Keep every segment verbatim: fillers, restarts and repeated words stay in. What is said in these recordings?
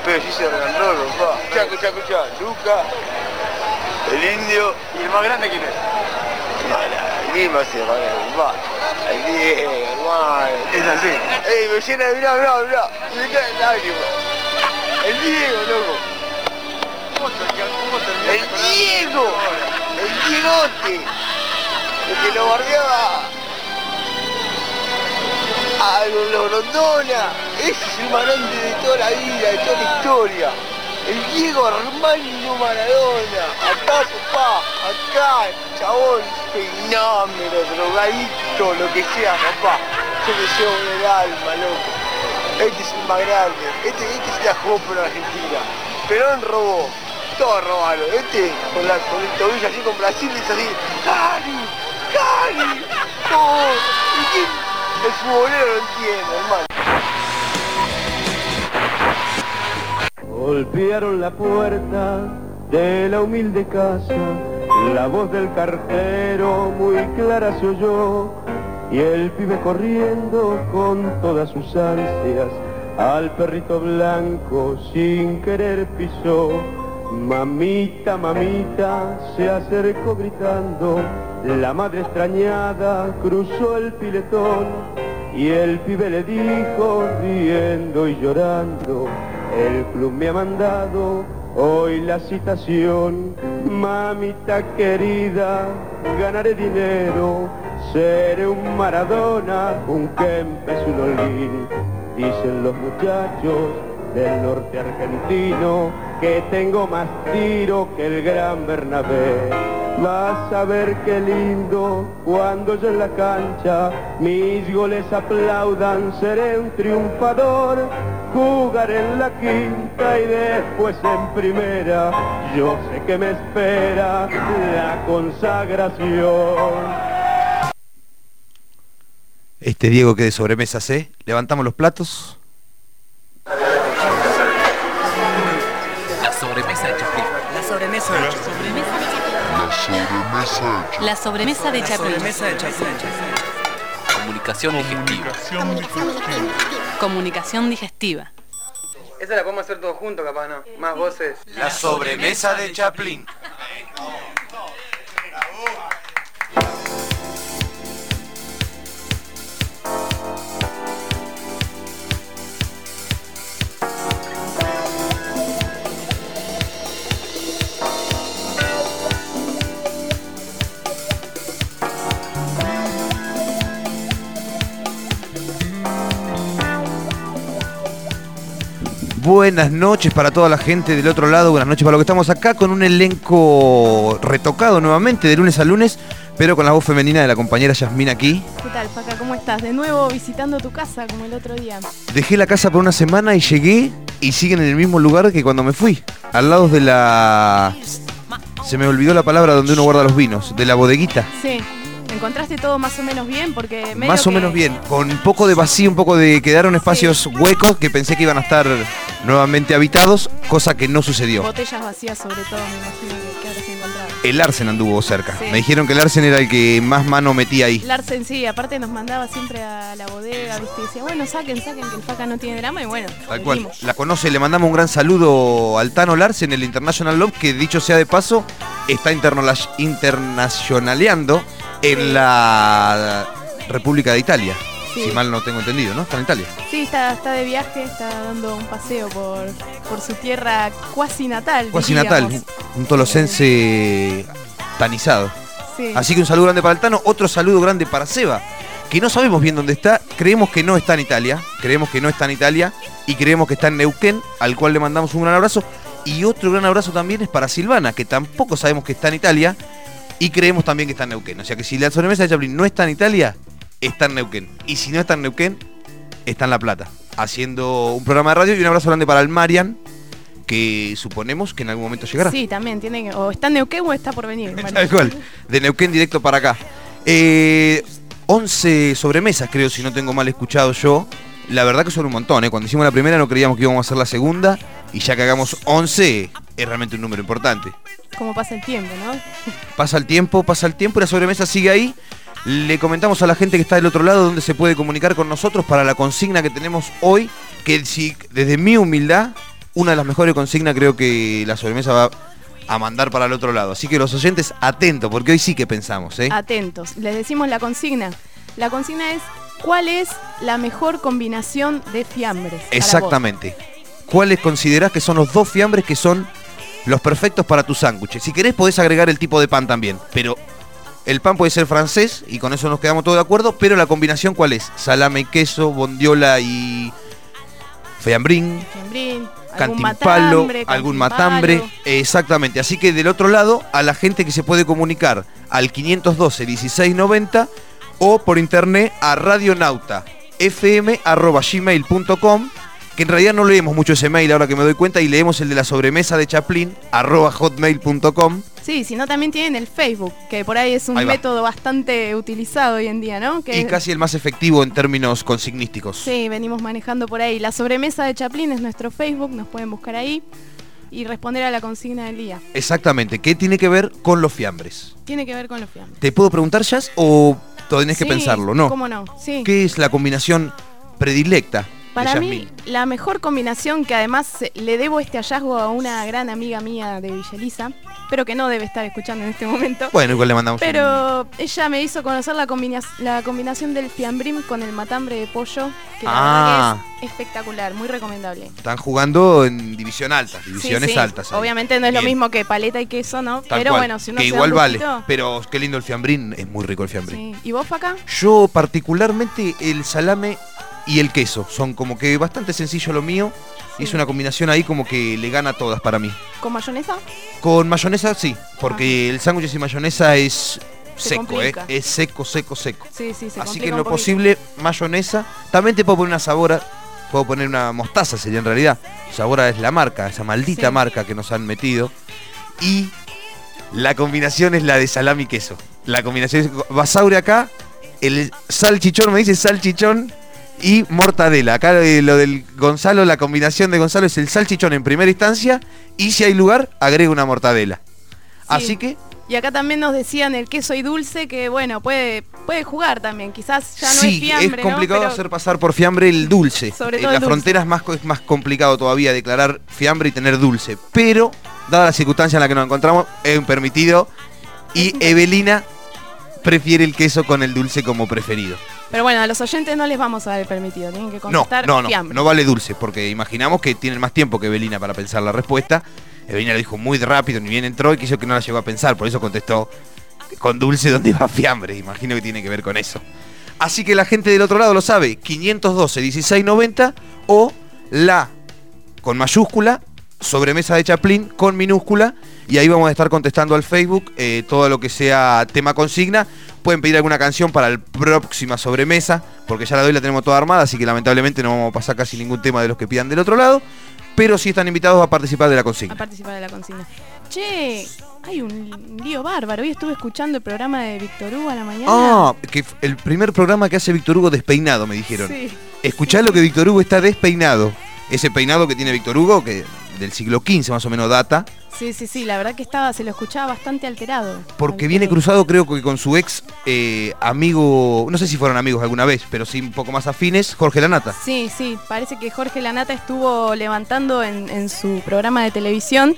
Pero sí se regaló, papá. Escuchá, escuchá, escuchá. Luca, el indio. ¿Y el más grande quién es? No, ¿quién va a ser, papá? El Diego, hermano. Es así. Ey, me llena de mirá, mirá, mirá. Me cae lágrimas. El Diego, loco. ¿Cómo terminó? El Diego. El Diegote. El que lo bardeaba a los Grondona. Ese es el más grande de toda la vida, de toda la historia. El Diego Armando Maradona. Acá, papá, acá, chabón, fenómeno, drogadicto, lo que sea, papá. Yo me llevo en el alma, loco. Este es el más grande. Este, este se la jugó por Argentina. Perón robó. Todos robaron. Este, con, la, con el tobillo así, con Brasil, dice así. ¡Cari! ¡Cari! ¡Todo! ¿Y quién? El futbolero lo entiende, hermano. Golpearon la puerta de la humilde casa, la voz del cartero muy clara se oyó, y el pibe corriendo con todas sus ansias, al perrito blanco sin querer pisó. Mamita, mamita, se acercó gritando, la madre extrañada cruzó el piletón, y el pibe le dijo, riendo y llorando, el club me ha mandado hoy la citación. Mamita querida, ganaré dinero, seré un Maradona, un Kempes, un Olín. Dicen los muchachos del norte argentino que tengo más tiro que el gran Bernabé. Vas a ver qué lindo cuando yo en la cancha mis goles aplaudan, seré un triunfador, jugaré en la quinta y después en primera, yo sé que me espera la consagración. Este Diego que de sobremesa sé, levantamos los platos. La sobremesa de Chaplin. La sobremesa de Chaplin. La sobremesa de Chaplin. Comunicación digestiva. Comunicación digestiva. Esa la podemos hacer todos juntos, capaz, ¿no? Más voces. La sobremesa de Chaplin. Buenas noches para toda la gente del otro lado, buenas noches para los que estamos acá con un elenco retocado nuevamente de lunes a lunes, pero con la voz femenina de la compañera Yasmín aquí. ¿Qué tal, Paca? ¿Cómo estás? De nuevo visitando tu casa como el otro día. Dejé la casa por una semana y llegué y siguen en el mismo lugar que cuando me fui, al lado de la... Se me olvidó la palabra donde uno guarda los vinos, de la bodeguita. Sí. ¿Encontraste todo más o menos bien? Porque medio más o que... menos bien, con un poco de vacío, un poco de... Quedaron espacios sí. huecos que pensé que iban a estar nuevamente habitados, cosa que no sucedió. Botellas vacías sobre todo, me imagino que, que habrás encontrado. El Larsen anduvo cerca. Sí. Me dijeron que el Larsen era el que más mano metía ahí. Larsen sí, aparte nos mandaba siempre a la bodega, ¿viste? Y decía, bueno, saquen, saquen, que el Paca no tiene drama, y bueno, Tal cual. venimos. La conoce, le mandamos un gran saludo al Tano Larsen, el International Love, que dicho sea de paso, está interna- internacionaleando en Sí. la República de Italia. Sí. Si mal no tengo entendido, ¿no? Está en Italia. Sí, está, está de viaje, está dando un paseo por, por su tierra cuasi natal. Cuasi diríamos. natal, un tolosense tanizado. Sí. Así que un saludo grande para el Tano, otro saludo grande para Seba, que no sabemos bien dónde está, creemos que no está en Italia, creemos que no está en Italia y creemos que está en Neuquén, al cual le mandamos un gran abrazo. Y otro gran abrazo también es para Silvana, que tampoco sabemos que está en Italia y creemos también que está en Neuquén. O sea que si la sobremesa de Chaplin no está en Italia, está en Neuquén. Y si no está en Neuquén, está en La Plata, haciendo un programa de radio. Y un abrazo grande para el Marian, que suponemos que en algún momento llegará. Sí, también tiene que, o está en Neuquén o está por venir. Marian. Tal cual, de Neuquén directo para acá. Eh, once sobremesas, creo, si no tengo mal escuchado yo. La verdad que son un montón, ¿eh? Cuando hicimos la primera no creíamos que íbamos a hacer la segunda. Y ya que hagamos once, es realmente un número importante. Cómo pasa el tiempo, ¿no? Pasa el tiempo, pasa el tiempo y la sobremesa sigue ahí. Le comentamos a la gente que está del otro lado dónde se puede comunicar con nosotros para la consigna que tenemos hoy, que si desde mi humildad una de las mejores consignas creo que la sobremesa va a mandar para el otro lado. Así que los oyentes, atentos, porque hoy sí que pensamos, ¿eh? Atentos. Les decimos la consigna. La consigna es, ¿cuál es la mejor combinación de fiambres? para Exactamente. ¿Cuáles considerás que son los dos fiambres que son los perfectos para tu sándwich? Si querés podés agregar el tipo de pan también, pero el pan puede ser francés y con eso nos quedamos todos de acuerdo, pero la combinación ¿cuál es? Salame y queso, bondiola y fiambrín. vos? Fiambrín, algún Cantimpalo, matambre, algún cantimpalo. matambre, exactamente. Así que del otro lado, a la gente que se puede comunicar al quinientos doce, dieciséis noventa o por internet a radionauta f m arroba gmail punto com, que en realidad no leemos mucho ese mail ahora que me doy cuenta, y leemos el de la sobremesa de Chaplin, arroba hotmail punto com. Sí, sino también tienen el Facebook, que por ahí es un Ahí va. método bastante utilizado hoy en día, ¿no? Que Y casi el más efectivo en términos consignísticos. Sí, venimos manejando por ahí. La sobremesa de Chaplin es nuestro Facebook, nos pueden buscar ahí y responder a la consigna del día. Exactamente, ¿qué tiene que ver con los fiambres? Tiene que ver con los fiambres. ¿Te puedo preguntar, Jazz, o tenés que Sí, pensarlo? No. ¿Cómo no? Sí. ¿Qué es la combinación predilecta Para de mí, Yasmín? la mejor combinación, que además eh, le debo este hallazgo a una gran amiga mía de Villa Elisa, pero que no debe estar escuchando en este momento. Bueno, igual le mandamos un... Pero ella me hizo conocer la, combina- la combinación del fiambrín con el matambre de pollo, que la Ah. verdad que es espectacular, muy recomendable. Están jugando en división alta, divisiones Sí, sí. altas. ahí. Obviamente no es Bien. lo mismo que paleta y queso, ¿no? Tal Pero cual, bueno, si uno que se da igual un vale. gustito- Pero qué lindo el fiambrín, es muy rico el fiambrín. Sí. ¿Y vos, Faca? Yo particularmente el salame y el queso, son como que bastante sencillo lo mío, y Sí. es una combinación ahí como que le gana a todas para mí. ¿Con mayonesa? Con mayonesa sí, porque el sándwich sin mayonesa es Se seco, ¿eh? complica. Es seco, seco, seco. Sí, sí, se Así complica que en un lo poquito. posible, mayonesa. También te puedo poner una sabora, puedo poner una mostaza, sería en realidad. Sabora es la marca, esa maldita Sí. marca que nos han metido. Y la combinación es la de salami y queso. La combinación es Basauri acá, el salchichón, me dice salchichón y mortadela. Acá eh, lo del Gonzalo, la combinación de Gonzalo es el salchichón en primera instancia, y si hay lugar, agrega una mortadela. Así que Y acá también nos decían el queso y dulce, que bueno, puede, puede jugar también. Quizás ya no sí, es fiambre, es complicado ¿no? Pero hacer pasar por fiambre el dulce. Sobre En todo la el dulce. frontera es más, co- es más complicado todavía declarar fiambre y tener dulce. Pero, dada la circunstancia en la que nos encontramos, es un permitido. Y Evelina prefiere el queso con el dulce como preferido. Pero bueno, a los oyentes no les vamos a dar el permitido. Tienen que No, contestar no, no, fiambre. no vale dulce, porque imaginamos que tienen más tiempo que Evelina para pensar la respuesta. Evelina lo dijo muy rápido, ni bien entró y quiso que no la llegó a pensar, por eso contestó con dulce donde va fiambre. Imagino que tiene que ver con eso. Así que la gente del otro lado lo sabe, quinientos doce, dieciséis noventa o la con mayúscula, sobremesa de Chaplin con minúscula, y ahí vamos a estar contestando al Facebook eh, todo lo que sea tema consigna. Pueden pedir alguna canción para la próxima sobremesa, porque ya la de hoy la tenemos toda armada, así que lamentablemente no vamos a pasar casi ningún tema de los que pidan del otro lado, pero sí están invitados a participar de la A consigna. participar de la consigna. Che, hay un lío bárbaro. Hoy estuve escuchando el programa de Víctor Hugo a la mañana. Ah, que f- el primer programa que hace Víctor Hugo despeinado, me dijeron. Sí. Escuchá lo que Víctor Hugo está despeinado. Ese peinado que tiene Víctor Hugo, que del siglo quince más o menos data, Sí, sí, sí, la verdad que estaba, se lo escuchaba bastante alterado. porque Al viene Víctor Hugo. cruzado creo que con su ex eh, amigo, no sé si fueron amigos alguna vez, pero sí un poco más afines, Jorge Lanata. Sí, sí, parece que Jorge Lanata estuvo levantando en, en su programa de televisión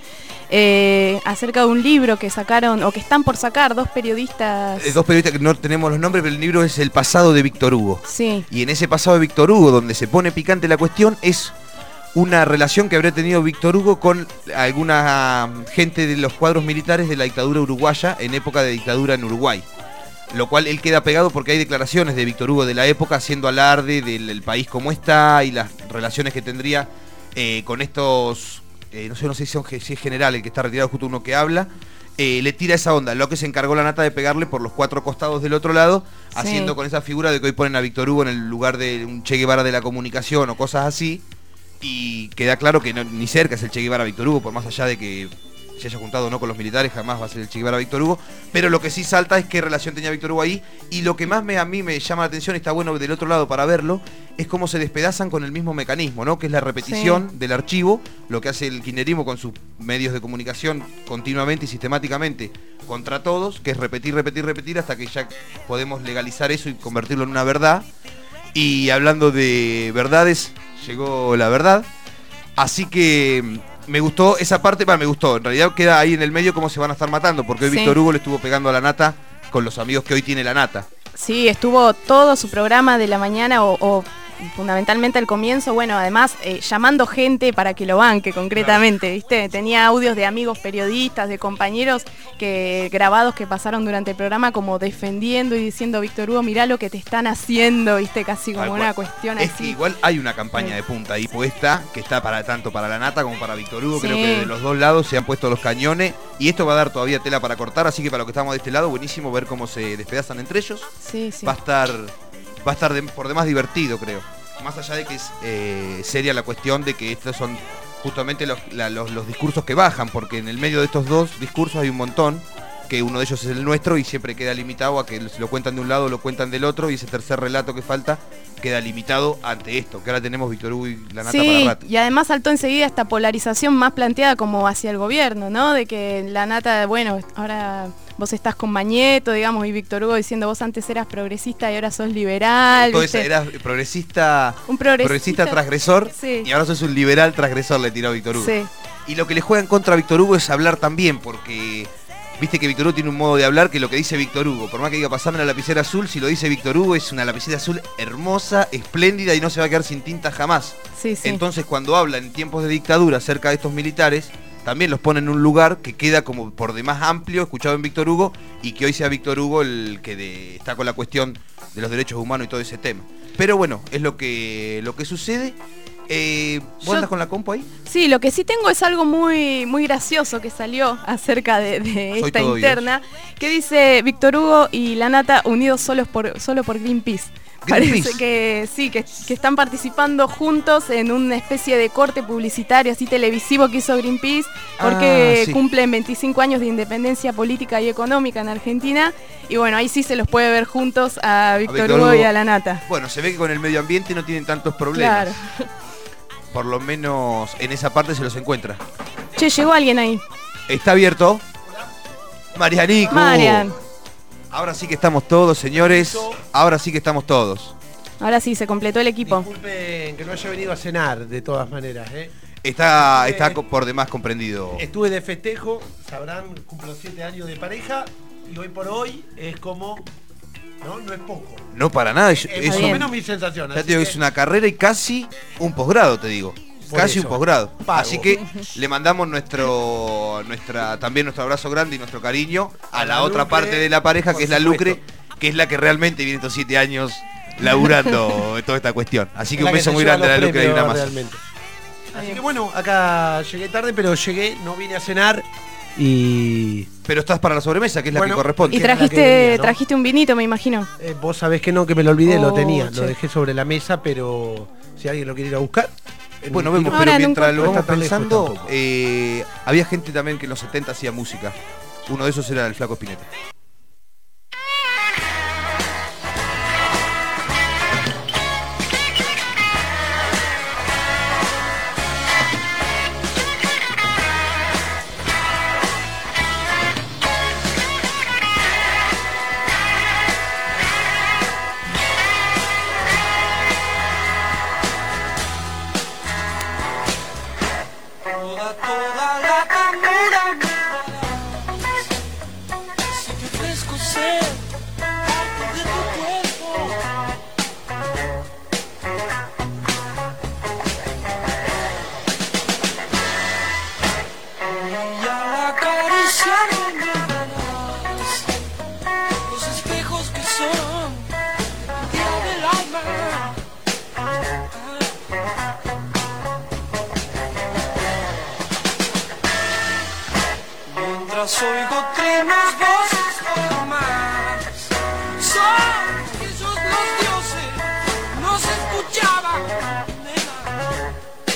eh, acerca de un libro que sacaron, o que están por sacar, dos periodistas. Eh, dos periodistas que no tenemos los nombres, pero el libro es El pasado de Víctor Hugo. Sí, Y en ese pasado de Víctor Hugo, donde se pone picante la cuestión, es una relación que habría tenido Víctor Hugo con alguna gente de los cuadros militares de la dictadura uruguaya en época de dictadura en Uruguay. Lo cual él queda pegado porque hay declaraciones de Víctor Hugo de la época haciendo alarde del, del país como está y las relaciones que tendría eh, con estos, eh, no sé, no sé si, son, si es general el que está retirado, justo uno que habla, eh, le tira esa onda, lo que se encargó la nata de pegarle por los cuatro costados del otro lado, Sí. haciendo con esa figura de que hoy ponen a Víctor Hugo en el lugar de un Che Guevara de la comunicación o cosas así, y queda claro que no, ni cerca es el Che Guevara Víctor Hugo, por más allá de que se haya juntado o no con los militares, jamás va a ser el Che Guevara Víctor Hugo, pero lo que sí salta es qué relación tenía Víctor Hugo ahí, y lo que más me, a mí me llama la atención, y está bueno del otro lado para verlo, es cómo se despedazan con el mismo mecanismo, ¿no? Que es la repetición Sí. del archivo, lo que hace el kirchnerismo con sus medios de comunicación continuamente y sistemáticamente contra todos, que es repetir, repetir, repetir, hasta que ya podemos legalizar eso y convertirlo en una verdad. Y hablando de verdades, llegó la verdad. Así que me gustó esa parte, bah, me gustó. En realidad queda ahí en el medio cómo se van a estar matando, porque hoy Sí. Víctor Hugo le estuvo pegando a la Nata con los amigos que hoy tiene la Nata. Sí, estuvo todo su programa de la mañana o, o fundamentalmente al comienzo, bueno, además eh, llamando gente para que lo banque concretamente, ¿viste? Tenía audios de amigos periodistas, de compañeros que grabados que pasaron durante el programa como defendiendo y diciendo, Víctor Hugo, mirá lo que te están haciendo, ¿viste? Casi como Tal una cual. cuestión Es así. que igual hay una campaña Sí. de punta ahí puesta, que está para tanto para la Nata como para Víctor Hugo. Sí. Creo que de los dos lados se han puesto los cañones y esto va a dar todavía tela para cortar, así que para los que estamos de este lado, buenísimo ver cómo se despedazan entre ellos. Sí, sí. Va a estar, va a estar de- por demás divertido, creo. Más allá de que es eh, seria la cuestión de que estos son justamente los, la- los, los discursos que bajan, porque en el medio de estos dos discursos hay un montón, que uno de ellos es el nuestro y siempre queda limitado a que si lo cuentan de un lado o lo cuentan del otro, y ese tercer relato que falta queda limitado ante esto, que ahora tenemos Víctor Hugo y la Nata Sí, para rato. y además saltó enseguida esta polarización más planteada como hacia el gobierno, ¿no? De que la Nata, bueno, ahora vos estás con Mañeto, digamos, y Víctor Hugo diciendo vos antes eras progresista y ahora sos liberal. Entonces ¿viste? era progresista, Un progresista, progresista transgresor, Sí. y ahora sos un liberal transgresor, le tiró a Víctor Hugo. Sí. Y lo que le juega en contra a Víctor Hugo es hablar también, porque viste que Víctor Hugo tiene un modo de hablar que lo que dice Víctor Hugo, por más que diga pasame la lapicera azul, si lo dice Víctor Hugo es una lapicera azul hermosa, espléndida y no se va a quedar sin tinta jamás. Sí, sí. Entonces cuando habla en tiempos de dictadura acerca de estos militares, también los pone en un lugar que queda como por demás amplio, escuchado en Víctor Hugo, y que hoy sea Víctor Hugo el que de- está con la cuestión de los derechos humanos y todo ese tema. Pero bueno, es lo que, lo que sucede. Eh, ¿Vos Yo- andás con la compu ahí? Sí, lo que sí tengo es algo muy, muy gracioso que salió acerca de, de Soy esta todo interna, que dice Víctor Hugo y la Nata unidos solos por, solo por Greenpeace. Greenpeace. Parece que sí, que, que están participando juntos en una especie de corte publicitario así televisivo que hizo Greenpeace, porque Ah, sí. cumplen veinticinco años de independencia política y económica en Argentina, y bueno, ahí sí se los puede ver juntos a Víctor Víctor Hugo Hugo. y a la Nata. Bueno, se ve que con el medio ambiente no tienen tantos problemas. Claro. Por lo menos en esa parte se los encuentra. Che, llegó alguien ahí. Está abierto. Marianico. Marian. Ahora sí que estamos todos, señores. Ahora sí que estamos todos. Ahora sí, se completó el equipo. Disculpen que no haya venido a cenar, de todas maneras, ¿eh? Está, está co- por demás comprendido. Estuve de festejo, sabrán, cumplo siete años de pareja y hoy por hoy es como, ¿no? No es poco. No para nada. Es, Es es más o un- menos mi sensación. ya te así digo, que- es una carrera y casi un posgrado, te digo. Por Casi eso. un posgrado. Pago. Así que le mandamos nuestro, nuestra, también nuestro abrazo grande y nuestro cariño a, A la, la otra Lucre, parte de la pareja, por que es la supuesto. Lucre, que es la que realmente viene estos siete años laburando toda esta cuestión. Así que la un beso se muy lleva grande a la los Lucre y una premios más. realmente. Así que bueno, acá llegué tarde, pero llegué, no vine a cenar y Pero estás para la sobremesa, que es la Bueno, que corresponde. Y que era la trajiste, que venía, ¿no? trajiste un vinito, me imagino. eh, vos sabés que no, que me lo olvidé, lo Oh, tenía, che. lo dejé sobre la mesa, pero si alguien lo quiere ir a buscar. en Bueno, un vemos, tiro- Ahora pero en un mientras lo corto. vamos No está tan lejos pensando, tampoco. eh, había gente también que en los setenta hacía música. Uno de esos era el Flaco Spinetta. Toda, toda la ternura me darás. Si te ofrezco ser parte de tu cuerpo. Y al acariciarme me darás los espejos que son el día del alma. Mientras oigo trinos, voces formas, son esos los dioses, no se escuchaban, nena.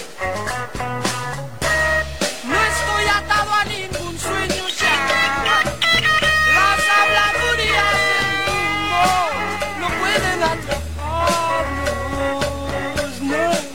No estoy atado a ningún sueño ya, las habladurías del mundo no pueden atraparnos, no, no.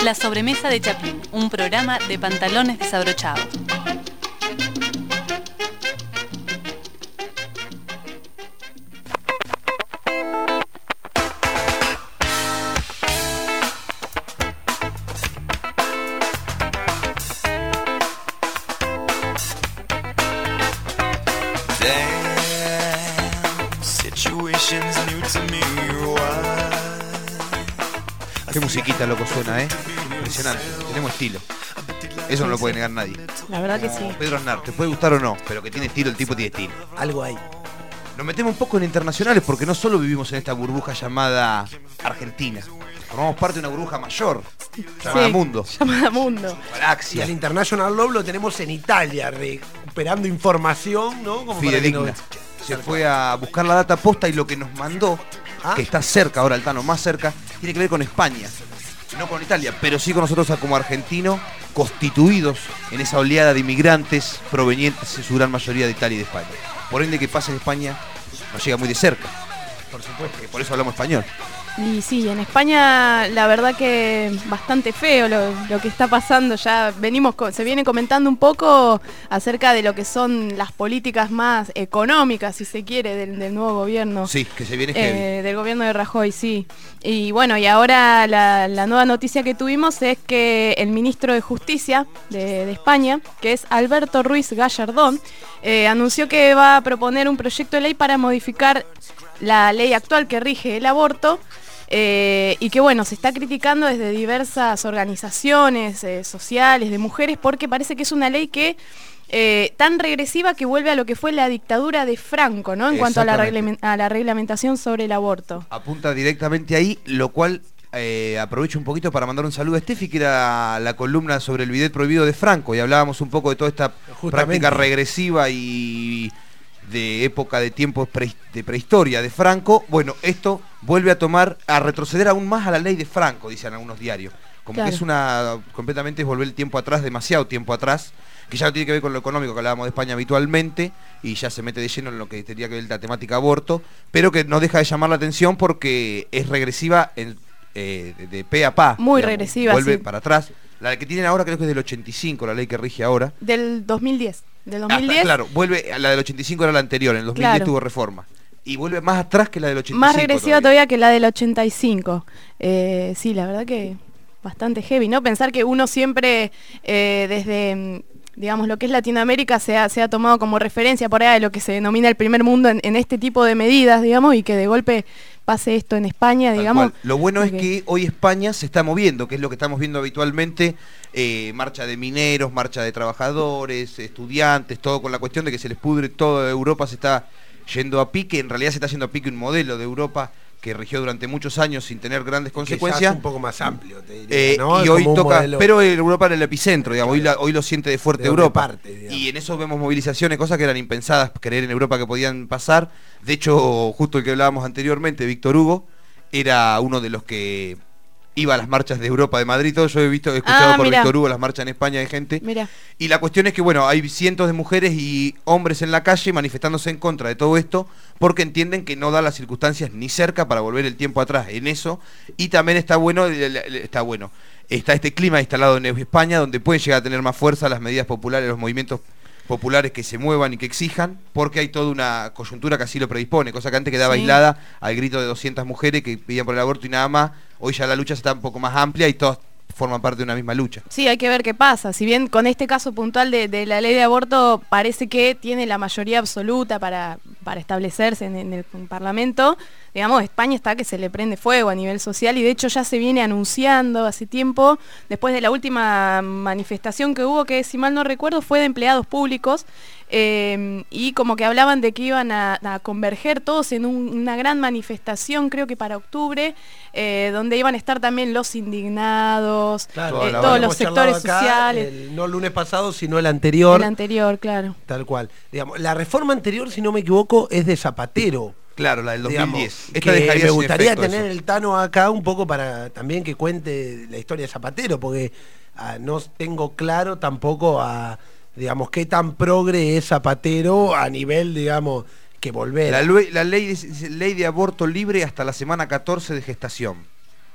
La sobremesa de Chaplin, un programa de pantalones desabrochados. Qué musiquita, loco, suena, ¿eh? Impresionante. Tenemos estilo. Eso no lo puede negar nadie. La verdad que sí. Pedro Aznar, te puede gustar o no, pero que tiene estilo, el tipo tiene estilo. Algo hay. Nos metemos un poco en internacionales porque no solo vivimos en esta burbuja llamada Argentina. Formamos parte de una burbuja mayor, llamada Sí, Mundo. Llamada Mundo. Y Galaxia. el International Love lo tenemos en Italia, recuperando información, ¿no? Como para que Fidedigna. no- Se fue a buscar la data posta y lo que nos mandó, ¿Ah? que está cerca ahora, el Tano, más cerca, tiene que ver con España. No con Italia, pero sí con nosotros como argentinos, constituidos en esa oleada de inmigrantes provenientes en su gran mayoría de Italia y de España. Por ende, que pasa en España nos llega muy de cerca. Por supuesto, que por eso hablamos español. Y sí, en España la verdad que bastante feo lo, lo que está pasando. Ya venimos, co- se viene comentando un poco acerca de lo que son las políticas más económicas, si se quiere, del, del nuevo gobierno. Sí, que se viene heavy. Eh, del gobierno de Rajoy, sí. Y bueno, y ahora la, la nueva noticia que tuvimos es que el ministro de Justicia de, de España, que es Alberto Ruiz Gallardón, eh, anunció que va a proponer un proyecto de ley para modificar la ley actual que rige el aborto. Eh, y que bueno, se está criticando desde diversas organizaciones eh, sociales de mujeres porque parece que es una ley que eh, tan regresiva que vuelve a lo que fue la dictadura de Franco, ¿no? En cuanto a la, Exactamente. reglame- a la reglamentación sobre el aborto. Apunta directamente ahí, lo cual eh, aprovecho un poquito para mandar un saludo a Steffi, que era la columna sobre el bidet prohibido de Franco, y hablábamos un poco de toda esta Justamente. práctica regresiva y de época de tiempos pre- de prehistoria de Franco. Bueno, esto vuelve a tomar, a retroceder aún más a la ley de Franco, dicen algunos diarios. Como Claro. que es una, completamente es volver el tiempo atrás, demasiado tiempo atrás, que ya no tiene que ver con lo económico que hablábamos de España habitualmente, y ya se mete de lleno en lo que tendría que ver la temática aborto, pero que no deja de llamar la atención porque es regresiva en, eh, de, de pe a pa. Muy regresiva, Vuelve sí. para atrás. La que tienen ahora creo que es del ochenta y cinco, la ley que rige ahora. Del dos mil diez. Del dos Hasta- mil diez. claro, vuelve, la del ochenta y cinco era la anterior, en el dos mil diez Claro. tuvo reforma. Y vuelve más atrás que la del ochenta y cinco. Más regresiva todavía que la del ochenta y cinco. Eh, sí, la verdad que bastante heavy, ¿no? Pensar que uno siempre, eh, desde, mm, digamos, lo que es Latinoamérica, se ha, se ha tomado como referencia por ahí de lo que se denomina el primer mundo en, en este tipo de medidas, digamos, y que de golpe pase esto en España, Tal digamos. cual. Lo bueno es porque- que hoy España se está moviendo, que es lo que estamos viendo habitualmente, eh, marcha de mineros, marcha de trabajadores, estudiantes, todo con la cuestión de que se les pudre toda Europa, se está yendo a pique, en realidad se está yendo a pique un modelo de Europa que rigió durante muchos años sin tener grandes Que ya consecuencias. es un poco más amplio, te diría, Eh, ¿no? y Es hoy como un toca, modelo- pero Europa era el epicentro, digamos, hoy, la- hoy lo siente de fuerte de donde Europa. parte, digamos. Y en eso vemos movilizaciones, cosas que eran impensadas, creer en Europa que podían pasar. De hecho, justo el que hablábamos anteriormente, Víctor Hugo, era uno de los que iba a las marchas de Europa de Madrid. Todo yo he visto, he escuchado Ah, por mirá. Víctor Hugo las marchas en España de gente. Mira, Y la cuestión es que, bueno, hay cientos de mujeres y hombres en la calle manifestándose en contra de todo esto porque entienden que no da las circunstancias ni cerca para volver el tiempo atrás en eso. Y también está bueno, está bueno, está este clima instalado en España donde pueden llegar a tener más fuerza las medidas populares, los movimientos populares que se muevan y que exijan, porque hay toda una coyuntura que así lo predispone, cosa que antes quedaba Sí. aislada al grito de doscientas mujeres que pedían por el aborto y nada más. Hoy ya la lucha está un poco más amplia y todas forman parte de una misma lucha. sí, hay que ver qué pasa. Si bien con este caso puntual de, de la ley de aborto parece que tiene la mayoría absoluta para, para establecerse en, en el Parlamento, digamos, España está que se le prende fuego a nivel social y de hecho ya se viene anunciando hace tiempo, después de la última manifestación que hubo, que si mal no recuerdo fue de empleados públicos, eh, y como que hablaban de que iban a, a converger todos en un- una gran manifestación, creo que para octubre, eh, donde iban a estar también los indignados, Claro, eh, la todos habíamos los charlado sectores acá, sociales. el- no el lunes pasado, sino el anterior. El anterior, claro. Tal cual. Digamos, la reforma anterior, si no me equivoco, es de Zapatero. Claro, la del dos mil Digamos, diez. que Esta dejaría me sin gustaría efecto tener eso. el Tano acá un poco para también que cuente la historia de Zapatero, porque ah, no tengo claro tampoco a, digamos, qué tan progre es Zapatero a nivel, digamos, que volver. La, lue- la ley, dice- ley de aborto libre hasta la semana catorce de gestación.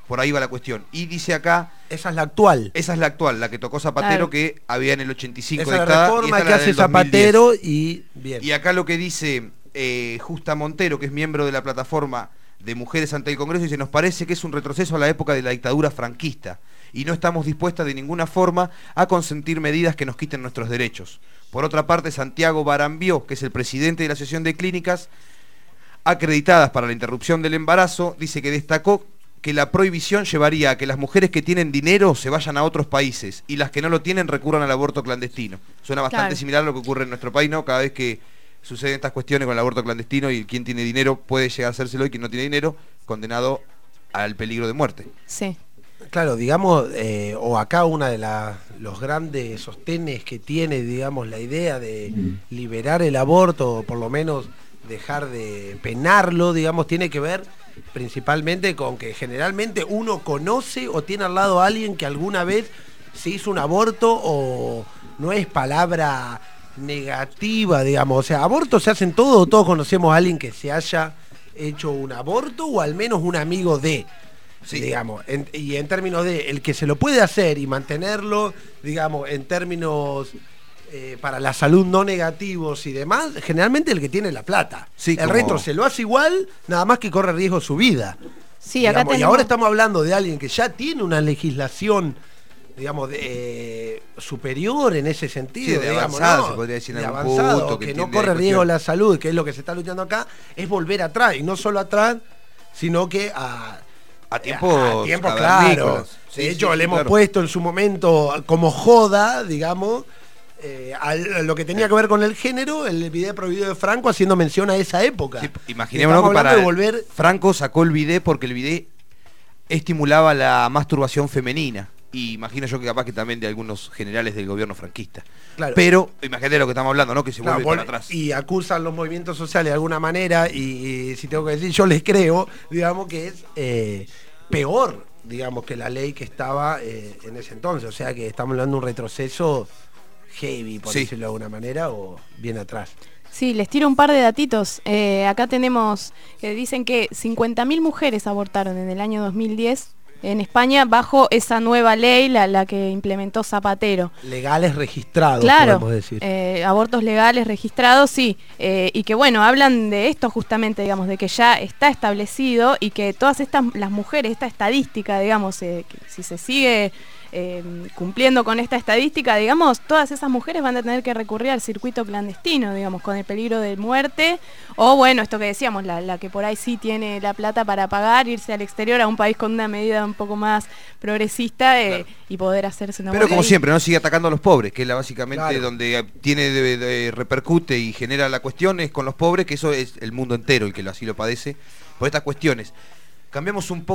Por ahí va la cuestión. Y dice acá... Esa es la actual. Esa es la actual, la que tocó Zapatero, Claro. que había en el ochenta y cinco Esa es la dictada. reforma y esta que la hace del dos mil diez. Zapatero y... Bien. Y acá lo que dice eh, Justa Montero, que es miembro de la plataforma de Mujeres ante el Congreso, dice: nos parece que es un retroceso a la época de la dictadura franquista y no estamos dispuestas de ninguna forma a consentir medidas que nos quiten nuestros derechos. Por otra parte, Santiago Barambió, que es el presidente de la Asociación de Clínicas Acreditadas para la Interrupción del Embarazo, dice que destacó que la prohibición llevaría a que las mujeres que tienen dinero se vayan a otros países y las que no lo tienen recurran al aborto clandestino. Suena bastante Claro. similar a lo que ocurre en nuestro país, ¿no? Cada vez que suceden estas cuestiones con el aborto clandestino y quien tiene dinero puede llegar a hacérselo y quien no tiene dinero, condenado al peligro de muerte. Sí. Claro, digamos, eh, o acá una de la, los grandes sostenes que tiene, digamos, la idea de liberar el aborto, o por lo menos dejar de penarlo, digamos, tiene que ver principalmente con que generalmente uno conoce o tiene al lado a alguien que alguna vez se hizo un aborto, o no es palabra negativa, digamos, o sea, abortos se hacen todos, todos conocemos a alguien que se haya hecho un aborto o al menos un amigo de... Sí. Digamos, en, y en términos de el que se lo puede hacer y mantenerlo, digamos, en términos eh, para la salud no negativos y demás, generalmente el que tiene la plata. Sí, el como... resto se lo hace igual, nada más que corre riesgo su vida. Sí, acá Digamos, tenemos... Y ahora estamos hablando de alguien que ya tiene una legislación, digamos, de, eh, superior en ese sentido, Sí, de digamos, avanzada, ¿no? se podría decir en de algún avanzado, punto, que que, no entiende corre la riesgo cuestión. la salud, que es lo que se está luchando acá, es volver atrás, y no solo atrás, sino que a... A tiempos, a tiempos cavernícolas. claro. Sí, de hecho, sí, le hemos claro. puesto en su momento como joda, digamos, eh, a lo que tenía que ver con el género, el video prohibido de Franco haciendo mención a esa época. Sí, imaginémonos que Estamos para hablando de volver... Franco sacó el bidet porque el bidet estimulaba la masturbación femenina. Y imagino yo que capaz que también de algunos generales del gobierno franquista. Claro. Pero imagínate lo que estamos hablando, ¿no? Que se Claro, vuelve vol- para atrás. y acusan los movimientos sociales de alguna manera, y, y si tengo que decir, yo les creo, digamos que es eh, peor, digamos, que la ley que estaba eh, en ese entonces. O sea que estamos hablando de un retroceso heavy, por Sí. decirlo de alguna manera, o bien atrás. Sí, les tiro un par de datitos. Eh, acá tenemos que dicen que cincuenta mil mujeres abortaron en el año dos mil diez en España bajo esa nueva ley, la, la que implementó Zapatero. Legales registrados, Claro, podemos decir. eh, abortos legales registrados, sí, eh, y que bueno, hablan de esto justamente, digamos, de que ya está establecido y que todas estas, las mujeres, esta estadística, digamos, eh, que si se sigue eh, cumpliendo con esta estadística, digamos, todas esas mujeres van a tener que recurrir al circuito clandestino, digamos, con el peligro de muerte, o bueno, esto que decíamos, la, la que por ahí sí tiene la plata para pagar, irse al exterior a un país con una medida un poco más progresista eh, Claro. y poder hacerse una Pero como ahí. siempre, ¿no? Sigue atacando a los pobres, que es la básicamente Claro. donde tiene de, de- repercute y genera la cuestión es con los pobres, que eso es el mundo entero el que lo- así lo padece por estas cuestiones. Cambiamos un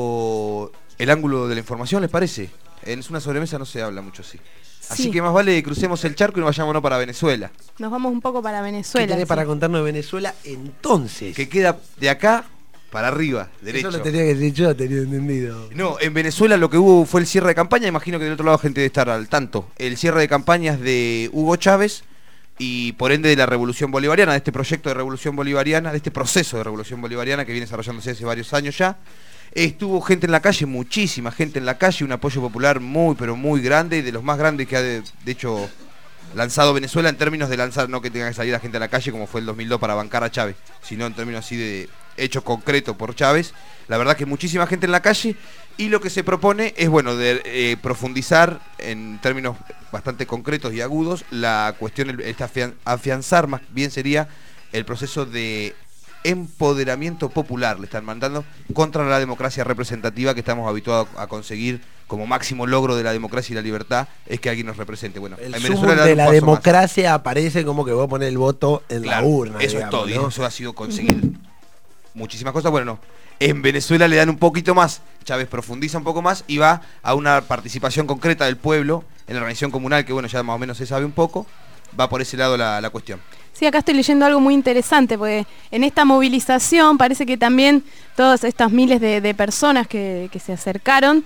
poco el ángulo de la información, ¿les parece? En una sobremesa no se habla mucho así. Así Sí. que más vale que crucemos el charco y nos vayámonos para Venezuela, Nos vamos un poco para ¿Qué Venezuela. tenés sí. para contarnos de Venezuela entonces? que queda de acá para arriba, derecho. Eso lo tenía que decir yo, tenía entendido. No, en Venezuela lo que hubo fue el cierre de campaña, imagino que del otro lado gente debe estar al tanto. El cierre de campañas de Hugo Chávez y por ende de la Revolución Bolivariana, de este proyecto de Revolución Bolivariana, de este proceso de Revolución Bolivariana que viene desarrollándose hace varios años ya. Estuvo gente en la calle, muchísima gente en la calle, un apoyo popular muy pero muy grande, de los más grandes que ha de, de hecho lanzado Venezuela en términos de lanzar, no que tenga que salir la gente a la calle como fue el dos mil dos para bancar a Chávez, sino en términos así de hecho concreto por Chávez. La verdad que muchísima gente en la calle y lo que se propone es, bueno, de eh, profundizar en términos bastante concretos y agudos la cuestión, el- este afian- afianzar más bien sería el proceso de empoderamiento popular, le están mandando, contra la democracia representativa que estamos habituados a conseguir como máximo logro de la democracia y la libertad, es que alguien nos represente. Bueno, El en sumum Venezuela le dan de un la paso más. democracia aparece como que vos pones el voto en Claro, la urna. eso digamos, es todo, y ¿no? eso ha sido conseguir muchísimas cosas. Bueno, no. En Venezuela le dan un poquito más, Chávez profundiza un poco más y va a una participación concreta del pueblo en la organización comunal, que bueno, ya más o menos se sabe un poco, va por ese lado la, la cuestión. Sí, acá estoy leyendo algo muy interesante, porque en esta movilización parece que también todas estas miles de, de personas que, que se acercaron,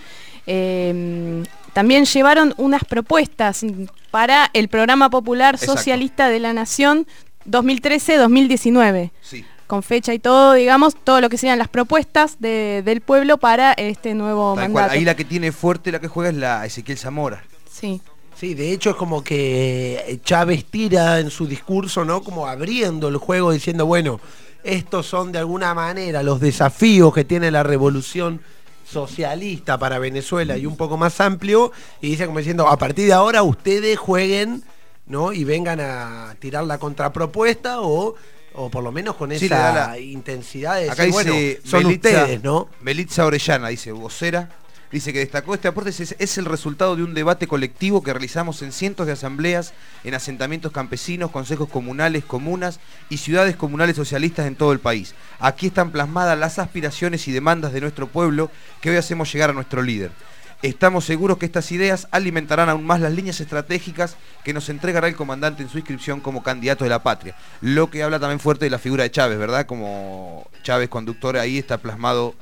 eh, también llevaron unas propuestas para el Programa Popular Exacto. Socialista de la Nación dos mil trece dos mil diecinueve. Sí. con fecha y todo, digamos, todo lo que serían las propuestas de, del pueblo para este nuevo Tal mandato. cual. Ahí la que tiene fuerte, la que juega es la Ezequiel Zamora. Sí. Sí, de hecho es como que Chávez tira en su discurso, ¿no? Como abriendo el juego diciendo, bueno, estos son de alguna manera los desafíos que tiene la revolución socialista para Venezuela y un poco más amplio, y dice como diciendo, a partir de ahora ustedes jueguen, ¿no? Y vengan a tirar la contrapropuesta o, o por lo menos con Sí, esa le da la- intensidad de Acá decir, dice bueno, son Melitza- ustedes, ¿no? Melitza Orellana, dice vocera, dice que destacó este aporte, es, es el resultado de un debate colectivo que realizamos en cientos de asambleas, en asentamientos campesinos, consejos comunales, comunas y ciudades comunales socialistas en todo el país. Aquí están plasmadas las aspiraciones y demandas de nuestro pueblo que hoy hacemos llegar a nuestro líder. Estamos seguros que estas ideas alimentarán aún más las líneas estratégicas que nos entregará el comandante en su inscripción como candidato de la patria. Lo que habla también fuerte de la figura de Chávez, ¿verdad? Como Chávez conductor, ahí está plasmado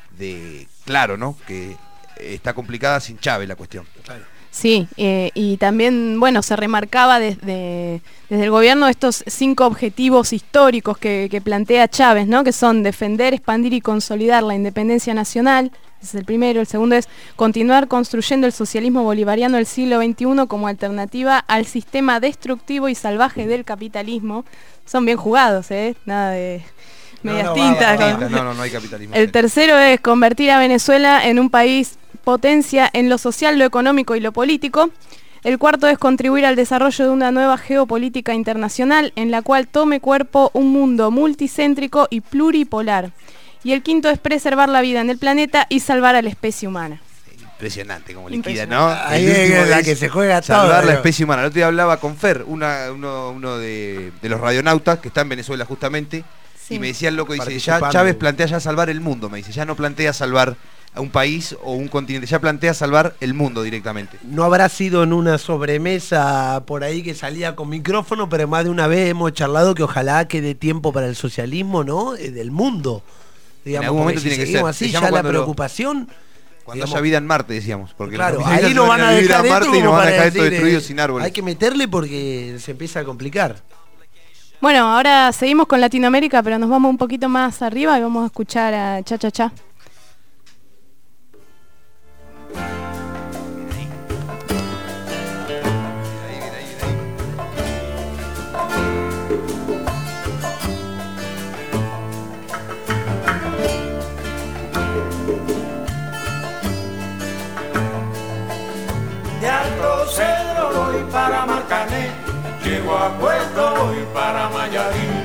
de claro, ¿no? Que está complicada sin Chávez la cuestión. Sí, eh, y también, bueno, se remarcaba desde, desde el gobierno estos cinco objetivos históricos que, que plantea Chávez, ¿no? Que son defender, expandir y consolidar la independencia nacional, ese es el primero. El segundo es continuar construyendo el socialismo bolivariano del siglo veintiuno como alternativa al sistema destructivo y salvaje del capitalismo. Son bien jugados, ¿eh? Nada de medias No, no, tintas. va, va, va. con- No, no, no hay capitalismo. El tercero es convertir a Venezuela en un país potencia en lo social, lo económico y lo político. El cuarto es contribuir al desarrollo de una nueva geopolítica internacional en la cual tome cuerpo un mundo multicéntrico y pluripolar. Y el quinto es preservar la vida en el planeta y salvar a la especie humana. Impresionante como liquida, Impresionante. ¿no? Ahí El es último la es que se juega todo, salvar la ¿no? especie humana. El otro día hablaba con Fer, una, uno, uno de, de los radionautas que está en Venezuela justamente, Sí. y me decía el loco, dice, ya Participando. Chávez plantea ya salvar el mundo, me dice, ya no plantea salvar a un país o un continente, ya plantea salvar el mundo directamente. No habrá sido en una sobremesa por ahí que salía con micrófono, pero más de una vez hemos charlado que ojalá quede tiempo para el socialismo, ¿no? Eh, del mundo. Digamos, algún momento porque si tiene que seguimos ser. así, Se llama ya la cuando lo- preocupación. Cuando digamos, haya vida en Marte, decíamos. Porque claro, los ahí capitalistas lo se van a vivir dejar Marte esto y nos como van a para dejar esto decir, destruido eh, sin árboles. hay que meterle porque se empieza a complicar. Bueno, ahora seguimos con Latinoamérica, pero nos vamos un poquito más arriba y vamos a escuchar a Cha Cha Cha. De Alto Cedro voy para Marcané, llego a Puerto voy para Mayarín.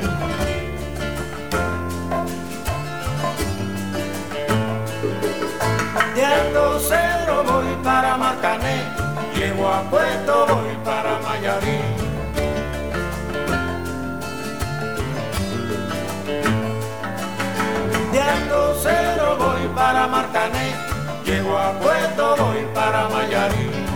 De Alto Cedro voy para Marcané, llego a Puerto voy para Mayarín. De Alto Cedro voy para Marcané, llego a Puerto voy para Mayarín.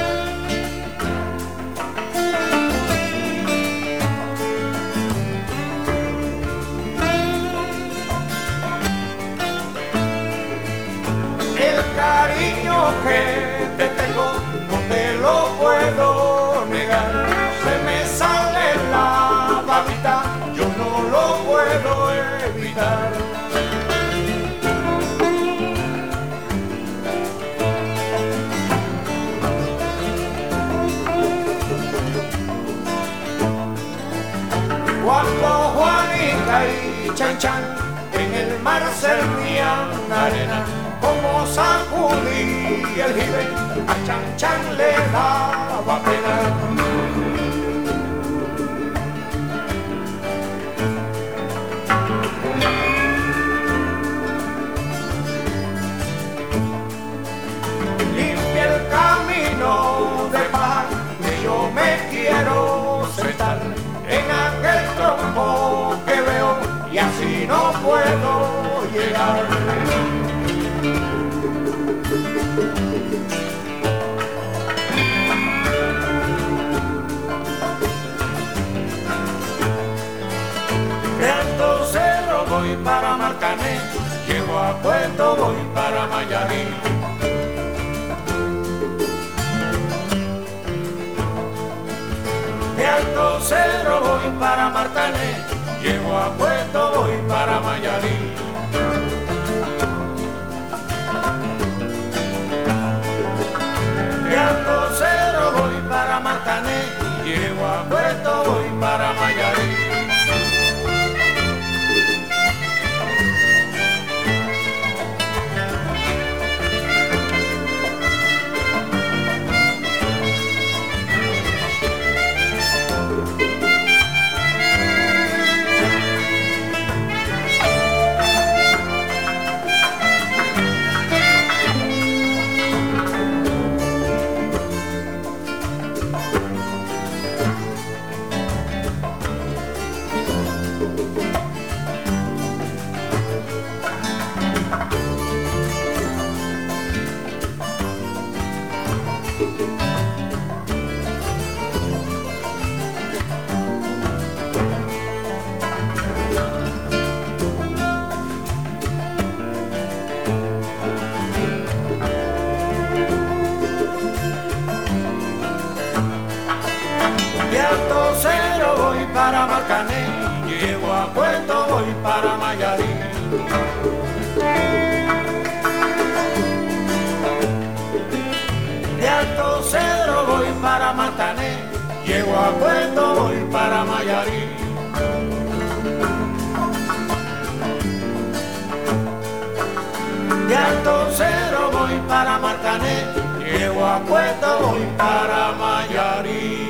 El cariño que te tengo no te lo puedo negar. Se me sale la babita, yo no lo puedo evitar. Cuando Juanita y Chan Chan en el mar servían arena, como sacudí el jibe, a Chan Chan le daba pena. Limpia el camino de paz, que yo me quiero sentar en aquel tronco que veo y así no puedo llegar. De Alto Cerro voy para Marcané, llego a Puerto voy para Mayarín. De Alto Cerro voy para Marcané, llego a Puerto, voy para Mayarí. De Alto Cero voy para Marcané, llego a Puerto, voy para Mayarí. Para Marcané, llego a Puerto, voy para Mayarí. De Alto Cedro voy para Marcané, llego a Puerto, voy para Mayarí. De Alto Cedro voy para Marcané, llego a Puerto, voy para Mayarí.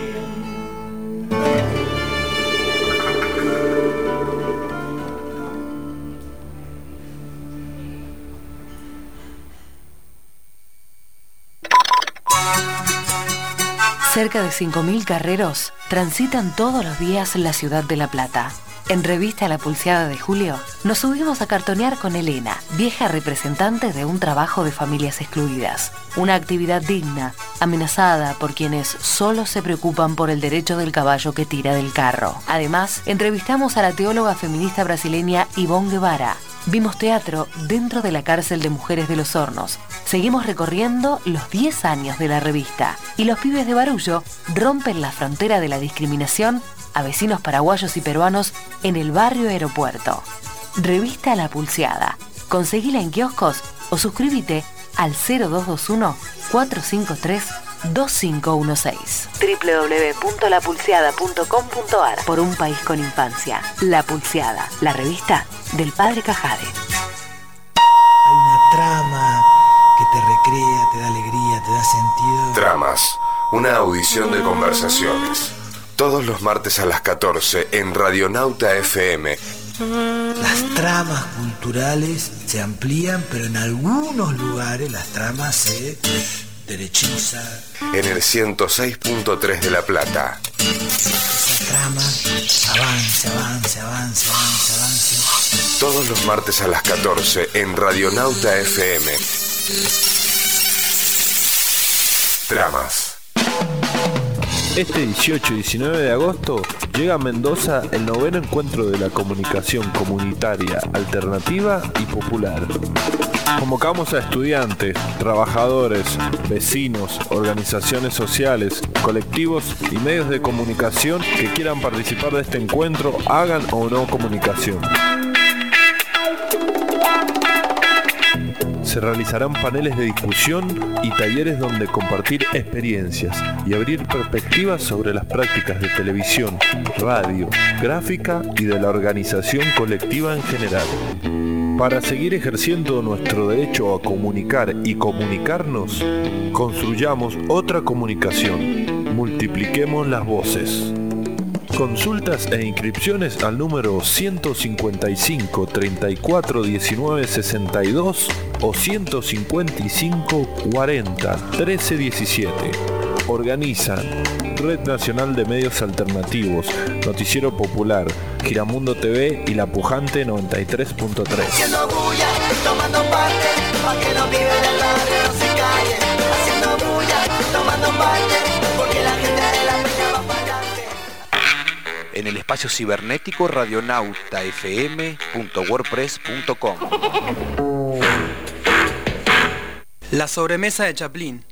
Cerca de cinco mil carreros transitan todos los días la ciudad de La Plata. En Revista La Pulseada de Julio, nos subimos a cartonear con Elena, vieja representante de un trabajo de familias excluidas. Una actividad digna, amenazada por quienes solo se preocupan por el derecho del caballo que tira del carro. Además, entrevistamos a la teóloga feminista brasileña Ivonne Guevara. Vimos teatro dentro de la cárcel de mujeres de Los Hornos. Seguimos recorriendo los diez años de la revista. Y los pibes de Barullo rompen la frontera de la discriminación a vecinos paraguayos y peruanos en el barrio Aeropuerto. Revista La Pulseada. Conseguila en kioscos o suscríbete al cero dos dos uno, cuatro cinco tres, dos cinco uno seis. doble u doble u doble u punto la pulseada punto com punto a r. Por un país con infancia. La Pulseada, la revista del padre Cajade. Hay una trama que te recrea, te da alegría, te da sentido. Tramas, una audición de conversaciones. Todos los martes a las catorce en Radionauta F M. Las tramas culturales se amplían, pero en algunos lugares las tramas se derechizan. En el ciento seis punto tres de La Plata. Esa trama avance, avance, avance, avance, avance. Todos los martes a las catorce en Radionauta F M. Tramas. Este dieciocho y diecinueve de agosto llega a Mendoza el noveno encuentro de la comunicación comunitaria, alternativa y popular. Convocamos a estudiantes, trabajadores, vecinos, organizaciones sociales, colectivos y medios de comunicación que quieran participar de este encuentro, hagan o no comunicación. Se realizarán paneles de discusión y talleres donde compartir experiencias y abrir perspectivas sobre las prácticas de televisión, radio, gráfica y de la organización colectiva en general. Para seguir ejerciendo nuestro derecho a comunicar y comunicarnos, construyamos otra comunicación. Multipliquemos las voces. Consultas e inscripciones al número ciento cincuenta y cinco, treinta y cuatro, diecinueve, sesenta y dos o ciento cincuenta y cinco, cuarenta, trece, diecisiete. Organizan Red Nacional de Medios Alternativos, Noticiero Popular, Giramundo T V y La Pujante noventa y tres punto tres. Haciendo bulla, tomando parte, pa' que los pibes del barrio no se callen. Haciendo bulla, tomando parte, porque la gente de la peña va para adelante. En el espacio cibernético radionauta f m punto wordpress punto com. La sobremesa de Chaplin.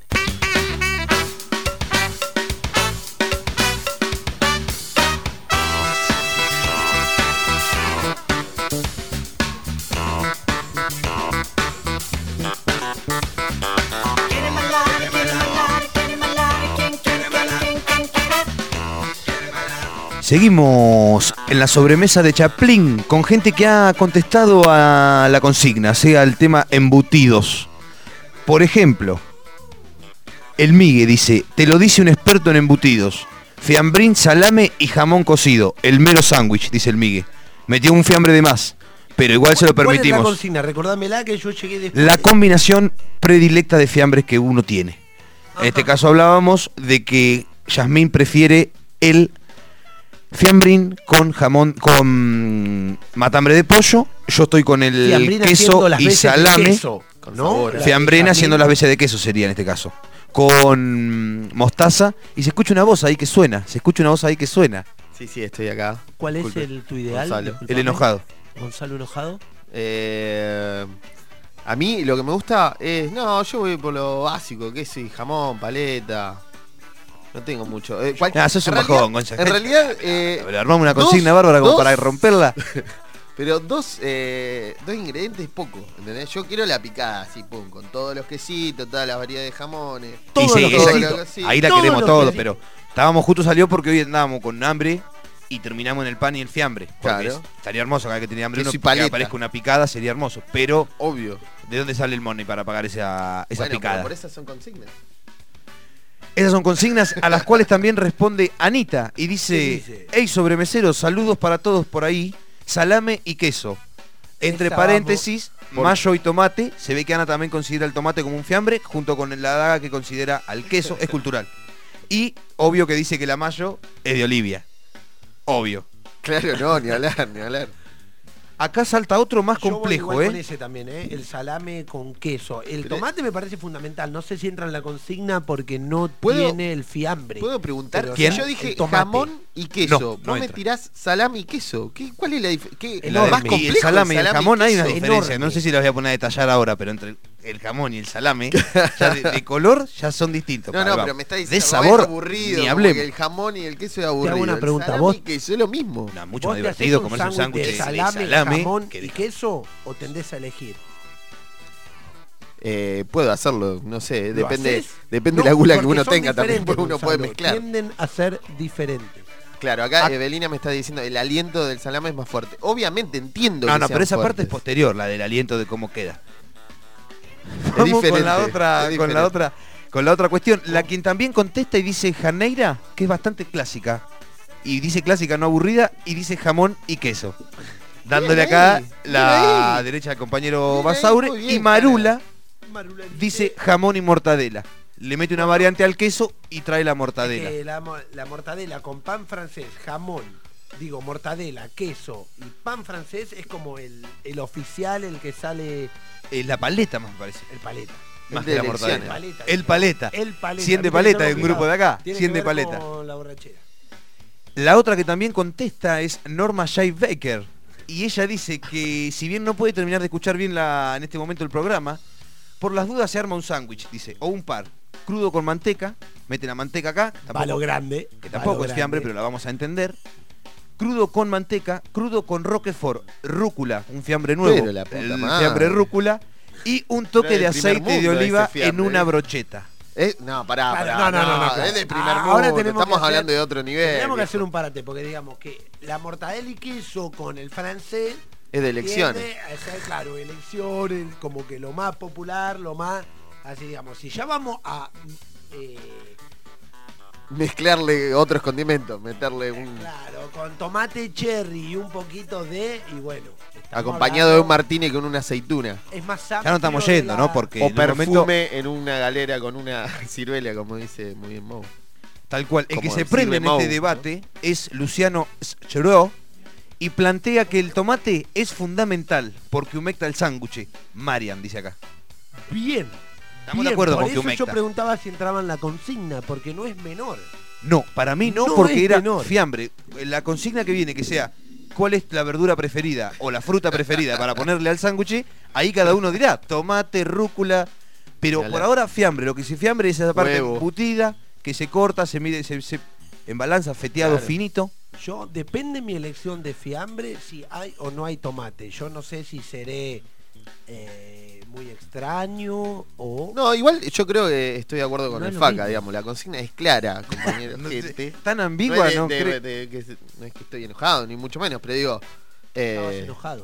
Seguimos en la sobremesa de Chaplin con gente que ha contestado a la consigna, sea el tema embutidos. Por ejemplo, el Migue dice, te lo dice un experto en embutidos. Fiambrín, salame y jamón cocido. El mero sándwich, dice el Migue. Metió un fiambre de más, pero igual se lo permitimos. ¿Cuál es la consigna? Recordámela que yo llegué después. La combinación predilecta de fiambres que uno tiene. Ajá. En este caso hablábamos de que Yasmín prefiere el fiambrín con jamón, con matambre de pollo. Yo estoy con el Fiambrín queso y salame. Queso, ¿no? Fiambrín haciendo las veces de queso sería en este caso. Con mostaza. Y se escucha una voz ahí que suena. Se escucha una voz ahí que suena. Sí, sí, estoy acá. ¿Cuál Disculpe. es el tu ideal? Gonzalo. El enojado. Gonzalo enojado. Eh, a mí lo que me gusta es... No, yo voy por lo básico. Queso y jamón, paleta. No tengo mucho. Eh, cual, ah, sos un bajón, Gonzalo. En realidad... Eh, Le armamos una consigna dos, bárbara como dos, para romperla. Pero dos, eh, dos ingredientes es poco, ¿entendés? Yo quiero la picada, así, pum, con todos los quesitos, todas las variedades de jamones. Y sí, todo lo que, sí, ahí la queremos todo, pero estábamos justo salió porque hoy andábamos con hambre y terminamos en el pan y el fiambre. Claro. Estaría hermoso cada vez que tenía hambre uno que aparezca una picada, sería hermoso. Pero, obvio. ¿De dónde sale el money para pagar esa, esa bueno, picada? Por esas son consignas. Esas son consignas a las cuales también responde Anita y dice, hey sobremeseros, saludos para todos por ahí, salame y queso. Entre Esa paréntesis, vamos. Mayo y tomate. Se ve que Ana también considera el tomate como un fiambre, junto con la daga que considera al queso, es cultural. Y obvio que dice que la mayo es de Olivia. Obvio. Claro, no, ni hablar, ni hablar. Acá salta otro más Yo complejo, voy igual ¿eh? Con ese también, ¿eh? El salame con queso. El Pero tomate me parece fundamental. No sé si entra en la consigna porque no tiene el fiambre. ¿Puedo preguntar? Pero, ¿Quién? Yo dije jamón y queso. No, Vos no me entra. tirás salame y queso. ¿Qué, ¿Cuál es la diferencia? La más de, complejo. Y el salame y el jamón hay una queso. diferencia. Enorme. No sé si las voy a poner a detallar ahora, pero entre el jamón y el salame, ya de, de color ya son distintos. No, no, Vamos. pero me está diciendo de sabor, es aburrido. ni hablemos. Que el jamón y el queso es aburrido. Te hago una pregunta, el salame vos. Y queso es lo mismo. No, mucho más divertido comerse un sándwich de salame, salame jamón que de y queso o tendés a elegir. Eh, puedo hacerlo, no sé, depende, haces? depende No, de la gula que porque uno son tenga también, diferentes, porque uno puede Gonzalo, mezclar. Tienden a ser diferentes. Claro, acá Ah. Evelina me está diciendo el aliento del salame es más fuerte. Obviamente entiendo No, que no, sean pero esa fuertes. parte es posterior, la del aliento de cómo queda. Es Vamos diferente, con la otra, es con diferente. la otra, con la otra cuestión. La quien también contesta y dice Janeira, que es bastante clásica. Y dice clásica, no aburrida, y dice jamón y queso. Dándole Bien acá ahí, la bien derecha al compañero Bien Basaure. ahí, muy bien, Y Marula Marula dice jamón y mortadela. Le mete una variante al queso y trae la mortadela. Es que la, mo- la mortadela con pan francés, jamón, digo, mortadela, queso y pan francés es como el, el oficial, el que sale... Es la paleta más me parece. El paleta. Más de que la elecciones. mortadela. Paleta, El paleta. El paleta. cien de Porque paleta, estamos de un grupo de acá. Tiene cien que de ver paleta. con la borrachera. La otra que también contesta es Norma Jay Baker. Y ella dice que si bien no puede terminar de escuchar bien la, en este momento el programa, por las dudas se arma un sándwich, dice, o un par. Crudo con manteca, mete la manteca acá. Va lo grande. Que tampoco va es lo fiambre, grande. pero la vamos a entender. Crudo con manteca, crudo con roquefort, rúcula, un fiambre nuevo. Pero la puta el madre. fiambre rúcula. Y un toque Pero de es del primer aceite de mundo oliva ese fiambre, en una eh. brocheta. Eh, no, pará, Pará, pará. no, no, no, no, Es del primer Ah, mundo. ahora tenemos Estamos que hacer- hablando de otro nivel. Tenemos que viejo. hacer un parate, porque digamos que la mortadela y queso con el francés... Es de elecciones. tiende a ser, claro, elecciones, como que lo más popular, lo más... Así digamos, si ya vamos a... eh, Mezclarle otros condimentos, meterle un... claro, con tomate cherry y un poquito de... Y bueno... estamos Acompañado de un hablando- martini con una aceituna. Es más Ya no estamos amplio de yendo, la- ¿no? Porque O en un perfume momento, en una galera con una ciruela, como dice muy bien Mo. tal cual, el que como se sirve prende en Mau, este ¿no? debate es Luciano Schro y plantea que el tomate es fundamental porque humecta el sándwich. Marian dice acá. Bien. Estamos bien, de acuerdo por con que eso yo humecta. preguntaba si entraba en la consigna, porque no es menor. No, para mí no, No porque es era menor. fiambre. La consigna que viene que sea cuál es la verdura preferida o la fruta preferida para ponerle al sándwich, ahí cada uno dirá tomate, rúcula, pero Dale. por ahora fiambre. Lo que sí fiambre es esa parte Huevo. embutida que se corta, se mide, se, se embalanza, feteado, Claro. finito. Yo, depende mi elección de fiambre, si hay o no hay tomate. Yo no sé si seré eh, muy extraño o... No, igual yo creo que estoy de acuerdo con No el es lo Faca, mismo. digamos. La consigna es clara, compañero. No gente. sé, tan ambigua, es de- ¿no? de- Cre- de- que se- no es que estoy enojado, ni mucho menos, pero digo... Estabas eh, enojado.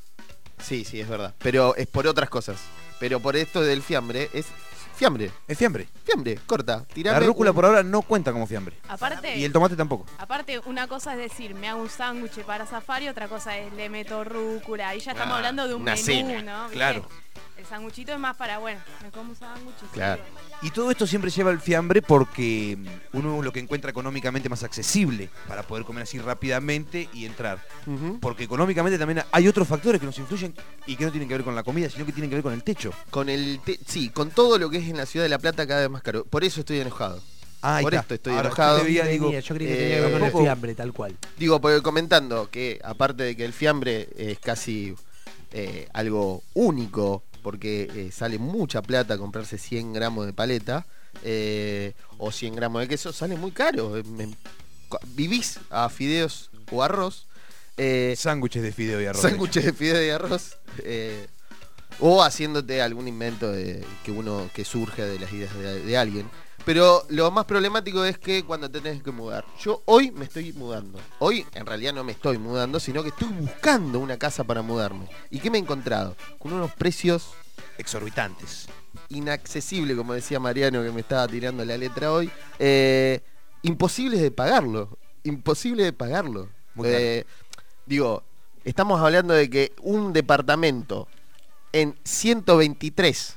Sí, sí, es verdad. Pero es por otras cosas. Pero por esto del fiambre, es fiambre. Es fiambre. Fiambre, corta. Tirame La rúcula un- por ahora no cuenta como fiambre. Aparte, Y el tomate tampoco. aparte, una cosa es decir, me hago un sándwich para safari, otra cosa es le meto rúcula. Ahí ya estamos Ah, hablando de un una menú, cena, ¿no? ¿Viste? claro. El sanguchito es más para, bueno, me como un sándwich. y Claro. sigo. Y todo esto siempre lleva al fiambre porque mm, uno lo que encuentra económicamente más accesible para poder comer así rápidamente y entrar. Ujú. Porque económicamente también hay otros factores que nos influyen y que no tienen que ver con la comida, sino que tienen que ver con el techo. Con el te- sí, con todo lo que es en la ciudad de La Plata cada vez más caro. Por eso estoy enojado. Ah, ahí Por está. esto estoy Ahora, enojado. yo te veía, Venía, digo, yo creí que eh, tenía que ver con el poco- fiambre, tal cual. Digo, porque comentando que aparte de que el fiambre es casi eh, algo único, porque eh, sale mucha plata comprarse cien gramos de paleta eh, o cien gramos de queso, sale muy caro. Eh, me- vivís a fideos o arroz. Eh, sándwiches de fideo y arroz. sándwiches de fideo y arroz. eh, o haciéndote algún invento de, que uno que surge de las ideas de, de alguien. Pero lo más problemático es que cuando te tenés que mudar. Yo hoy me estoy mudando. Hoy en realidad no me estoy mudando, sino que estoy buscando una casa para mudarme. ¿Y qué me he encontrado? Con unos precios exorbitantes. Inaccesibles, como decía Mariano que me estaba tirando la letra hoy. Eh, imposibles de pagarlo. Imposible de pagarlo. Muy Eh, digo, estamos hablando de que un departamento en ciento veintitrés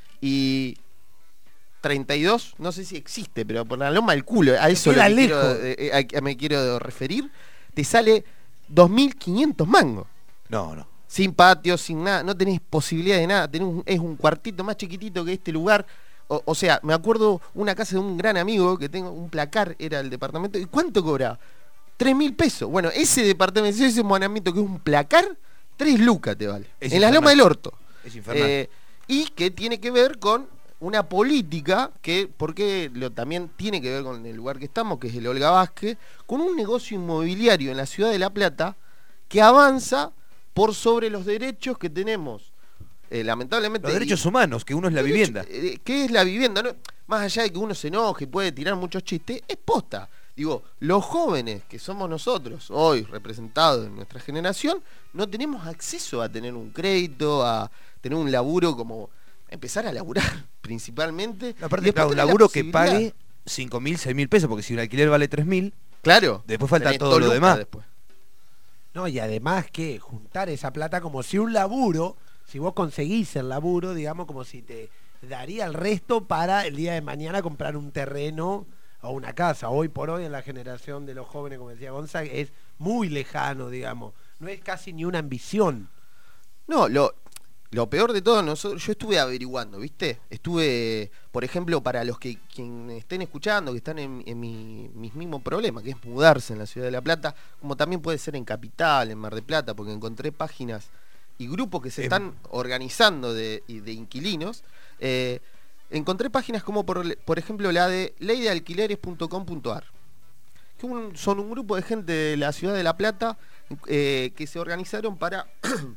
y treinta y dos, no sé si existe, pero por la loma del culo, a eso queda lo que quiero, lejos. eh, eh, a- me quiero referir, te sale dos mil quinientos mangos. No, no. Sin patio, sin nada, no tenés posibilidad de nada, tenés un- es un cuartito más chiquitito que este lugar. O, o sea, me acuerdo una casa de un gran amigo que tengo, un placar era el departamento, ¿y cuánto cobraba? Tres mil pesos. Bueno, ese departamento, ese monamiento que es un placar, tres lucas te vale. Es en la infernal. loma del orto. Es infernal. Eh, y que tiene que ver con una política que, porque lo, también tiene que ver con el lugar que estamos, que es el Olga Vázquez, con un negocio inmobiliario en la ciudad de La Plata que avanza por sobre los derechos que tenemos. Eh, lamentablemente... Los derechos y- humanos, que uno es la Derecho- vivienda. eh, ¿Qué es la vivienda? ¿No? Más allá de que uno se enoje y puede tirar muchos chistes, es posta. Digo, los jóvenes que somos nosotros, hoy representados en nuestra generación, no tenemos acceso a tener un crédito, a tener un laburo como empezar a laburar principalmente. Aparte, y después claro, un tener la laburo que posibilidad. pague cinco mil, seis mil pesos, porque si un alquiler vale tres mil, Claro. después falta tenés todo todo lo lucas demás. después. No, y además que juntar esa plata como si un laburo, si vos conseguís el laburo, digamos, como si te daría el resto para el día de mañana comprar un terreno o una casa. Hoy por hoy en la generación de los jóvenes, como decía Gonzalo, es muy lejano, digamos. No es casi ni una ambición. No, lo, lo peor de todo, nosotros, yo estuve averiguando, ¿viste? Estuve, por ejemplo, para los que quienes estén escuchando, que están en, en mi, mis mismos problemas, que es mudarse en la ciudad de La Plata, como también puede ser en Capital, en Mar del Plata, porque encontré páginas y grupos que se Em. están organizando de, y de inquilinos. Eh, encontré páginas como, por, por ejemplo, la de ley de alquileres punto com punto a r, que un- son un grupo de gente de la ciudad de La Plata eh, que se organizaron para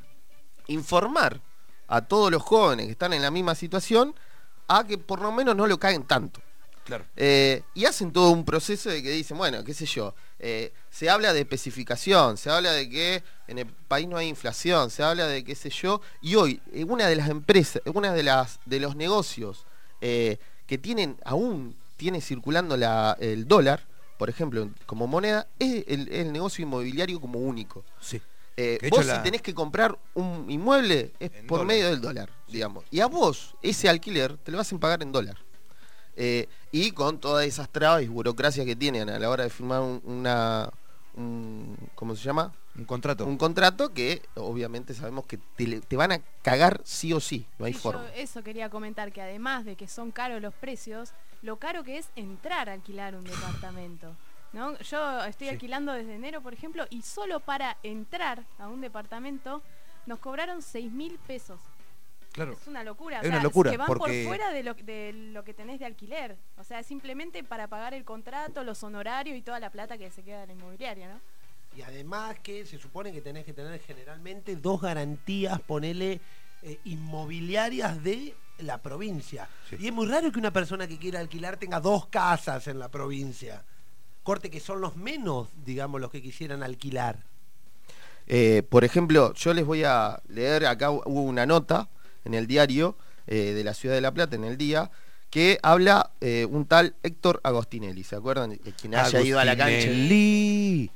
informar a todos los jóvenes que están en la misma situación a que por lo menos no lo caguen tanto. Claro. Eh, y hacen todo un proceso de que dicen, bueno, qué sé yo, eh, se habla de especificación, se habla de que en el país no hay inflación, se habla de qué sé yo, y hoy eh, una de las empresas, una de las de los negocios eh, que tienen aún tiene circulando la, el dólar, por ejemplo, como moneda, es el, el negocio inmobiliario como único. Sí. Eh, Que de vos hecho si la- tenés que comprar un inmueble es En por dólar. medio del dólar, digamos. Y a vos, ese alquiler, te lo hacen pagar en dólar. Eh, y con todas esas trabas y burocracias que tienen a la hora de firmar un, una... Un, ¿cómo se llama? Un contrato. Un contrato que obviamente sabemos que te, le- te van a cagar sí o sí, no hay Sí, forma. yo eso quería comentar, que además de que son caros los precios, lo caro que es entrar a alquilar un departamento. ¿No? Yo estoy Sí. alquilando desde enero, por ejemplo, y solo para entrar a un departamento nos cobraron seis mil pesos. Claro. Es una locura. Es o una sea, locura, que van porque- por fuera de lo, de lo que tenés de alquiler. O sea, simplemente para pagar el contrato, los honorarios y toda la plata que se queda en la inmobiliaria, ¿no? Y además que se supone que tenés que tener generalmente dos garantías, ponele eh, inmobiliarias de la provincia. Sí. Y es muy raro que una persona que quiera alquilar tenga dos casas en la provincia. Corte que son los menos, digamos, los que quisieran alquilar. Eh, por ejemplo, yo les voy a leer, acá hubo una nota en el diario eh, de la Ciudad de La Plata, en el día, que habla eh, un tal Héctor Agostinelli, ¿se acuerdan? Eh, Quien haya ido a la cancha. Agostinelli,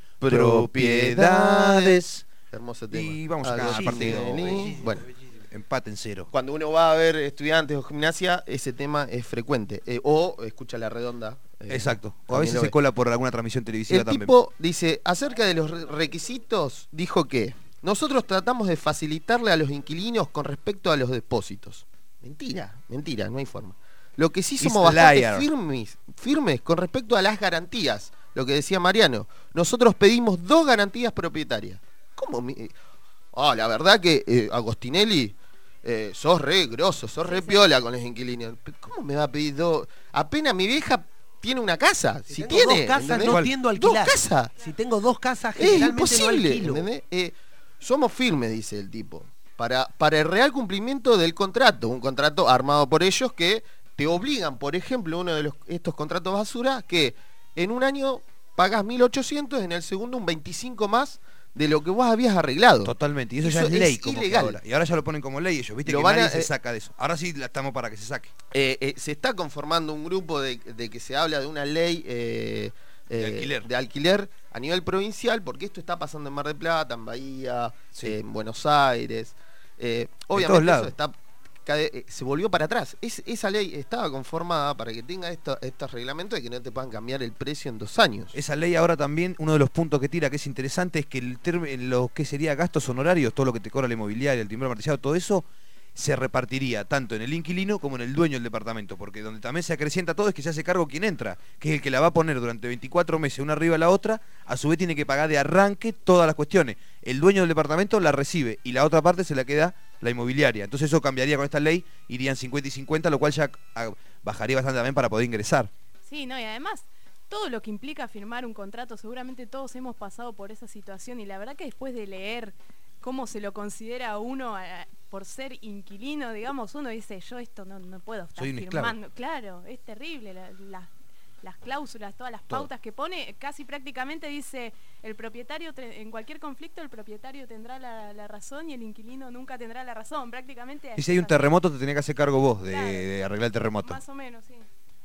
propiedades. Hermoso tema. Y vamos acá al partido. Agostinelli. Bueno, empate en cero. cuando uno va a ver Estudiantes o Gimnasia, ese tema es frecuente. Eh, o escucha La Redonda. eh, Exacto. O a también veces lo se ve. cola por alguna transmisión televisiva El también. tipo dice, acerca de los re- requisitos, dijo que nosotros tratamos de facilitarle a los inquilinos con respecto a los depósitos. Mentira, mentira, no hay forma. Lo que sí somos It's bastante liar. firmes, firmes con respecto a las garantías. Lo que decía Mariano, nosotros pedimos dos garantías propietarias. ¿Cómo? mi- Ah, la verdad que eh, Agostinelli, eh, sos re grosso, sos re piola con los inquilinos. ¿Cómo me va a pedir dos? Apenas mi vieja tiene una casa. Si, Si, tengo tiene, dos casas ¿entendés? no tiendo a alquilar. Dos casas. Si tengo dos casas Es generalmente imposible, no alquilo. ¿entendés? Eh, somos firmes, dice el tipo, para, para el real cumplimiento del contrato, un contrato armado por ellos que te obligan, por ejemplo, uno de los, estos contratos basura, que en un año pagas mil ochocientos, en el segundo un veinticinco más de lo que vos habías arreglado. Totalmente, y eso, ya Eso es ley es como que ilegal. ahora. Y ahora ya lo ponen como ley ellos, viste Lo que van nadie a- se eh, saca de eso. Ahora sí la estamos para que se saque. Eh, eh, se está conformando un grupo de, de que se habla de una ley eh, eh, De alquiler. de alquiler a nivel provincial, porque esto está pasando en Mar del Plata, en Bahía, Sí. eh, en Buenos Aires. Eh, todos obviamente lados. eso está, cade- eh, se volvió para atrás. Es- esa ley estaba conformada para que tenga esto- estos reglamentos de que no te puedan cambiar el precio en dos años. Esa ley ahora también, uno de los puntos que tira que es interesante es que el term- lo que sería gastos honorarios, todo lo que te cobra la inmobiliaria, el timbrado amortizado, todo eso se repartiría tanto en el inquilino como en el dueño del departamento, porque donde también se acrecienta todo es que se hace cargo quien entra, que es el que la va a poner durante veinticuatro meses una arriba a la otra, a su vez tiene que pagar de arranque todas las cuestiones. El dueño del departamento la recibe y la otra parte se la queda la inmobiliaria. Entonces eso cambiaría con esta ley, irían cincuenta y cincuenta, lo cual ya ah, bajaría bastante también para poder ingresar. Sí, no, y además todo lo que implica firmar un contrato, seguramente todos hemos pasado por esa situación y la verdad que después de leer cómo se lo considera a uno a- por ser inquilino, digamos, uno dice, yo esto no, no puedo estar Soy un esclavo. firmando. Claro, es terrible, la- la- las cláusulas, todas las Todo. pautas que pone, casi prácticamente dice, el propietario, te- en cualquier conflicto el propietario tendrá la, la razón y el inquilino nunca tendrá la razón, prácticamente. Y si hay un así. terremoto te tenés que hacer cargo vos de, Claro. de arreglar el terremoto. Más o menos, sí.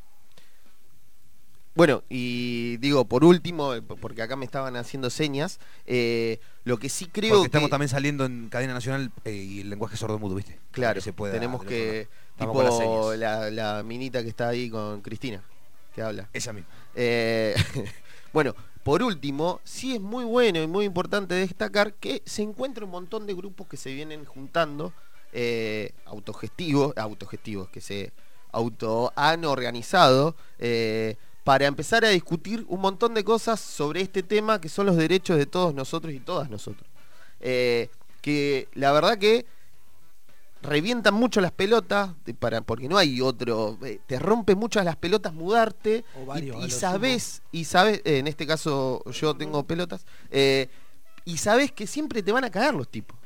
Bueno, y digo, por último, eh, porque acá me estaban haciendo señas, eh, lo que sí creo Porque que... estamos también saliendo en cadena nacional eh, y el lenguaje sordomudo, ¿viste? Claro, Que se pueda tenemos del que... otro lado. Estamos con las Tipo señas. la, la minita que está ahí con Cristina, que habla. Esa misma. Eh, bueno, por último, sí es muy bueno y muy importante destacar que se encuentra un montón de grupos que se vienen juntando, eh, autogestivos, autogestivos, que se auto han organizado, eh, para empezar a discutir un montón de cosas sobre este tema que son los derechos de todos nosotros y todas nosotros. Eh, que la verdad que revientan mucho las pelotas, de- para, porque no hay otro, eh, te rompe mucho las pelotas mudarte O y, varios, a y lo sabes, y sabes, eh, en este caso yo tengo pelotas, eh, y sabes que siempre te van a cagar los tipos.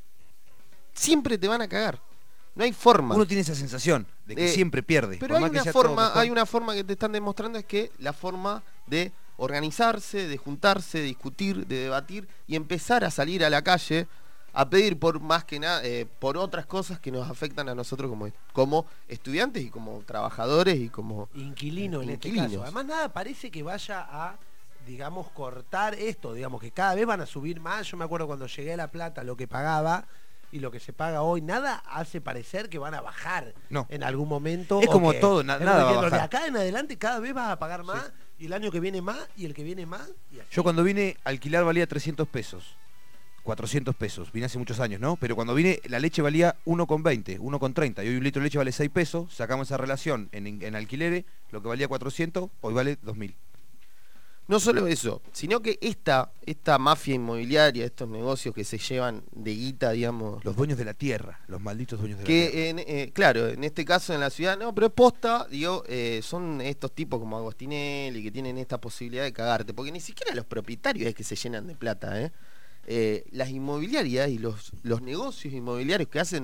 Siempre te van a cagar. No hay forma. Uno tiene esa sensación de que Eh, siempre pierde. Pero por hay más que una sea todo forma, mejor. hay una forma que te están demostrando, es que la forma de organizarse, de juntarse, de discutir, de debatir y empezar a salir a la calle a pedir por más que nada, eh, por otras cosas que nos afectan a nosotros como, como estudiantes y como trabajadores y como Inquilino en este inquilinos. caso. Además nada parece que vaya a, digamos, cortar esto, digamos que cada vez van a subir más. Yo me acuerdo cuando llegué a La Plata lo que pagaba y lo que se paga hoy, nada hace parecer que van a bajar No. en algún momento. Es o como que- todo, na- es nada como va a que De bajar. acá en adelante cada vez vas a pagar más y el año que viene más y el que viene más. Y así. Yo cuando vine, alquilar valía trescientos pesos. cuatrocientos pesos, vine hace muchos años, ¿no? Pero cuando vine, la leche valía uno con veinte, uno con treinta, y hoy un litro de leche vale seis pesos, sacamos esa relación en, en alquileres, lo que valía cuatrocientos, hoy vale dos mil. No solo eso, sino que esta, esta mafia inmobiliaria, estos negocios que se llevan de guita, digamos, Los dueños de la tierra, los malditos dueños de la tierra. que en, eh, claro, en este caso en la ciudad, no, pero es posta, digo, eh, son estos tipos como Agostinelli que tienen esta posibilidad de cagarte, porque ni siquiera los propietarios es que se llenan de plata, ¿eh? Eh, las inmobiliarias y los, los negocios inmobiliarios que hacen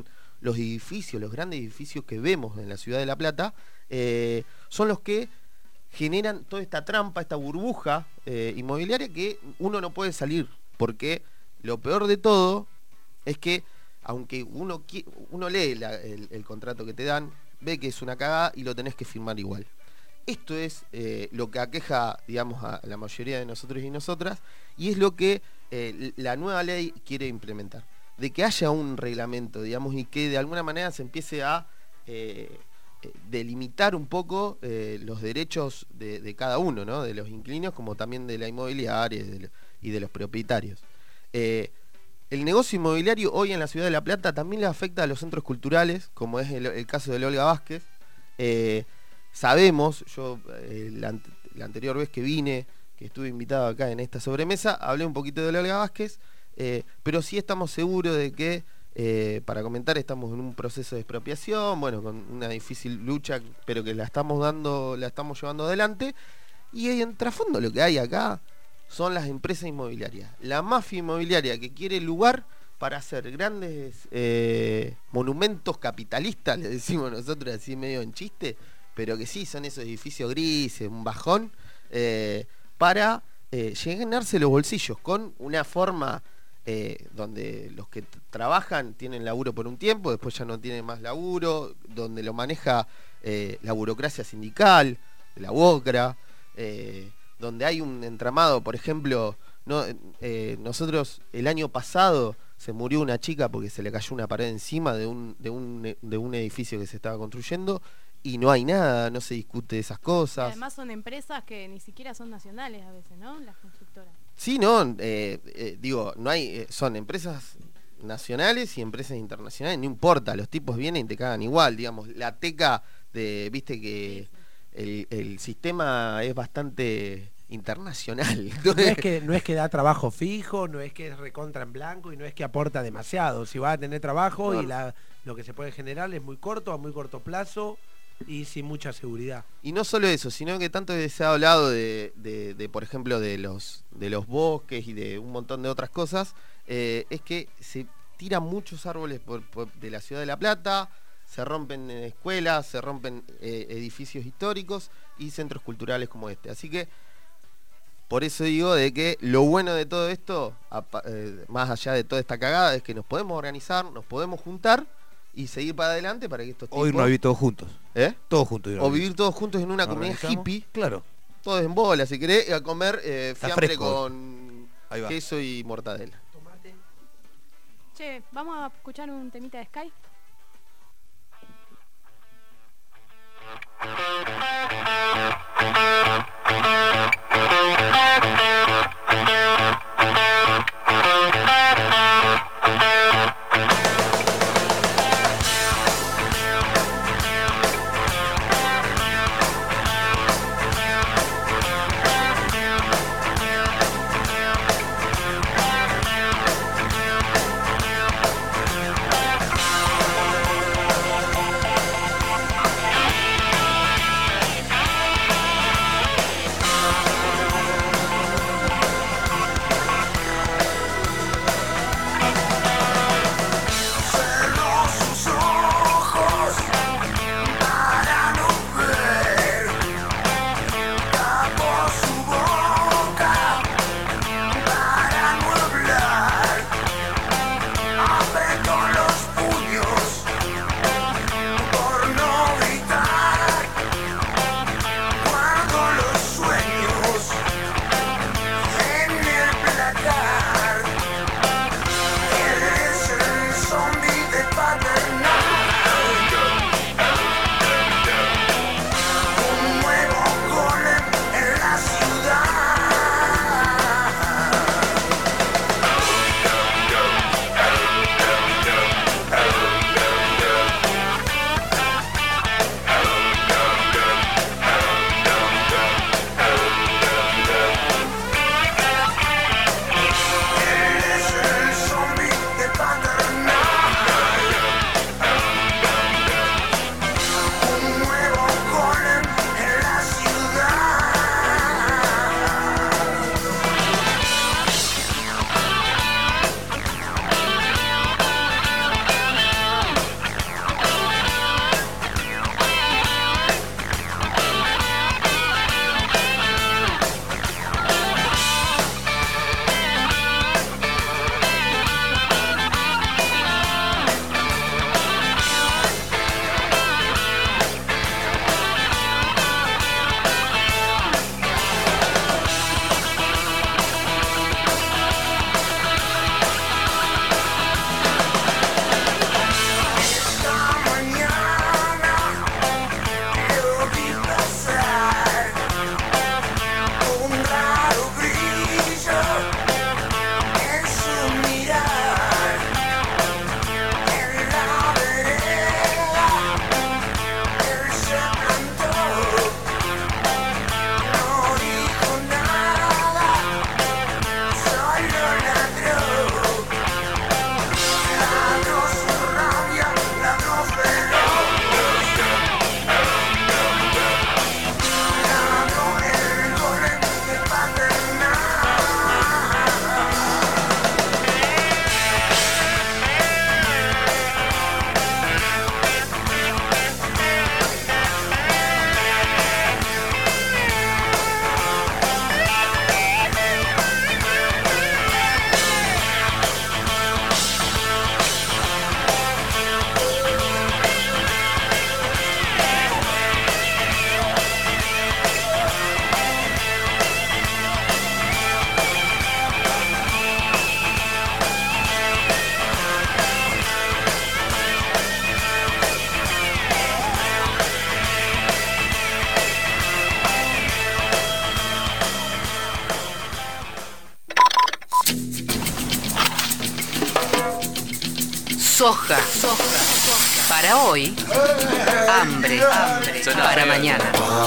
los edificios, los grandes edificios que vemos en la ciudad de La Plata, eh, son los que generan toda esta trampa, esta burbuja eh, inmobiliaria que uno no puede salir, porque lo peor de todo es que aunque uno, uno lee la, el, el contrato que te dan, ve que es una cagada y lo tenés que firmar igual. Esto es eh, lo que aqueja, digamos, a la mayoría de nosotros y nosotras, y es lo que eh, la nueva ley quiere implementar. De que haya un reglamento, digamos, y que de alguna manera se empiece a eh, delimitar un poco eh, los derechos de, de cada uno, ¿no? De los inquilinos como también de la inmobiliaria y de, lo, y de los propietarios. Eh, el negocio inmobiliario hoy en la ciudad de La Plata también le afecta a los centros culturales, como es el, el caso de Olga Vázquez. Eh, sabemos, yo eh, la, la anterior vez que vine, que estuve invitado acá en esta sobremesa, hablé un poquito de Olga Vázquez, eh, pero sí estamos seguros de que, eh, para comentar, estamos en un proceso de expropiación, bueno, con una difícil lucha, pero que la estamos dando, la estamos llevando adelante, y en trasfondo lo que hay acá son las empresas inmobiliarias, la mafia inmobiliaria que quiere lugar para hacer grandes eh, monumentos capitalistas, le decimos nosotros así medio en chiste, pero que sí, son esos edificios grises, un bajón, eh, para eh, llenarse los bolsillos con una forma eh, donde los que trabajan tienen laburo por un tiempo, después ya no tienen más laburo, donde lo maneja eh, la burocracia sindical, la UOCRA, eh, donde hay un entramado, por ejemplo, no, eh, nosotros el año pasado se murió una chica porque se le cayó una pared encima de un, de un, de un edificio que se estaba construyendo y no hay nada, no se discute de esas cosas. Y además son empresas que ni siquiera son nacionales a veces, ¿no? Las constructoras. Sí, no, eh, eh, digo, no hay, eh, son empresas nacionales y empresas internacionales, no importa, los tipos vienen y te cagan igual, digamos, la teca de, viste que el, el sistema es bastante internacional. No es que no es que da trabajo fijo, no es que es recontra en blanco y no es que aporta demasiado. Si va a tener trabajo no. y la, lo que se puede generar es muy corto, a muy corto plazo y sin mucha seguridad. Y no solo eso, sino que tanto que se ha hablado de, de, de por ejemplo, de los de los bosques y de un montón de otras cosas, eh, es que se tiran muchos árboles por, por, de la ciudad de La Plata, se rompen escuelas, se rompen eh, edificios históricos y centros culturales como este. Así que por eso digo de que lo bueno de todo esto, eh, más allá de toda esta cagada, es que nos podemos organizar, nos podemos juntar y seguir para adelante para que estos tipos... O irnos a vivir todos juntos. ¿Eh? Todos juntos. O vivir todos juntos en una comunidad hippie. Claro. Todos en bola, si querés, a comer eh, fiambre con queso y mortadela. Tomate. Che, ¿vamos a escuchar un temita de Sky? Thank Soja. Para hoy, hambre. Para mañana.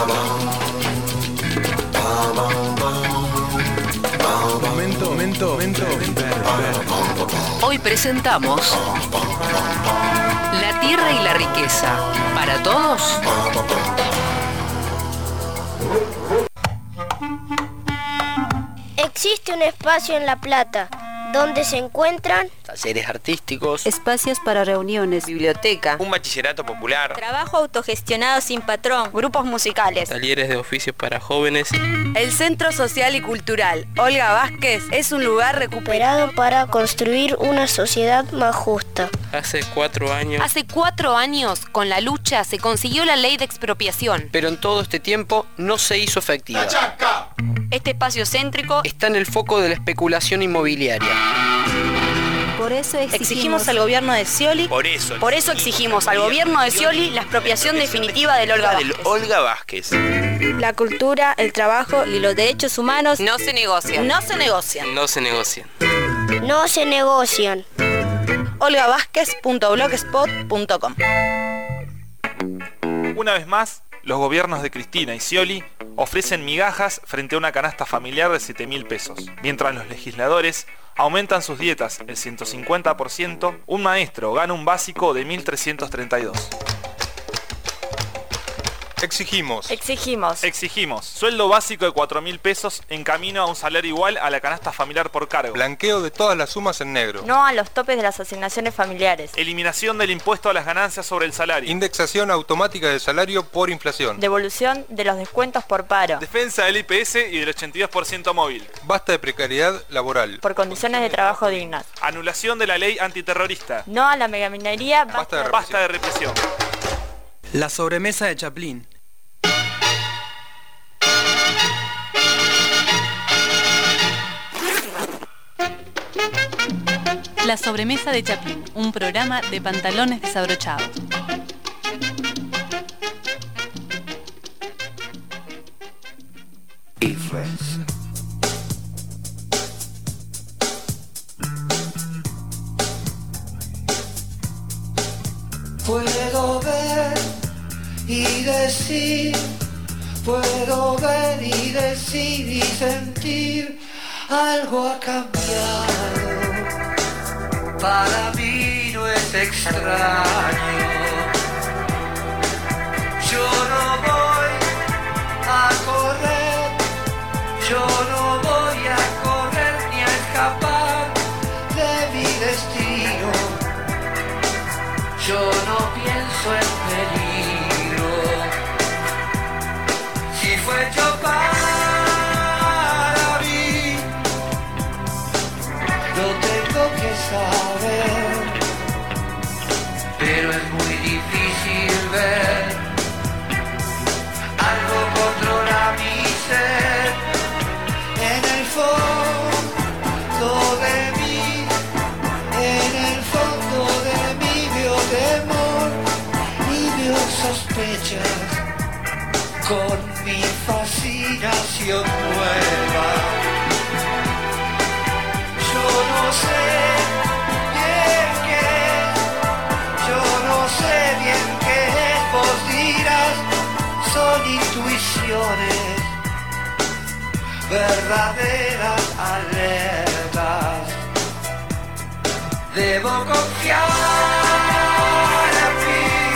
Momento, momento, momento. Hoy presentamos La tierra y la riqueza. ¿Para todos? Existe un espacio en La Plata donde se encuentran talleres artísticos, espacios para reuniones, biblioteca, un bachillerato popular, trabajo autogestionado sin patrón, grupos musicales, talleres de oficios para jóvenes. El Centro Social y Cultural Olga Vázquez es un lugar recuperado para construir una sociedad más justa. Hace cuatro años. Hace cuatro años, con la lucha, se consiguió la ley de expropiación. Pero en todo este tiempo no se hizo efectiva. Este espacio céntrico está en el foco de la especulación inmobiliaria. Por eso exigimos, exigimos al gobierno de Scioli. Por eso. Por eso exigimos al gobierno de Scioli la expropiación definitiva del Olga Vázquez. Del Olga Vázquez. La cultura, el trabajo y los derechos humanos no se negocian. No se negocian. No se negocian. No se negocian. olga vázquez punto blogspot punto com. Una vez más, los gobiernos de Cristina y Scioli ofrecen migajas frente a una canasta familiar de siete mil pesos, mientras los legisladores aumentan sus dietas el ciento cincuenta por ciento, un maestro gana un básico de mil trescientos treinta y dos. Exigimos. Exigimos. Exigimos. Sueldo básico de cuatro mil pesos en camino a un salario igual a la canasta familiar por cargo. Blanqueo de todas las sumas en negro. No a los topes de las asignaciones familiares. Eliminación del impuesto a las ganancias sobre el salario. Indexación automática del salario por inflación. Devolución de los descuentos por paro. Defensa del I P S y del ochenta y dos por ciento móvil. Basta de precariedad laboral. Por condiciones de trabajo dignas. Anulación de la ley antiterrorista. No a la megaminería. Basta, basta, de, de basta de represión. La sobremesa de Chaplin. La sobremesa de Chaplin, un programa de pantalones desabrochados. Puedo ver y decir, puedo ver y decir y sentir, algo ha cambiado. Para mí no es extraño. Yo no voy a correr, yo no voy a correr ni a escapar de mi destino. Yo no pienso en peligro. Si fue yo para mí, lo tengo que saber, pero es muy difícil ver. Algo controla mi ser. En el fondo de mí, en el fondo de mí veo temor y veo sospechas con mi fascinación nueva. Yo no sé bien qué es, yo no sé bien qué es, vos dirás, son intuiciones, verdaderas alertas. Debo confiar en mí,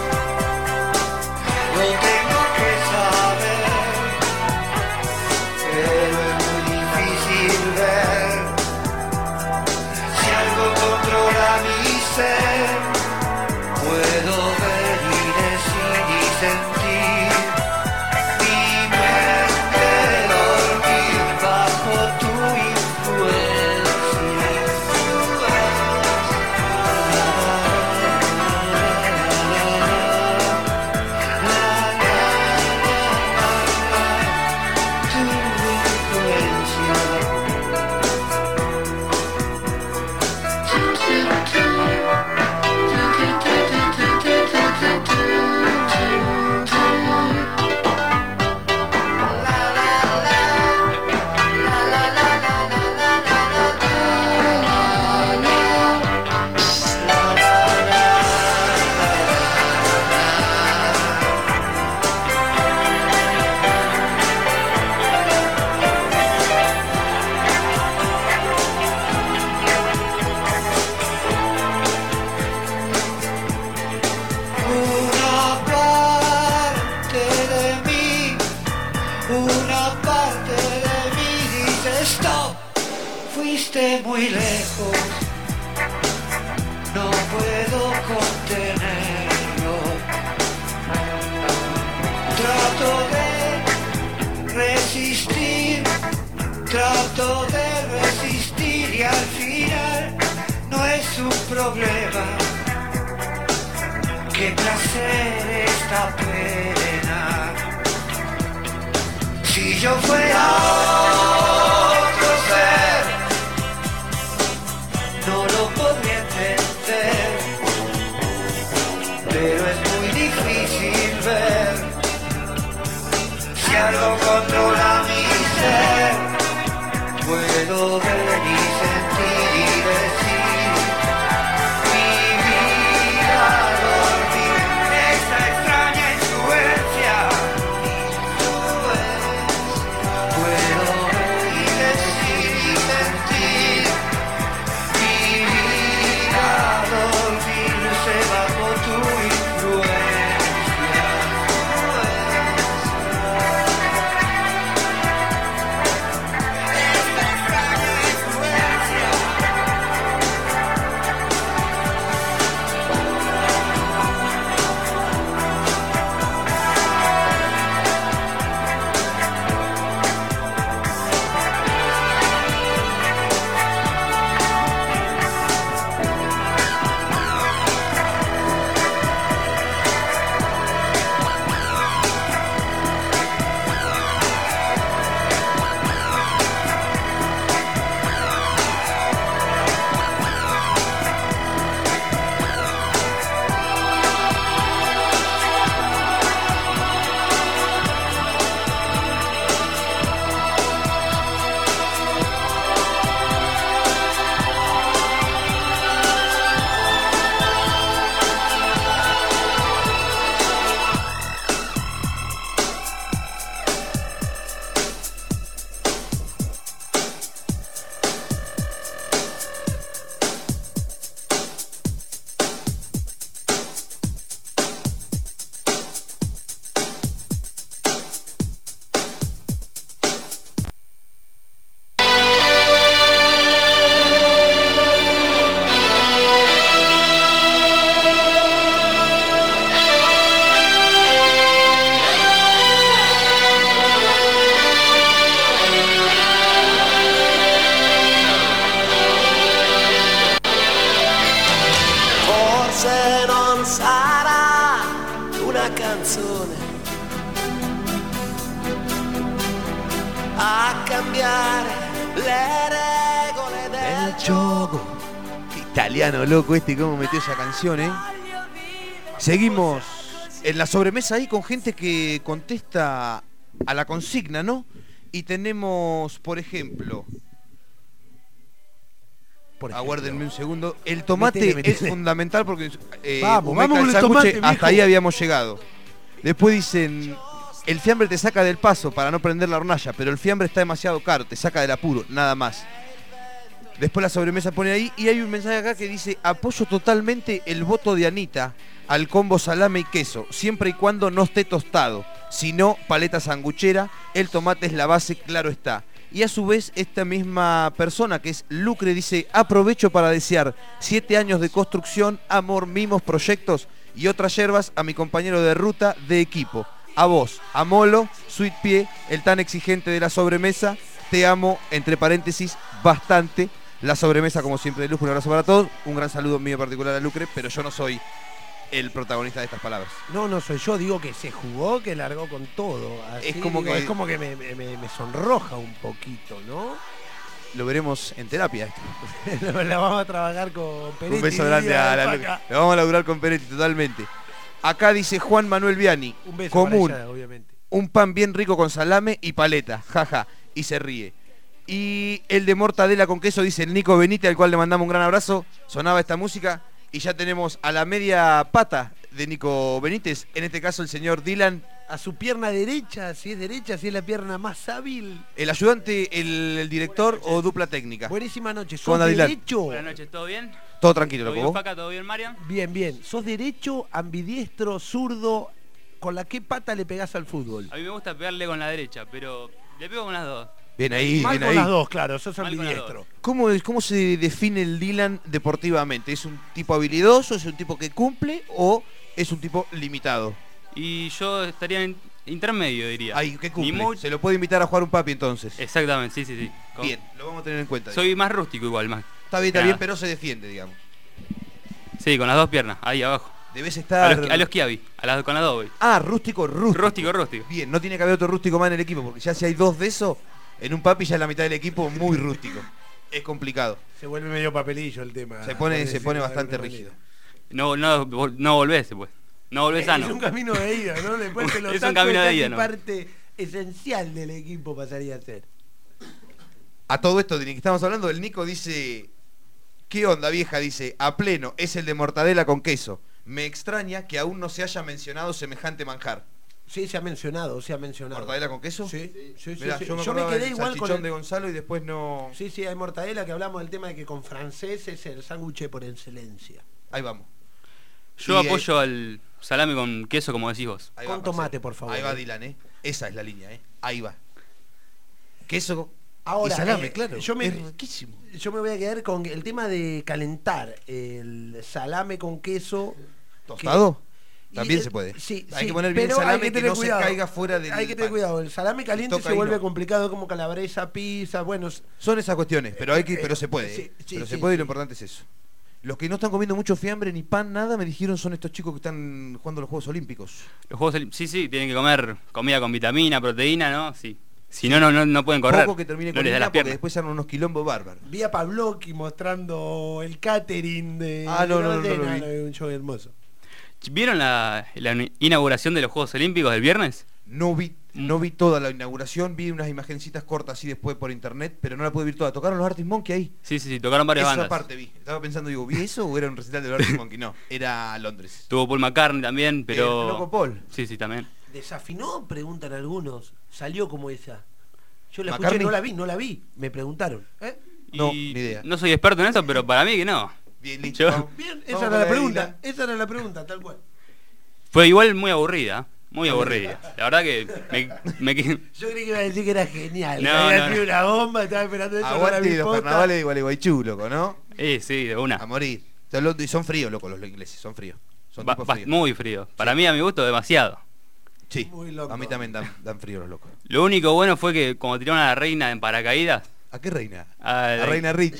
lo tengo que saber, pero es muy difícil ver. Si algo controla mi ser, puedo ver y decir y sentir. Mi mente dormir bajo tu influencia. Tu influencia. lejos, no puedo contenerlo. Trato de resistir, trato de resistir y al final no es un problema. Qué placer esta pena. Si yo fuera otro ser, no lo podría entender, pero es muy difícil ver si algo controla mi ser. Puedo ver y sentir y decir mi vida dormir esta extraña influencia. Puedo ver y decir y sentir mi vida dormirse bajo tu influencia. Forse non sarà una canzone a cambiare le regole del gioco. Qué italiano loco este, cómo metió esa canción, ¿eh? Seguimos en la sobremesa ahí con gente que contesta a la consigna, ¿no? Y tenemos, por ejemplo... Por Aguárdenme un segundo. El tomate metele, metele. es fundamental porque eh, vamos, vamos con el tomate, hasta viejo. Ahí habíamos llegado. Después dicen, el fiambre te saca del paso para no prender la hornalla, pero el fiambre está demasiado caro, te saca del apuro, nada más. Después la sobremesa pone ahí y hay un mensaje acá que dice, apoyo totalmente el voto de Anita al combo salame y queso, siempre y cuando no esté tostado. Si no, paleta sanguchera, el tomate es la base, claro está. Y a su vez esta misma persona que es Lucre dice, aprovecho para desear siete años de construcción, amor, mimos, proyectos y otras yerbas a mi compañero de ruta de equipo. A vos, a Molo, Sweet Pie, el tan exigente de la sobremesa, te amo, entre paréntesis, bastante. La sobremesa como siempre de lujo, un abrazo para todos, un gran saludo mío particular a Lucre, pero yo no soy el protagonista de estas palabras. No, no soy yo, digo que se jugó, que largó con todo. Así, es como digo, que, es como que me, me, me sonroja un poquito, ¿no? Lo veremos en terapia esto. La vamos a trabajar con Peretti. Un beso grande a la Lucre. Lo vamos a laburar con Peretti, totalmente. Acá dice Juan Manuel Viani. Un beso común, para ella, obviamente. Un pan bien rico con salame y paleta, jaja, y se ríe. Y el de mortadela con queso dice el Nico Benítez, al cual le mandamos un gran abrazo. Sonaba esta música. Y ya tenemos a la media pata de Nico Benítez, en este caso el señor Dylan. A su pierna derecha, si es derecha, si es la pierna más hábil. El ayudante, el, el director o dupla técnica. Buenísima noche. ¿Sos derecho? Buenas noches, ¿todo bien? Todo tranquilo, ¿Todo loco. bien, Faca? ¿Todo bien, Marian? Bien, bien. ¿Sos derecho, ambidiestro, zurdo? ¿Con la qué pata le pegás al fútbol? A mí me gusta pegarle con la derecha, pero le pego con las dos. Bien ahí, Mal bien con ahí. las dos, claro, sos Mal con las ambidiestro. ¿Cómo, es- ¿Cómo se define el Dylan deportivamente? ¿Es un tipo habilidoso? ¿Es un tipo que cumple? ¿O es un tipo limitado? Y yo estaría en intermedio, diría. Ay, ¿qué Ni cumple? muy- Se lo puede invitar a jugar un papi entonces. Exactamente, sí, sí, sí. Con- Bien, lo vamos a tener en cuenta. Soy más rústico igual, más. Está bien, está Nada. bien, pero se defiende, digamos. Sí, con las dos piernas, ahí abajo. Debes A estar... los, a los Kiabi, a las, con las dos voy. Ah, rústico, rústico. Rústico, rústico. Bien, no tiene que haber otro rústico más en el equipo, porque ya si hay dos de esos, en un papi ya es la mitad del equipo muy rústico. Es complicado. Se vuelve medio papelillo el tema. Se pone, por se decirlo pone de bastante alguna rígido. No, no, vol- no volvés después. No volvés manera. sano. Es un camino de ida, ¿no? Después te lo Es un saco, camino de casi ida, ¿no? parte esencial del equipo pasaría a ser. A todo esto de lo que estamos hablando, el Nico dice... ¿Qué onda, vieja? Dice, a pleno, es el de mortadela con queso. Me extraña que aún no se haya mencionado semejante manjar. Sí, se ha mencionado, se ha mencionado. ¿Mortadela con queso? Sí, sí, sí. Mirá, sí. yo me, Yo me acordaba quedé del igual con salchichón el... de Gonzalo y después no... Sí, sí, hay mortadela, que hablamos del tema de que con francés es el sándwich por excelencia. Ahí vamos. Yo Y, eh, apoyo al salame con queso, como decís vos. Ahí Con va, tomate, Marcelo. por favor. Ahí va Dylan, ¿eh? Esa es la línea, ¿eh? Ahí va. Queso Ahora, y salame, eh, claro. yo me, es riquísimo. yo me voy a quedar con el tema de calentar el salame con queso. ¿Tostado? que- También y, se puede. Sí, Hay sí, que poner bien el pero hay salame que, tener no cuidado. se caiga fuera del Hay que tener pan. cuidado. El salame caliente Toca se y vuelve no. complicado como calabresa, pizza, bueno. s- Son esas cuestiones, pero hay que, pero se puede. Sí, ¿eh? sí, pero se sí, puede y sí. lo importante es eso. Los que no están comiendo mucho fiambre ni pan, nada, me dijeron son estos chicos que están jugando los Juegos Olímpicos. Los juegos, olim- sí, sí, tienen que comer comida con vitamina, proteína, ¿no? Sí. Si no, no, no, no pueden correr. Poco que termine no con les da ira las porque piernas. después se arman unos quilombos bárbaros. Vi a Pavlovsky mostrando el catering de. Ah, no, de no, no, no lo Nada, vi. un show hermoso. ¿Vieron la, la inauguración de los Juegos Olímpicos del viernes? No vi, no vi toda la inauguración, vi unas imagencitas cortas así después por internet, pero no la pude ver toda. ¿Tocaron los Arctic Monkey ahí? Sí, sí, sí, tocaron varias Esa bandas. parte vi. Estaba pensando, digo, ¿vi eso o era un recital de los Arctic Monkey? No, era Londres. Tuvo Paul McCartney también, pero... El loco Paul. Sí, sí, también. ¿Desafinó? Preguntan algunos. Salió como esa. Yo la escuché, ¿McCartney? no la vi, no la vi. Me preguntaron. ¿Eh? No, Y ni idea. No soy experto en eso, pero para mí que no. Bien, listo. Yo- vamos. Bien, Vamos esa con era la de pregunta. Dylan. Esa era la pregunta, tal cual. Fue igual muy aburrida, muy aburrida. La verdad que me... me quedé- Yo creí que iba a decir que era genial. No, que había no, sido no. una bomba, estaba esperando eso. no la Aguante vi los posta. carnavales de Gualeguaychú, loco, ¿no? Eh, sí, de una. A morir. Son lo- Y son fríos, loco, los ingleses, son fríos. Son Ba- tipos ba- fríos. muy frío. Para mí, a mi gusto, demasiado. Sí, Muy loco. a mí también dan, dan frío los locos. Lo único bueno fue que como tiraron a la reina en paracaídas... ¿A qué reina? A A la- Reina Rich.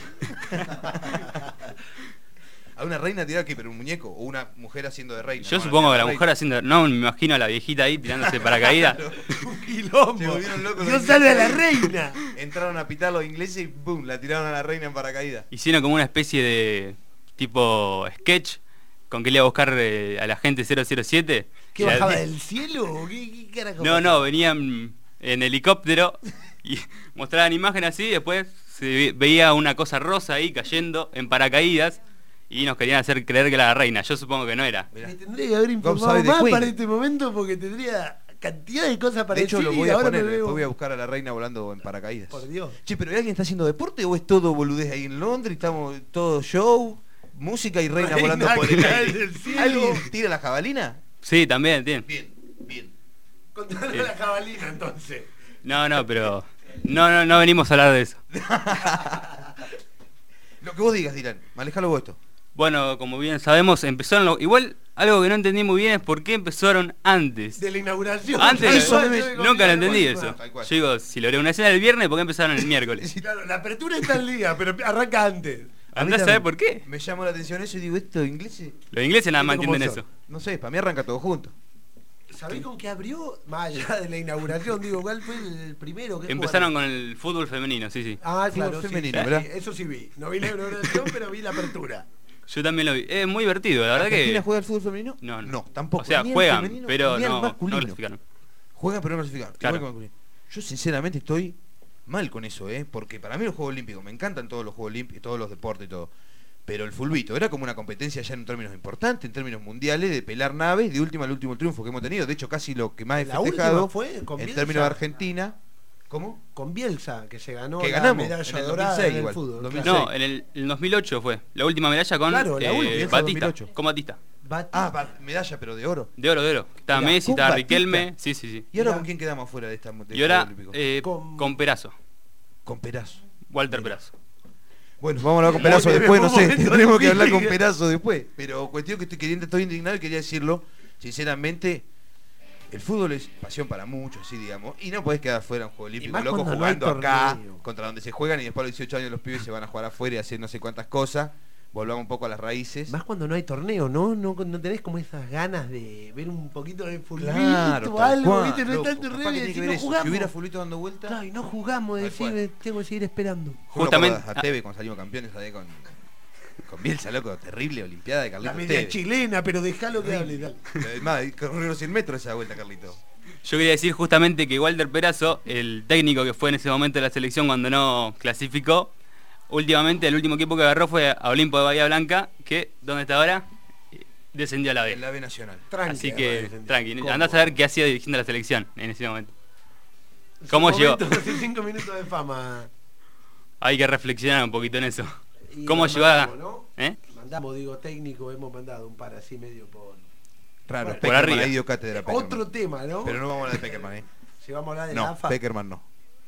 ¿A una reina tirar qué? ¿Pero un muñeco? ¿O una mujer haciendo de reina? Yo No, supongo que la reina. mujer haciendo... No, me imagino a la viejita ahí tirándose paracaídas. Un quilombo. Se volvieron locos Dios los salve a la ingleses. reina. Entraron a pitar los ingleses y ¡boom! La tiraron a la reina en paracaídas. Hicieron como una especie de tipo sketch con que le iba a buscar eh, a la gente cero cero siete. ¿Qué Y la- bajaba del cielo? ¿O ¿Qué, qué carajo? No, no, venían en helicóptero y mostraban imágenes así y después se ve- veía una cosa rosa ahí cayendo en paracaídas y nos querían hacer creer que era la reina. Yo supongo que no era. Me tendría que haber Gob informado sabe de más Queen. para este momento porque tendría cantidad de cosas De parecidas. hecho, lo y voy a ahora poner, me veo- después voy a buscar a la reina volando en paracaídas. Por Dios. Che, ¿pero hay alguien está haciendo deporte o es todo boludez ahí en Londres? Estamos todo show, música y reina Reina volando por el que cae aire. del cielo. ¿Alguien tira la jabalina? Sí, también, bien. Bien, bien. Contando Eh. la jabalina entonces. No, no, pero no, no, no venimos a hablar de eso. Lo que vos digas, Dylan, manejalo vos esto. Bueno, como bien sabemos, empezaron lo- igual algo que no entendí muy bien es por qué empezaron antes. De la inauguración. Antes, Tal cual, eso, yo digo, nunca lo mira, entendí tal eso. cual. Tal cual. Yo digo, si logré una escena el viernes, ¿por qué empezaron el miércoles? Claro, la apertura está el día, pero arranca antes. A mí Andá a saber también por qué. Me llamó la atención eso y digo, ¿esto ingleses? Los ingleses nada más ¿Cómo entienden son? eso. No sé, para mí arranca todo junto. ¿Sabés con qué abrió? Más allá de la inauguración, digo, ¿cuál fue el primero? ¿Qué Empezaron jugaron? con el fútbol femenino, sí, sí. Ah, Fútbol claro, sí, femenino, sí, ¿verdad? sí, eso sí vi. No vi la inauguración, pero vi la apertura. Yo también lo vi. Es muy divertido, la verdad ¿Argentina que... juega al fútbol femenino? No, no. No, tampoco. O sea, Ni al juegan, femenino, pero ni al no, no masculino. clasificaron. Juegan pero no clasificaron. Claro. igual que masculino. Yo sinceramente estoy mal con eso, ¿eh? Porque para mí los Juegos Olímpicos, me encantan todos los Juegos Olímpicos, todos los deportes y todo. Pero el fulbito era como una competencia ya en términos importantes, en términos mundiales, de pelar naves, de última el último triunfo que hemos tenido. De hecho, casi lo que más he La festejado última fue con en Bielsa. términos de Argentina. ¿Cómo? Con Bielsa, que se ganó Que la ganamos, medalla en el dorada dos mil seis en el igual, fútbol. dos mil claro. No, en el, el dos mil ocho fue. La última medalla con Claro, la eh, última, esa Batista. dos mil ocho. Con Batista. Batista. Ah, ba- medalla, pero de oro. De oro, de oro. Estaba con Messi, estaba Batista. Riquelme. Sí, sí, sí. ¿Y ahora Mirá. con quién quedamos fuera de esta de Y ahora Juegos Olímpicos? eh, Con- con Perazo. Con Perazo. Walter Perazo. Bueno, vamos a hablar con Perazo después, no sé, tendremos que hablar con Perazo después. Pero cuestión que estoy queriendo, estoy indignado y quería decirlo, sinceramente, el fútbol es pasión para muchos, sí, digamos, y no podés quedar fuera un juego olímpico, loco, no jugando acá, torneo. contra donde se juegan y después a los dieciocho años los pibes se van a jugar afuera y hacer no sé cuántas cosas. Volvamos un poco a las raíces. Más cuando no hay torneo, ¿no? No, no tenés como esas ganas de ver un poquito de fulbito Claro, o tal algo, cual, ¿viste? No loco, está el capaz torneo que y tiene que decís, ver no eso. jugamos. Si hubiera fulbito dando vueltas. Claro, y no jugamos, Tal decir, cual. tengo que seguir esperando. Justamente- a Tevez cuando salimos campeones, ¿sabés? Con, con Bielsa, loco, terrible Olimpiada de La Carlitos media Tevez. chilena, pero dejalo que hable. dale. Además, corrió cien metros esa vuelta, Carlito. Yo quería decir justamente que Walter Perazo, el técnico que fue en ese momento de la selección cuando no clasificó, últimamente el último equipo que agarró fue a Olimpo de Bahía Blanca, que, ¿dónde está ahora? Descendió a la B. En la B Nacional. Tranqui, Así además, que, descendió. tranqui, Cómodo. andá a saber qué hacía dirigiendo la selección en ese momento. Su ¿Cómo llegó? momento, hace cinco minutos de fama. Hay que reflexionar un poquito en eso. Y ¿Cómo nos llegó a...? mandamos, ¿no? ¿Eh? Mandamos, digo, técnico, hemos mandado un par así medio por... Raro, Bueno, Peckerman arriba. ahí dio cátedra. Peckerman. Otro tema, ¿no? Pero no vamos a hablar de Peckerman, ¿eh? Si vamos a hablar de la No, A F A. Peckerman no.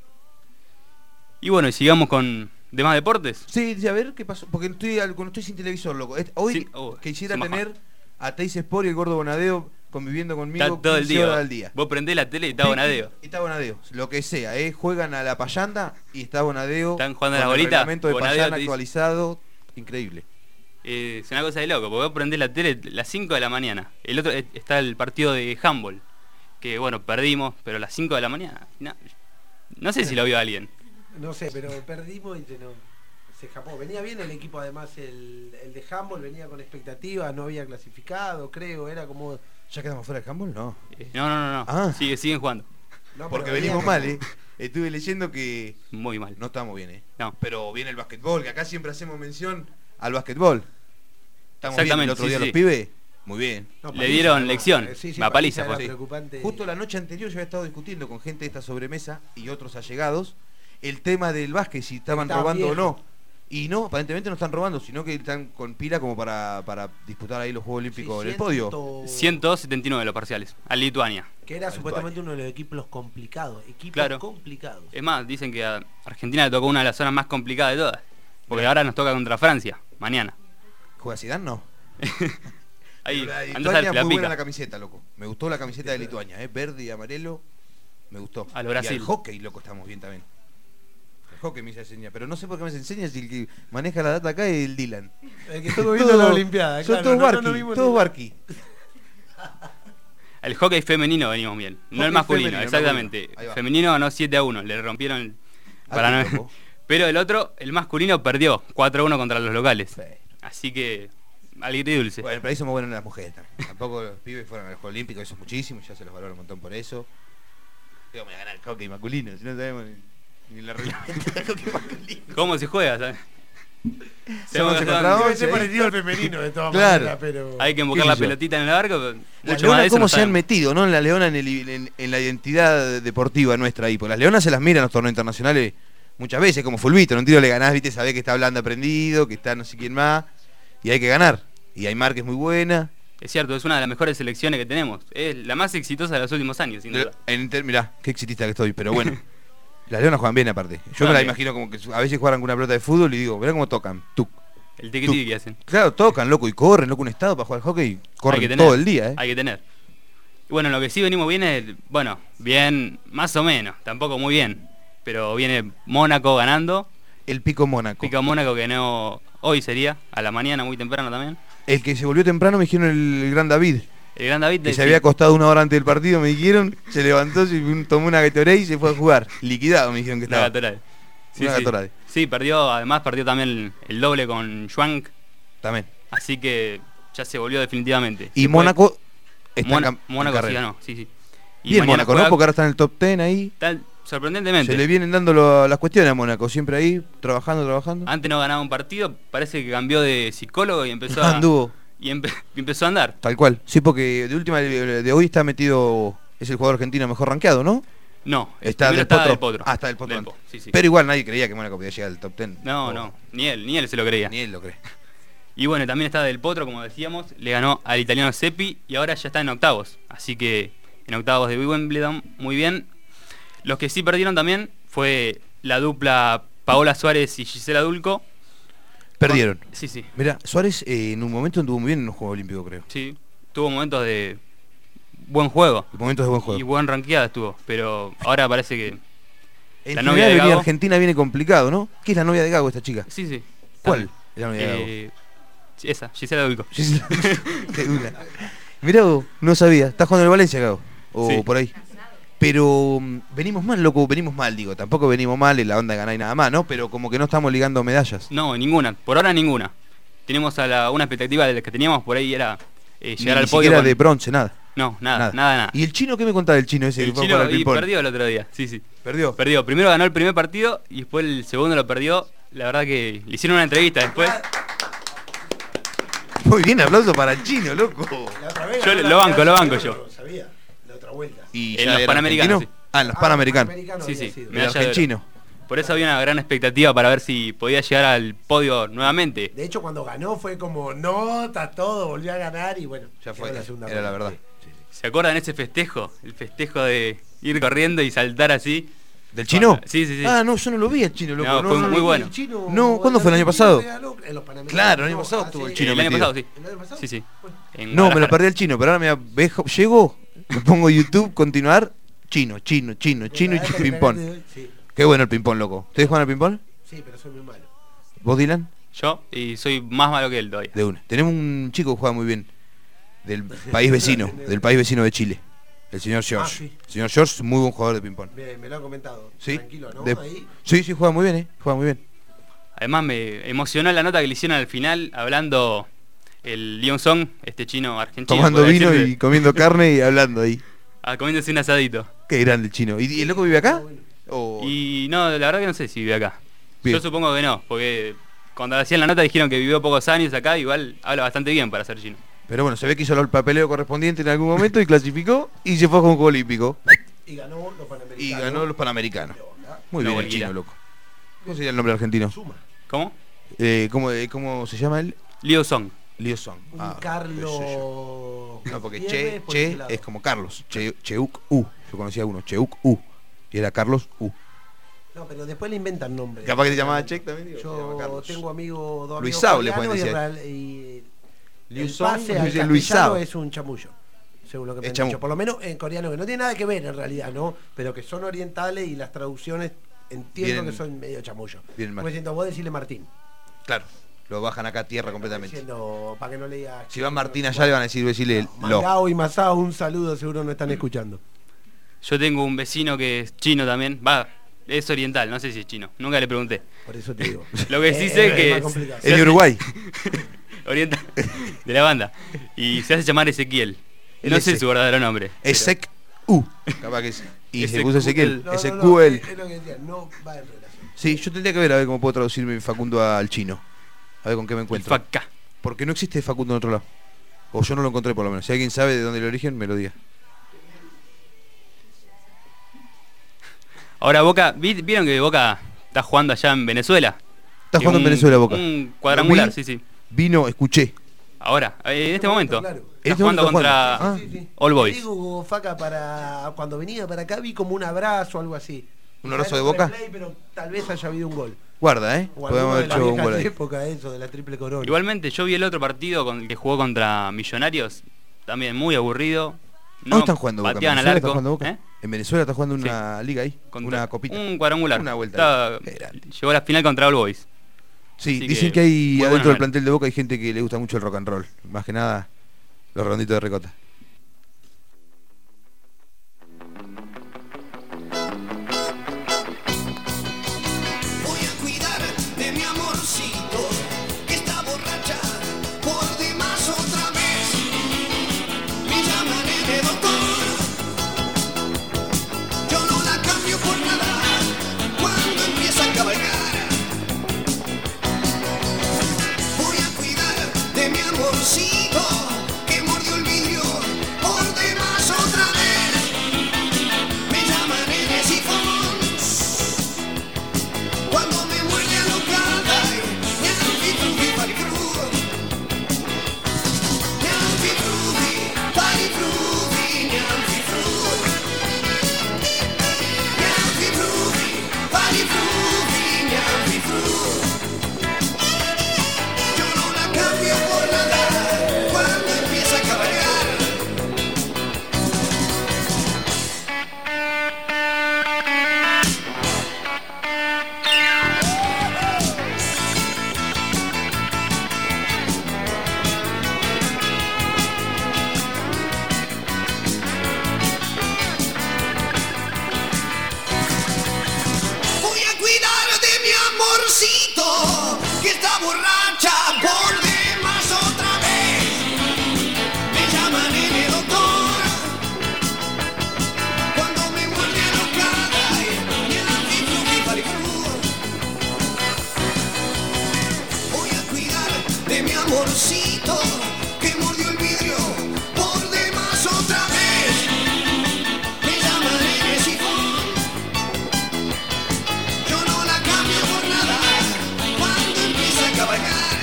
Y bueno, y sigamos con demás deportes. Sí, a ver qué pasó. Porque estoy, al- cuando estoy sin televisor, loco. Est- Hoy Sí, oh, quisiera se me tener a Teis Sport y el Gordo Bonadeo conviviendo conmigo Está todo el quince día. horas al día. Vos prendés la tele y está Bonadeo. Y está Bonadeo, lo que sea, ¿eh? Juegan a la payanda y está Bonadeo. Están jugando a con la el bolita, reglamento de Bonadeo payanda te dice- actualizado. Increíble. Eh, es una cosa de loco, porque vos prendés la tele a las cinco de la mañana. El otro eh, está el partido de handball, que bueno, perdimos, pero a las cinco de la mañana. No, no sé si lo vio alguien. No sé, pero perdimos y se, no, se escapó. Venía bien el equipo, además, el, el de handball, venía con expectativas, no había clasificado, creo, era como... ¿Ya quedamos fuera de handball? No. Eh, no, no, no, no. Ah. Sigue, siguen jugando. No, Porque pero venimos venía- mal, ¿eh? Estuve leyendo que Muy mal. no estamos bien, ¿eh? No. Pero viene el básquetbol, que acá siempre hacemos mención al básquetbol. Estamos bien, el Exactamente, otro sí, día sí. los pibes, muy bien. No, Le paliza, dieron no, lección. eh, sí, sí, La paliza era fue. preocupante. Justo la noche anterior yo había estado discutiendo con gente de esta sobremesa y otros allegados el tema del básquet, si estaban Estaba robando viejo. o no. Y no, aparentemente no están robando, sino que están con pila como para, para disputar ahí los Juegos Olímpicos en el podio. ciento setenta y nueve los parciales, a Lituania. Que era supuestamente uno de los equipos complicados. Equipos Claro. complicados. Es más, dicen que a Argentina le tocó una de las zonas más complicadas de todas. Porque ahora nos toca contra Francia, mañana. ¿Juega Zidane? No. Ahí, La de andás Lituania al la muy buena pica. la camiseta, loco. Me gustó la camiseta de Lituania, ¿eh? Verde y amarelo. Me gustó. A lo Y Brasil. al hockey, loco, estamos bien también. El hockey me hizo enseñar, pero no sé por qué me enseña si el que maneja la data acá es el Dylan. El que estuvo viendo la Olimpiada, Son claro, todos no- no barqui, nos vimos todos ni- barqui. El hockey femenino venimos bien. No Hockey el masculino, femenino, exactamente. masculino. Ahí va. Femenino ganó siete a uno, le rompieron el... Ah, para qué no- loco. Pero el otro, el masculino, perdió cuatro a uno contra los locales. Así que, alegre y dulce. Bueno, pero ahí somos buenos en las mujeres también. Tampoco los pibes fueron a los Juegos Olímpicos, eso es muchísimo, ya se los valora un montón por eso. Digo, me voy a ganar el hockey masculino, si no sabemos ni, ni la reglamento del hockey masculino. ¿Cómo se juega? ¿Sabes? Somos once contra Debe once, ser ¿eh? parecido al femenino de todas Claro. maneras, pero... Hay que ¿Qué embocar sé la yo? pelotita en el barco. pero Las mucho más leonas de eso cómo no se han sabemos. metido, ¿no? En la leona, en, el, en, en la identidad deportiva nuestra ahí. Porque las leonas se las miran en los torneos internacionales muchas veces, como fulbito. En un tiro le ganás, viste, sabés que está Blanda aprendido, que está no sé quién más. Y hay que ganar. Y hay Márquez muy buena. Es cierto, es una de las mejores selecciones que tenemos. Es la más exitosa de los últimos años, sin duda. En inter- mirá, qué exitista que estoy, pero bueno. Las leonas juegan bien aparte. Yo Juegan me la bien. imagino como que a veces juegan con una pelota de fútbol y digo, mirá cómo tocan. Tuc. El tiqui que hacen. Claro, tocan, loco, y corren, loco, un estado para jugar al hockey. Hay que Corren tener, todo el día, ¿eh? Hay que tener. Y bueno, lo que sí venimos bien es, bueno, bien, más o menos, tampoco muy bien. Pero viene Mónaco ganando. El Pico Mónaco. Pico Mónaco que no hoy sería, a la mañana, muy temprano también. El que se volvió temprano me dijeron el, el gran David. El gran David Que de- se había acostado una hora antes del partido, me dijeron, se levantó, se tomó una Gatorade y se fue a jugar. Liquidado, me dijeron que Una estaba. Gatorade. Sí, Una sí. Gatorade. Sí, perdió, además perdió también el, el doble con Schwank. También. Así que ya se volvió definitivamente. Y Se Mónaco puede- está Móna- en cam- en Mónaco sí carrera. ganó, sí, sí. Y Bien mañana Mónaco, juega- ¿no? Porque ahora está en el top ten ahí. Está sorprendentemente. Se le vienen dando lo- las cuestiones a Mónaco, siempre ahí, trabajando, trabajando. Antes no ganaba un partido, parece que cambió de psicólogo y empezó a, Anduvo. y empe- y empezó a andar. Tal cual. Sí, porque de última de de hoy está metido, es el jugador argentino mejor rankeado, ¿no? No, el Está primero del estaba Potro. del Potro. Ah, está del Potro Del antes. Po- sí, sí. Pero igual nadie creía que Mónaco podía llegar al top ten. No, Oh. no, ni él, ni él se lo creía. Ni él lo cree. Y bueno, también está del Potro, como decíamos, le ganó al italiano Seppi y ahora ya está en octavos. Así que en octavos de Wimbledon, muy bien. Los que sí perdieron también fue la dupla Paola Suárez y Gisela Dulco. Perdieron. Sí, sí. Mirá, Suárez eh, en un momento anduvo muy bien en los Juegos Olímpicos, creo. Sí, tuvo momentos de buen juego. Momentos de buen juego. Y buen ranqueada estuvo, pero ahora parece que En la general novia de venía Gago... Argentina viene complicado, ¿no? ¿Qué es la novia de Gago esta chica? Sí, sí. ¿Cuál es la novia de Gago? Eh, esa, Gisela Dulco. Gisela- Qué dura. Mirá vos, no sabía. ¿Estás jugando en el Valencia, Gago? O Sí. por ahí. Pero mm, venimos mal, loco, venimos mal, digo. Tampoco venimos mal en la onda de ganar y nada más, ¿no? Pero como que no estamos ligando medallas. No, ninguna. Por ahora ninguna. Tenemos a la, una expectativa de la que teníamos por ahí era eh, llegar Ni al podio. siquiera con- de bronce, nada. No, nada, nada, nada. ¿Y el chino qué me contaba del chino ese? El que fue a chino jugar al y ping-pong? perdió el otro día, sí, sí. ¿Perdió? Perdió. Primero ganó el primer partido y después el segundo lo perdió. La verdad que le hicieron una entrevista después. Muy bien, aplauso para el chino, loco. Yo lo banco, lo banco yo. Sabía, la otra vuelta. Y En ya los era Panamericanos, argentino. Ah, en los Panamericanos. Sí, sí. El medalla de oro. argentino. Por eso había una gran expectativa para ver si podía llegar al podio nuevamente. De hecho, cuando ganó fue como, no, está todo, volvió a ganar y bueno, Ya fue, quedó la segunda era la ronda. verdad. ¿Se acuerdan ese festejo? El festejo de ir corriendo y saltar así. ¿Del chino? Sí, sí, sí. Ah, no, yo no lo vi al chino, loco. No, fue muy bueno. El chino, No, ¿cuándo el fue el año argentino pasado? regaló en los Panamericanos. Claro, el año No, pasado ah, estuvo el sí. chino el año metido. pasado, sí. ¿El año pasado? Sí, sí. En No, me lo Guadalajara. perdí el chino, pero ahora me vejo, llego, me pongo YouTube, continuar, chino, chino, chino, chino y Bueno, este ping-pong. que- sí. Qué bueno el ping-pong, loco. ¿Ustedes juegan al ping-pong? Sí, pero soy muy malo. ¿Vos, Dylan? Yo, y soy más malo que él todavía. De una. Tenemos un chico que juega muy bien. Del país vecino, del país vecino de Chile. El señor George. Ah, sí. El señor George, muy buen jugador de ping-pong. Bien, me lo han comentado. Sí. Tranquilo, ¿no? De- Ahí. Sí, sí, juega muy bien, eh. Juega muy bien. Además me emocionó la nota que le hicieron al final hablando el Leon Song, este chino argentino. Tomando por vino decirle- y comiendo carne y hablando ahí. Ah, comiéndose un asadito. Qué grande el chino. ¿Y, y el loco vive acá? O- Y no, la verdad que no sé si vive acá. Bien. Yo supongo que no, porque cuando hacían la nota dijeron que vivió pocos años acá, igual habla bastante bien para ser chino. Pero bueno, se ve que hizo el papeleo correspondiente en algún momento y clasificó y se fue a Juego Olímpico. Y ganó los Panamericanos. Y ganó los Panamericanos. Muy No, bien el cualquiera. chino, loco. ¿Cómo sería el nombre argentino? ¿Cómo? Eh, ¿cómo, eh, ¿Cómo se llama él? Leo Song. Leo Song. Un Ah, Carlos. no, porque Gutiérrez Che, por ese Che lado. es como Carlos. Che, Cheuk U. Yo conocía a uno, Cheuk U. Y era Carlos U. No, pero después le inventan nombres. Capaz que se llamaba Che también. Digo, se llama Yo Carlos. tengo amigos, dos Luis amigos Sao le coreanos pueden y decir. real- y Liu el Song, pase al dice Luis castellano Sao. es un chamullo, según lo que me Es han chamu- dicho. Por lo menos en coreano, que no tiene nada que ver en realidad, ¿no? Pero que son orientales y las traducciones entiendo Vienen- que son medio chamullo. vienen mal. Como diciendo, vos decirle Martín. Claro, lo bajan acá a tierra completamente. Diciendo, para que no le diga... Si va Martín allá le van a decir, decirle lo. Mangao y Masao, un saludo, seguro no están escuchando. Yo tengo un vecino que es chino también. Va, es oriental, no sé si es chino. Nunca le pregunté. Por eso te digo. Lo que sí Eh, sé es que más complicado. Es de Uruguay. oriental de la banda. Y se hace llamar Ezequiel. El No sé Eze. su verdadero nombre. pero- Ezek U. Capaz que es. Y se Ezek puso Ezequiel. No, no, no, Ezequiel. es lo que decía, no va en relación. Sí, yo tendría que ver a ver cómo puedo traducirme Facundo al chino. A ver con qué me encuentro. Faca. Porque no existe Facundo en otro lado. O yo no lo encontré por lo menos. Si alguien sabe de dónde el origen, me lo diga. Ahora Boca, ¿vi- ¿vieron que Boca está jugando allá en Venezuela? Está Que jugando en un- Venezuela, Boca. Un cuadrangular, Vi, sí, sí. Vino, escuché. Ahora, eh, en este momento. claro. Está Este jugando momento contra está Sí, sí. All Te Boys. digo, Faca, para cuando venía para acá vi como un abrazo o algo así. ¿Un abrazo Quizá de en Boca? replay, pero tal vez haya habido un gol. Guarda, ¿eh? O Podemos alguno haber de las hecho un viejas gol ahí. época eso de la triple corona. Igualmente, yo vi el otro partido con el que jugó contra Millonarios. También muy aburrido. ¿Dónde están jugando Boca? ¿En Pateaban al Venezuela está arco. jugando Boca? ¿eh? En Venezuela está jugando una liga ahí. Contra- una copita. Un cuadrangular. Una vuelta. Estaba- llegó a la final contra All Boys. Sí, Así dicen que, que, hay muy buena adentro del novela. plantel de Boca hay gente que le gusta mucho el rock and roll. Más que nada, los ronditos de ricota. Voy a cuidar de mi amorcito que está borracha por demás otra vez. Me llaman el doctor. Yo no la cambio por nada cuando empieza a cabalgar. Voy a cuidar de mi amorcito que mordió el vidrio por demás otra vez. Me llaman el sifón. Cuando me muerde alocada, ñampi, trufi, parifru. Ñampi, trufi, parifrufi, ñampi, fru. Ñampi, trufi, parifru. de mi amorcito que mordió el vidrio por demás otra vez. Me llama nene sifón, yo no la cambio por nada cuando empieza a cabalgar.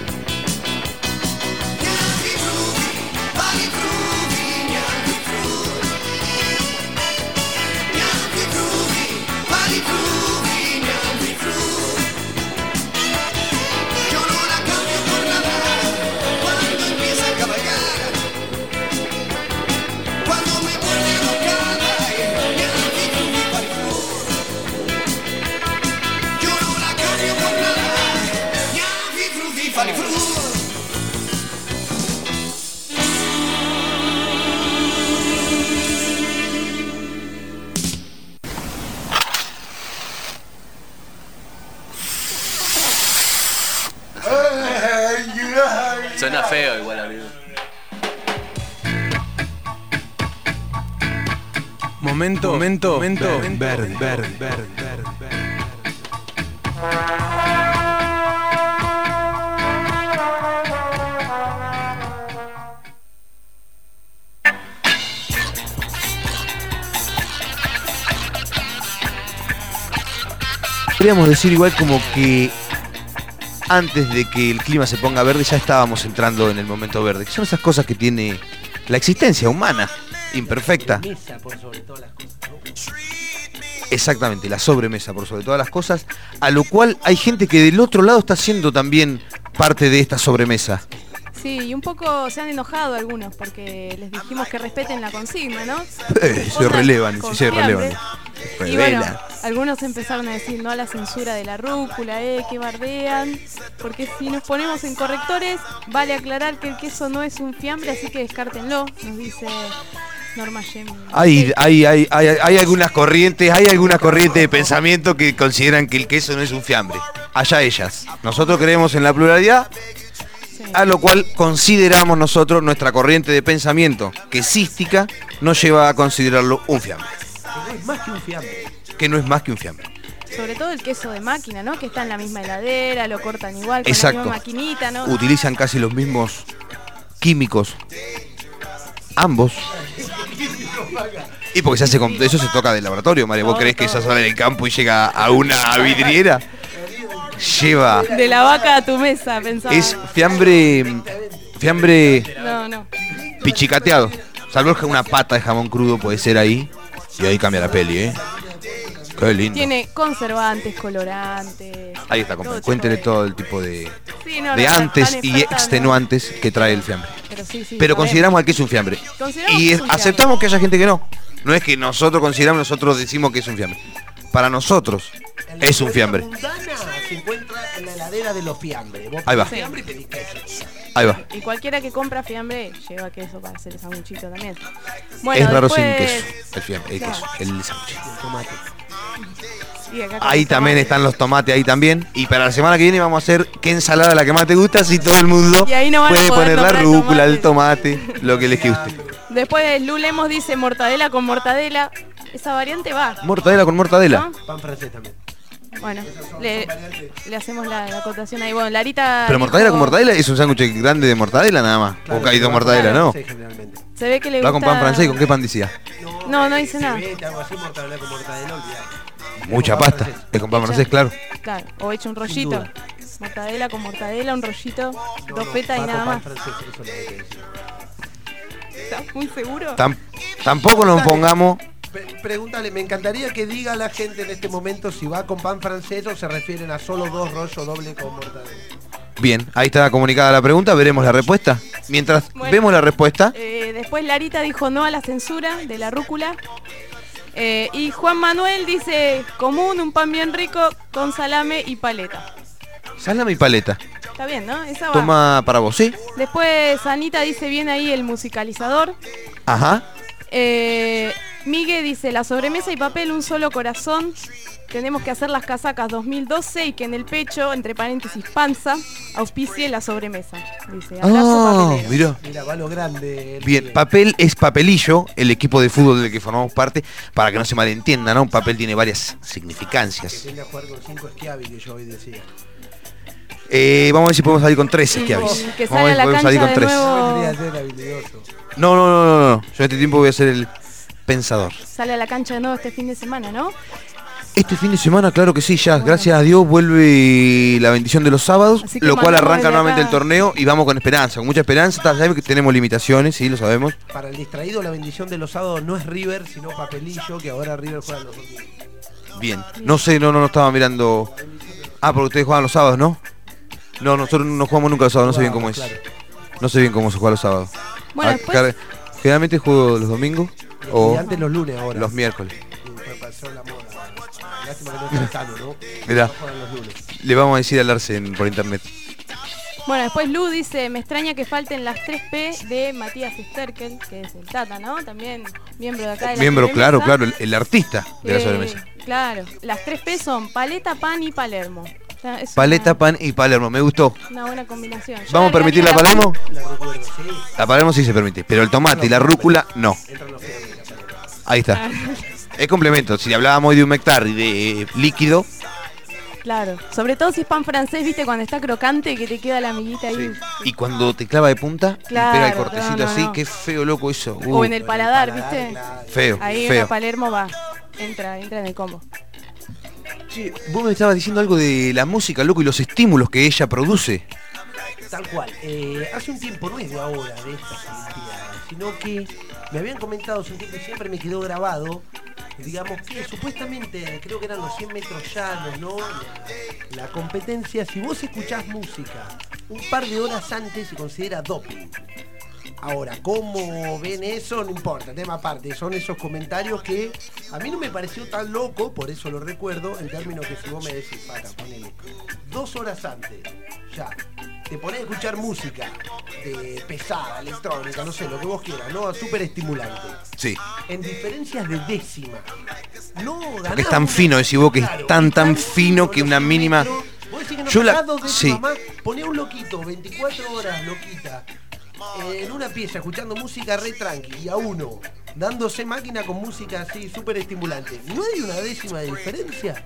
Ñanfi frutti, vali frutti, ñanfi frutti. Ñanfi frutti, vali frutti, ñanfi frutti. Yo no la cambio por nada cuando empieza a cabalgar. Cuando me muerde locada, ñanfi frutti, vali frutti. Yo no la cambio por nada, ñanfi frutti, vali frutti. Suena feo igual, amigo. Momento, momento, momento, verde, verde, verde, verde. Podríamos decir igual como que antes de que el clima se ponga verde ya estábamos entrando en el momento verde, que son esas cosas que tiene la existencia humana, imperfecta. Mesa por sobre todas las cosas, ¿no? Exactamente, la sobremesa por sobre todas las cosas, a lo cual hay gente que del otro lado está haciendo también parte de esta sobremesa. Sí, y un poco se han enojado algunos porque les dijimos que respeten la consigna, ¿no? Eh, se Otras relevan, con se relevan. fiambre. Se Y bueno, revela. algunos empezaron a decir no a la censura de la rúcula, eh, que bardean, porque si nos ponemos en correctores, vale aclarar que el queso no es un fiambre, así que descártenlo, nos dice Norma Gemini. Hay, hay, hay, hay, hay algunas corrientes, hay algunas corrientes de pensamiento que consideran que el queso no es un fiambre. Allá ellas. Nosotros creemos en la pluralidad, a lo cual consideramos nosotros nuestra corriente de pensamiento quesística nos lleva a considerarlo un fiambre. Que no es más que un fiambre. Que no es más que un fiambre. Sobre todo el queso de máquina, ¿no? Que está en la misma heladera, lo cortan igual, con Exacto. la misma maquinita, ¿no? Utilizan casi los mismos químicos. Ambos. Y porque se hace con, eso se toca de laboratorio, María. ¿Vos creés que eso sale del campo y llega a una vidriera? Lleva. De la vaca a tu mesa, pensaba. Es fiambre. Fiambre No, no. pichicateado. Salvo que una pata de jamón crudo puede ser ahí. Y ahí cambia la peli, ¿eh? Qué lindo. Tiene conservantes, colorantes. Ahí está, compadre. Cuéntele todo el tipo de, Sí, no, de no, antes tan y experta, extenuantes que trae el fiambre. Pero sí, sí, Pero sabemos. consideramos al que es un fiambre. Consideramos Y que es- es un fiambre. aceptamos que haya gente que no. No es que nosotros consideramos, nosotros decimos que es un fiambre. Para nosotros es un fiambre. Mundana se encuentra en la heladera de los fiambres. Vos Ahí va. pedís fiambre y pedís queso. Ahí va. Y cualquiera que compra fiambre lleva queso para hacer el sanguchito también. Bueno, Es raro después- sin queso. El fiambre, el Claro. queso, el sándwich. El tomate. Y acá con Ahí los también tomates. están los tomates, ahí también. Y para la semana que viene vamos a hacer qué ensalada la que más te gusta, si todo el mundo Y ahí no van a puede poder poner la nombrar rúcula, el tomate, lo que les guste. Después Lulemos dice mortadela con mortadela. Esa variante va. Mortadela con mortadela. ¿No? Pan francés también. Bueno, le, le hacemos la, la acotación ahí. Bueno, Larita. Pero mortadela dijo- con mortadela es un sándwich grande de mortadela nada más. Claro, o hay dos pero mortadelas, ¿no? francés generalmente. Se ve que le Va gusta. con pan francés, ¿con qué pan decía? No, no dice nada. Vete, algo así, mortadela con mortadela, olvidate. Mucha Con pan pasta. francés. Es con pan francés, claro. Claro, o hecho un rollito. duda. Mortadela con mortadela, un rollito, No, dos no, fetas y va con nada pan más. francés, eso es lo que hay que decir. ¿Estás muy seguro? Tam- tampoco nos pongamos. Pre- Pregúntale, me encantaría que diga a la gente en este momento si va con pan francés o se refieren a solo dos rollos doble con mortadela. Bien, ahí está comunicada la pregunta, veremos la respuesta. Mientras Bueno. vemos la respuesta, Eh, después Larita dijo no a la censura de la rúcula. Eh, y Juan Manuel dice común, un pan bien rico con salame y paleta. salame y paleta. Está bien, ¿no? Esa va. Toma para vos, ¿sí? Después Anita dice bien ahí el musicalizador. Ajá. Eh, Migue dice la sobremesa y papel, un solo corazón. Tenemos que hacer las casacas dos mil doce y que en el pecho, entre paréntesis panza, auspicie la sobremesa. Dice, abrazo Ah, papelero. mirá. Mira, va lo grande. el Bien, pibe. papel es papelillo, el equipo de fútbol del que formamos parte, para que no se malentienda, ¿no? Un papel tiene varias Que significancias. tiende a jugar con cinco Schiavi que yo hoy decía. Eh, vamos a ver si podemos salir con tres esquiavis. Que Vamos a ver salga si a la podemos cancha salir con de tres. nuevo. No, no, no, no, no. Yo en este tiempo voy a ser el pensador. Sale a la cancha de nuevo este fin de semana, ¿no? Este fin de semana, claro que sí, ya, gracias a Dios, vuelve la bendición de los sábados, Así que lo cual mandamos arranca desde nuevamente acá. el torneo y vamos con esperanza, con mucha esperanza. Sabemos que tenemos limitaciones, sí, lo sabemos. Para el distraído, la bendición de los sábados no es River, sino Papelillo, que ahora River juega los domingos. Bien, no sé, no, no, no estaba mirando. Ah, porque ustedes juegan los sábados, ¿no? No, nosotros no jugamos nunca los sábados, no sé bien cómo es. No sé bien cómo se juega los sábados. Bueno, Acá, después- generalmente juego los domingos o Y antes los lunes ahora. los miércoles. Pasó la moda. Lástima que no está sano, ¿no? Mirá, No juegan los lunes. le vamos a decir a Larce en- por internet. Bueno, después Lu dice, me extraña que falten las tres P de Matías Sterkel, que es el Tata, ¿no? También miembro de acá de la Miembro, sobremesa. claro, claro, el, el artista de la Eh, sobremesa. Claro, las tres P son paleta, pan y Palermo. O sea, es Paleta, pan y Palermo, me gustó. una, una buena combinación. Yo ¿Vamos a permitir la agregaría Palermo? La recuerdo, sí. La Palermo sí se permite, pero el tomate y la rúcula no. Entran los fiambres, la Palermo. Ahí está. Es complemento. Si hablábamos hoy de humectar y de eh, líquido, Claro, sobre todo si es pan francés, viste, cuando está crocante que te queda la amiguita ahí. y cuando te clava de punta Claro, y pega el cortecito no, no, así, no. qué feo loco eso. O Uh, en el paladar, viste. Feo, Ahí feo. una Palermo va, entra, entra en el combo. Che, vos me estabas diciendo algo de la música, loco, y los estímulos que ella produce. Tal cual. Eh, hace un tiempo, no es de ahora, de estas Olimpiadas, sino que me habían comentado hace un tiempo y siempre me quedó grabado, digamos que supuestamente, creo que eran los cien metros llanos, ¿no? La, la competencia, si vos escuchás música un par de horas antes, se considera doping. Ahora, ¿cómo ven eso? No importa, tema aparte. Son esos comentarios que a mí no me pareció tan loco, por eso lo recuerdo, en términos que si vos me decís, para, ponele, dos horas antes, ya, te ponés a escuchar música de pesada, electrónica, no sé, lo que vos quieras, ¿no? Súper estimulante. Sí. En diferencias de décima. No ganás. Porque es tan fino, decís vos, que es tan, tan fino que una mínima. Vos decís que no Yo la. ganás dos Sí. décimas más, poné un loquito, veinticuatro horas loquita, eh, en una pieza escuchando música re tranqui y a uno dándose máquina con música así súper estimulante. ¿No hay una décima de diferencia?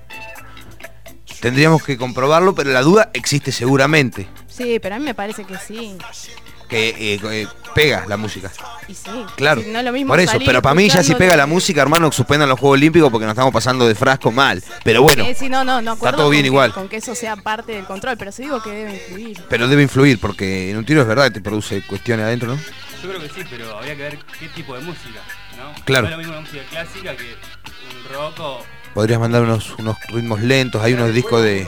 Tendríamos que comprobarlo, pero la duda existe seguramente. Sí, pero a mí me parece que sí. Que eh, eh, pega la música. Y sí. Claro. Si no es lo mismo Por eso, salir pero para mí ya si escuchando- pega la música, hermano, suspendan los Juegos Olímpicos porque nos estamos pasando de frasco mal. Pero bueno, Eh, sí, no, no, no acuerdo todo bien con que- igual. Con que eso sea parte del control, pero sí digo que debe influir. pero debe influir porque en un tiro es verdad que te produce cuestiones adentro, ¿no? Yo creo que sí, pero habría que ver qué tipo de música, ¿no? Claro. No es lo mismo la música clásica que un rock o... Podrías mandar unos, unos ritmos lentos, hay unos discos de...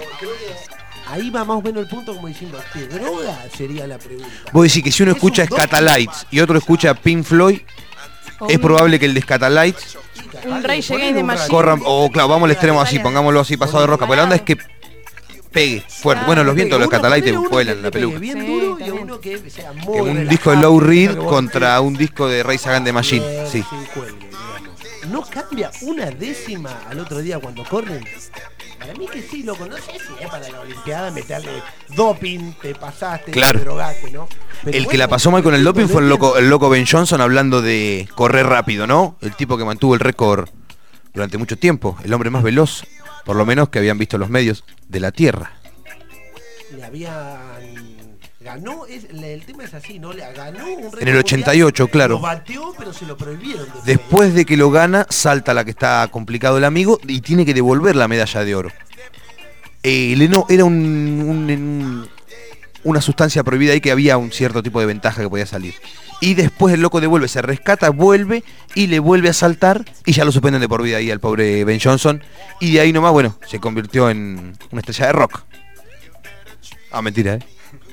Ahí va más o menos el punto como diciendo, ¿te droga? Sería la pregunta. Vos decís que si uno ¿Es escucha un Scatalites y otro escucha Pink Floyd, O es un- probable que el de Scatalites Un Rage Against the Machine. corra... O claro, vamos al extremo así, pongámoslo así, pasado de rosca. Pero la onda es que pegue fuerte. Bueno, los vientos de los Scatalites vuelan la peluca. Bien duro y a uno que sea muy Que un relajado, disco de Low Reed que vos contra un disco de Ray Against the Machine, sí. cuelgue, digamos. ¿No cambia una décima al otro día cuando corren? Para mí que sí, loco. No sé si es para la Olimpiada meterle doping, te pasaste, Claro. te drogaste, ¿no? Pero El que bueno, la pasó mal con el tipo, doping no fue el entiendo. loco, el loco Ben Johnson hablando de correr rápido, ¿no? El tipo que mantuvo el récord durante mucho tiempo, el hombre más veloz, por lo menos que habían visto los medios de la Tierra. Le habían... Ganó, es, el tema es así, ¿no? Le ganó un récord En el ochenta y ocho, mundial, claro. Lo bateó, pero se lo prohibieron. después. Después de que lo gana, salta la que está complicado el amigo y tiene que devolver la medalla de oro. Eh, el heno era un, un- un- una sustancia prohibida ahí que había un cierto tipo de ventaja que podía salir. Y después el loco devuelve, se rescata, vuelve y le vuelve a saltar y ya lo suspenden de por vida ahí al pobre Ben Johnson. Y de ahí nomás, bueno, se convirtió en una estrella de rock. Ah, mentira, ¿eh?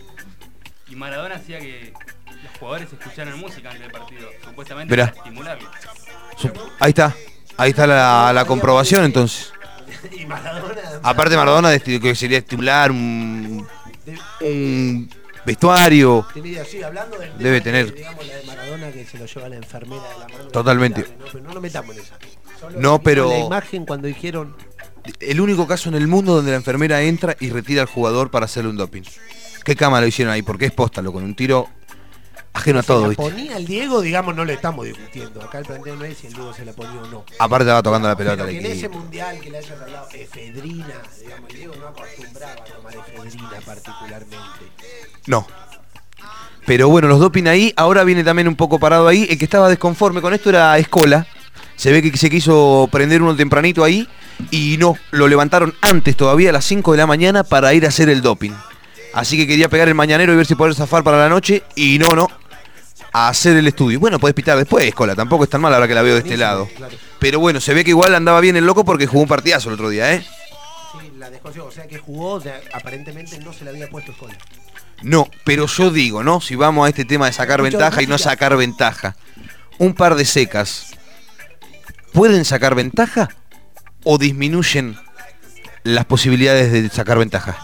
Y Maradona hacía que los jugadores escucharan música antes del partido, supuestamente Mirá. para estimularlos. Su- Ahí está, ahí está la, la comprobación entonces. Y Maradona... Aparte Maradona de esti- que sería estimular un, un vestuario. Tenía, sí, hablando del Debe tema tener. que, digamos, la de Maradona que se lo lleva la enfermera de la mano. Totalmente. No, pero no lo metamos en esa. Solo No, pero- la imagen cuando dijeron El único caso en el mundo donde la enfermera entra y retira al jugador para hacerle un doping. ¿Qué cámara lo hicieron ahí? Porque es posta, loco, en un tiro Ajeno a Se todo, la ¿viste? ponía el Diego, digamos, no lo estamos discutiendo. Acá el planteo no es si el Diego se la ponía o no. Aparte estaba tocando la pelota Pero al que en ese equipo. mundial que le hayas hablado efedrina, digamos, el Diego no acostumbraba a tomar efedrina particularmente. No. Pero bueno, los doping ahí, ahora viene también un poco parado ahí. El que estaba desconforme con esto era Escola. Se ve que se quiso prender uno tempranito ahí y no, lo levantaron antes todavía a las cinco de la mañana para ir a hacer el doping. Así que quería pegar el mañanero y ver si poder zafar para la noche y no, no, a hacer el estudio. Bueno, podés pitar después, Escola, tampoco es tan mal ahora que la veo de este lado. Claro. Pero bueno, se ve que igual andaba bien el loco porque jugó un partidazo el otro día, ¿eh? Sí, la descoció, o sea que jugó, o sea, aparentemente no se le había puesto Escola. No, pero yo digo, ¿no? Si vamos a este tema de sacar Mucho ventaja y no lógica. sacar ventaja, un par de secas, ¿pueden sacar ventaja o disminuyen las posibilidades de sacar ventaja?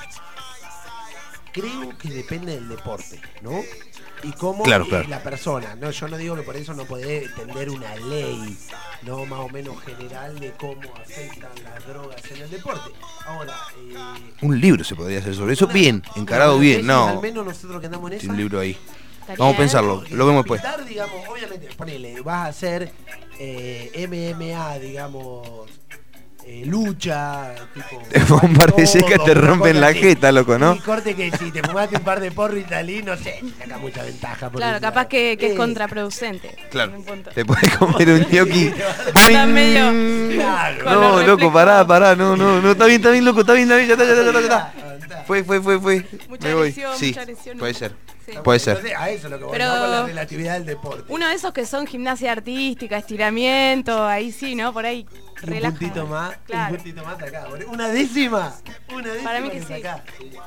Creo que depende del deporte, ¿no? Y cómo Claro, es claro. la persona. No, yo no digo que por eso no podés tender una ley, no más o menos general de cómo afectan las drogas en el deporte. Ahora, eh, Un libro se podría hacer sobre eso, una- bien, encarado una bien, tesis, no. Al menos nosotros que andamos en Sí, esa. un libro ahí. Estaría Vamos a pensarlo, lo vemos después. Pintar, digamos, obviamente, ponele, vas a hacer eh, M M A, digamos, eh, lucha, tipo. Te fue un par de secas, te una rompen cosa la así. jeta, loco, ¿no? Y corte que si te fumaste un par de porro y salí, no sé, saca mucha ventaja. por Claro, ese capaz lado. que, que es Eh, contraproducente. Claro, En un punto. te puedes comer un gnocchi. Está medio. Claro. con No, los loco, reflejos. pará, pará, no, no, no, está bien, está bien, loco, está bien, está bien, ya está, ya está, ya está, ya está. Fue, fue, fue, fue. Mucha Me voy. lesión, Sí, mucha lesión. puede ser. Sí. Puede ser. Entonces, a eso es lo que voy, Pero- ¿no? Con la relatividad del deporte. Uno de esos que son gimnasia artística, estiramiento, ahí sí, ¿no? Por ahí Y un relaja. puntito más, Claro. un puntito más acá. Una décima, una décima Para mí que le sí. sacás.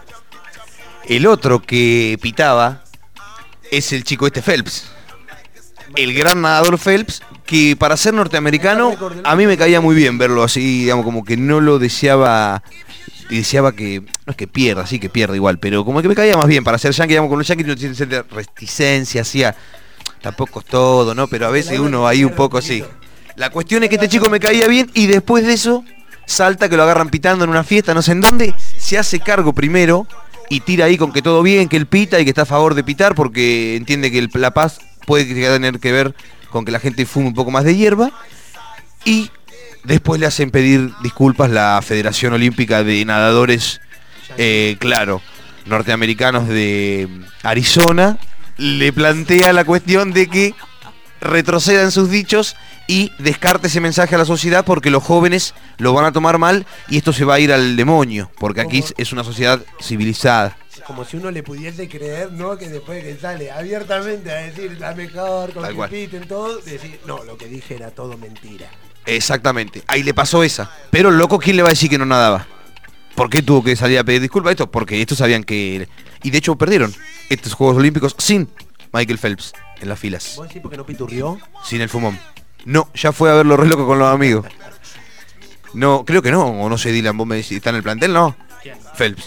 El otro que pitaba es el chico este Phelps. El gran nadador Phelps, que para ser norteamericano a mí me caía muy bien verlo así, digamos, como que no lo deseaba, deseaba que, no es que pierda, sí que pierda igual, pero como que me caía más bien para ser yankee, digamos, con los yankees no tiene cierta reticencia, hacía, tampoco es todo, ¿no? Pero a veces uno ahí un poco así. La cuestión es que este chico me caía bien y después de eso salta que lo agarran pitando en una fiesta, no sé en dónde, se hace cargo primero y tira ahí con que todo bien, que él pita y que está a favor de pitar porque entiende que el- la paz puede tener que ver con que la gente fume un poco más de hierba y después le hacen pedir disculpas la Federación Olímpica de Nadadores, eh, claro, norteamericanos de Arizona, le plantea la cuestión de que retroceda en sus dichos y descarte ese mensaje a la sociedad porque los jóvenes lo van a tomar mal y esto se va a ir al demonio, porque aquí Como- es una sociedad civilizada. Como si uno le pudiese creer, ¿no? Que después de que sale abiertamente a decir la mejor, con Tal que cual. piten todo, decir, no, lo que dije era todo mentira. Exactamente, ahí le pasó esa. Pero el loco, ¿quién le va a decir que no nadaba? ¿Por qué tuvo que salir a pedir disculpas? Esto porque estos sabían que... Y de hecho perdieron estos Juegos Olímpicos sin Michael Phelps en las filas. ¿Vos decís porque no piturrió? Sin el fumón. No, ya fue a verlo re loco con los amigos. No, creo que no, o no sé, Dylan, vos me decís, ¿está en el plantel? No. Phelps.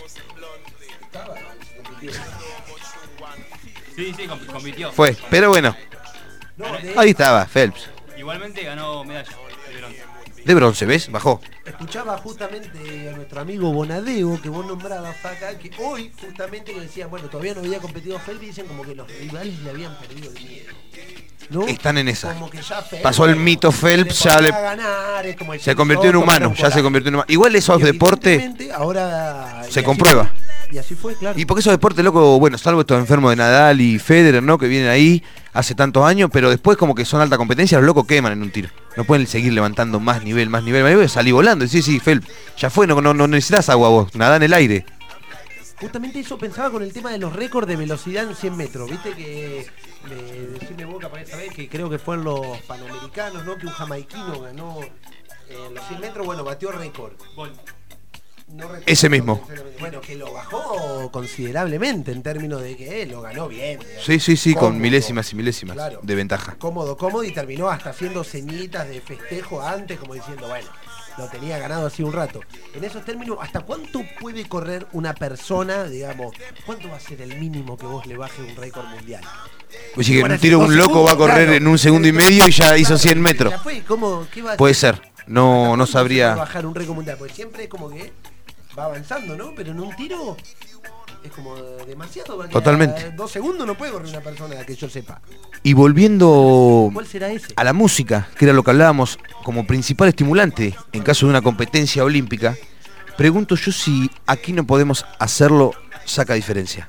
Sí, sí, com- compitió. Fue, pero bueno. Ahí estaba, Phelps. Igualmente ganó medalla de bronce. De bronce, ¿ves? Bajó. Escuchaba justamente a nuestro amigo Bonadeo, que vos nombrabas, Faca, que hoy justamente le decían, bueno, todavía no había competido Phelps y dicen como que los rivales le habían perdido el miedo. ¿No? Están en esa. Como que ya Phelps, Pasó el bueno, mito Phelps, ya le... podía ganar, es como el Se convirtió en James Bond, humano, como ya se temporada. convirtió en humano. Igual esos Y deportes evidentemente, ahora y se así comprueba. fue. Y así fue, claro. Y porque esos deportes, loco, bueno, salvo estos enfermos de Nadal y Federer, ¿no? Que vienen ahí hace tantos años, pero después como que son alta competencia, los locos queman en un tiro. No pueden seguir levantando más nivel, más nivel, más nivel, salí volando. Y sí, sí, Phelps, ya fue, no, no, no necesitas agua vos, nadá en el aire. Justamente eso pensaba con el tema de los récords de velocidad en cien metros. Viste que, me, decime vos capaz esta vez, que creo que fue en los Panamericanos, ¿no? Que un jamaiquino ganó en los cien metros, bueno, batió récord. No recuerdo Ese mismo. Bueno, que lo bajó considerablemente en términos de que eh, lo ganó bien. digamos. Sí, sí, sí, con Cómodo. milésimas y milésimas Claro. de ventaja. Cómodo, cómodo y terminó hasta haciendo ceñitas de festejo antes, como diciendo, bueno, lo tenía ganado así un rato. En esos términos, ¿hasta cuánto puede correr una persona, digamos, cuánto va a ser el mínimo que vos le baje un récord mundial? Pues sí, que en Bueno, un tiro dos un loco va a segundos, correr claro. en un segundo y medio y ya hizo cien metros. Ya fue, ¿cómo, qué va a Puede hacer? ser, no, no ¿Cuánto se puede sabría. bajar un récord mundial? Porque siempre es como que va avanzando, ¿no? Pero en un tiro Es como demasiado. Porque Totalmente. a dos segundos no puede correr una persona que yo sepa. Y volviendo ¿Cuál será ese? a la música, que era lo que hablábamos como principal estimulante en caso de una competencia olímpica, pregunto yo si aquí no podemos hacerlo saca diferencia.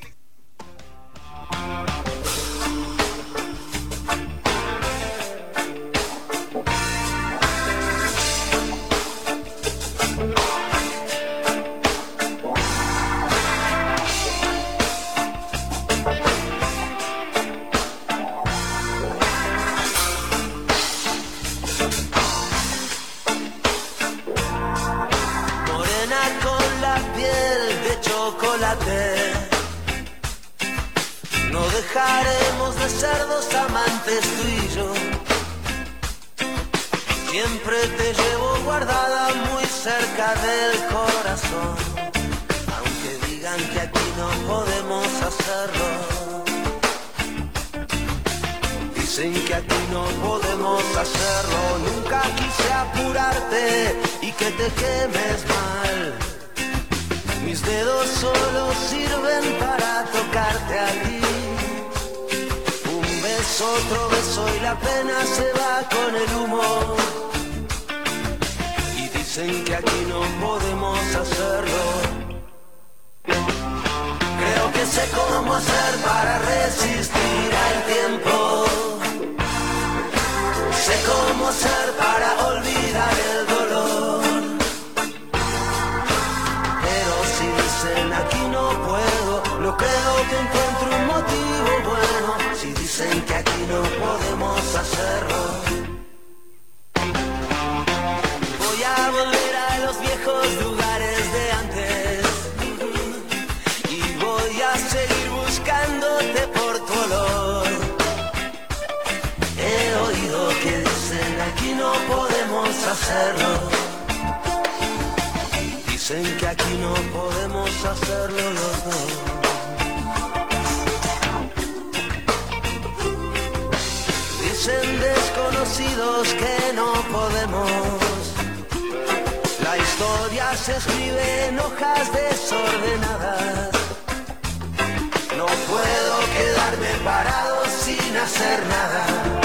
No dejaremos de ser dos amantes tú y yo. Siempre te llevo guardada muy cerca del corazón. Aunque digan que aquí no podemos hacerlo. Dicen que aquí no podemos hacerlo. Nunca quise apurarte y que te quemes mal. Mis dedos solo sirven para tocarte a ti. Un beso, otro beso y la pena se va con el humo. Y dicen que aquí no podemos hacerlo. Creo que sé cómo hacer para resistir al tiempo. Sé cómo hacer para olvidar el dolor. Aquí no puedo, no creo que encuentre un motivo bueno. Si dicen que aquí no podemos hacerlo. Voy a volver a los viejos lugares de antes. Y voy a seguir buscándote por tu olor. He oído que dicen aquí no podemos hacerlo. Dicen que aquí no podemos hacerlo los dos. Dicen desconocidos que no podemos. La historia se escribe en hojas desordenadas. No puedo quedarme parado sin hacer nada.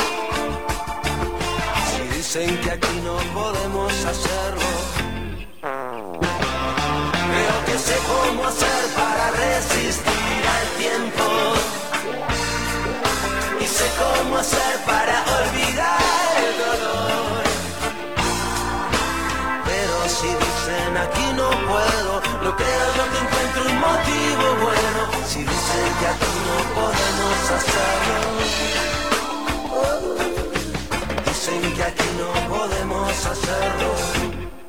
Si dicen que aquí no podemos hacerlo. Creo que sé cómo hacer para resistir al tiempo. Y sé cómo hacer para olvidar el dolor. Pero si dicen aquí no puedo, no creo yo que encuentre un motivo bueno. Si dicen que aquí no podemos hacerlo. Dicen que aquí no podemos hacerlo.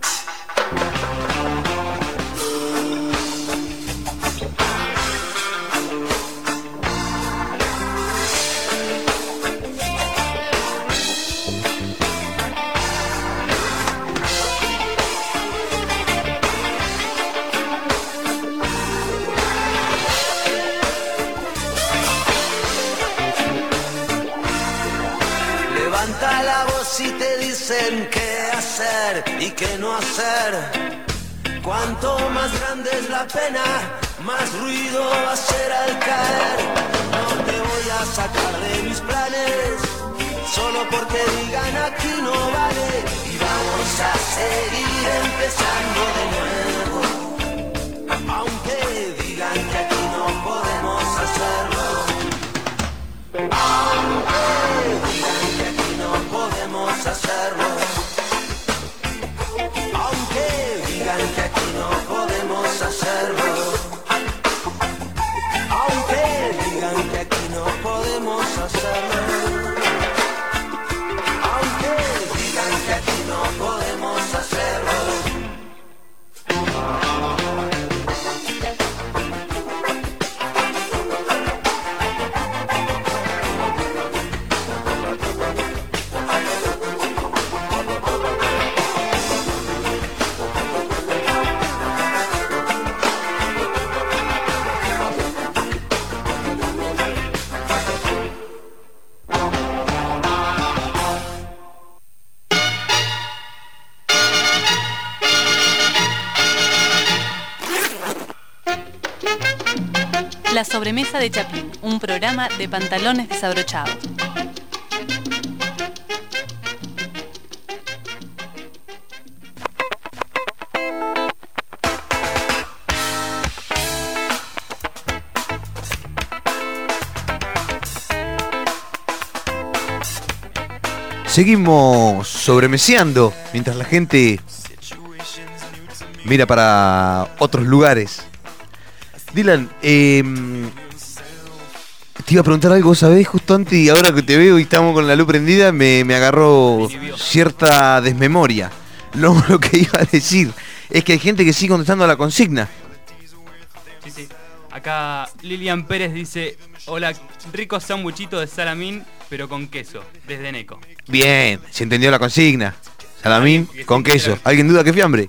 Levanta la voz y te dicen qué hacer y qué no hacer. Cuanto más grande es la pena, más ruido va a hacer al caer. No te voy a sacar de mis planes, solo porque digan aquí no vale. Y vamos a seguir empezando de nuevo. Aunque digan que aquí no podemos hacerlo. Aunque digan que aquí no podemos hacerlo. Aunque digan que aquí no podemos hacerlo. Aunque digan que aquí no podemos hacerlo. Aunque digan que aquí no podemos hacerlo. Sobremesa de Chaplin, un programa de pantalones desabrochados. Seguimos sobremeseando mientras la gente mira para otros lugares. Dylan, eh, te iba a preguntar algo, ¿sabés? Justo antes y ahora que te veo y estamos con la luz prendida, me, me agarró cierta desmemoria. Lo, lo que iba a decir es que hay gente que sigue contestando a la consigna. Sí, sí. Acá Lilian Pérez dice: hola, rico sanguchito de salamín, pero con queso, desde Neco. Bien, se entendió la consigna. Salamín con queso. ¿Alguien duda que fiambre?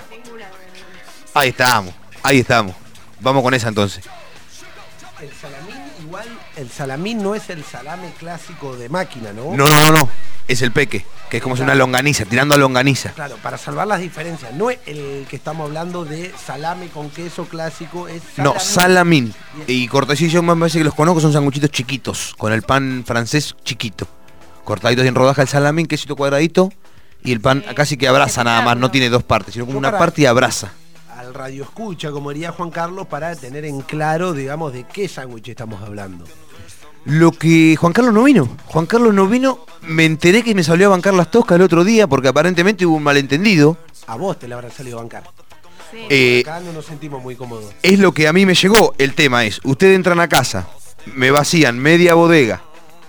Ahí estamos, ahí estamos. Vamos con esa entonces. El salamín igual, el salamín no es el salame clásico de máquina, ¿no? No, no, no, no. Es el peque, que es como si una longaniza, tirando a longaniza. Claro, para salvar las diferencias. No es el que estamos hablando de salame con queso clásico, es salamín. No, salamín. Y cortesía, yo me parece que los conozco, son sanguchitos chiquitos, con el pan francés chiquito. Cortaditos en rodaja el salamín, quesito cuadradito, y el pan sí, casi que abraza nada más, no tiene dos partes, sino como una parte y abraza. Al radio escucha, como diría Juan Carlos, para tener en claro, digamos, de qué sándwich estamos hablando. Lo que Juan Carlos no vino. Juan Carlos no vino. Me enteré que me salió a bancar las toscas el otro día porque aparentemente hubo un malentendido. A vos te la habrá salido a bancar. Sí. Eh, Acá no nos sentimos muy cómodos. Es lo que a mí me llegó. El tema es, ustedes entran a casa, me vacían media bodega,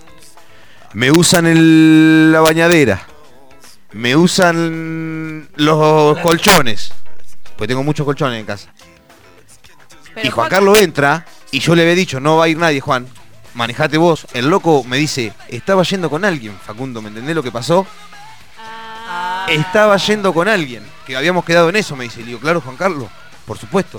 me usan el, la bañadera, me usan los colchones, pues tengo muchos colchones en casa. Pero y Juan Carlos entra y yo le había dicho, no va a ir nadie, Juan. Manejate vos. El loco me dice, estaba yendo con alguien, Facundo, ¿me entendés lo que pasó? Ah. Estaba yendo con alguien, que habíamos quedado en eso, me dice. Le digo, claro, Juan Carlos, por supuesto.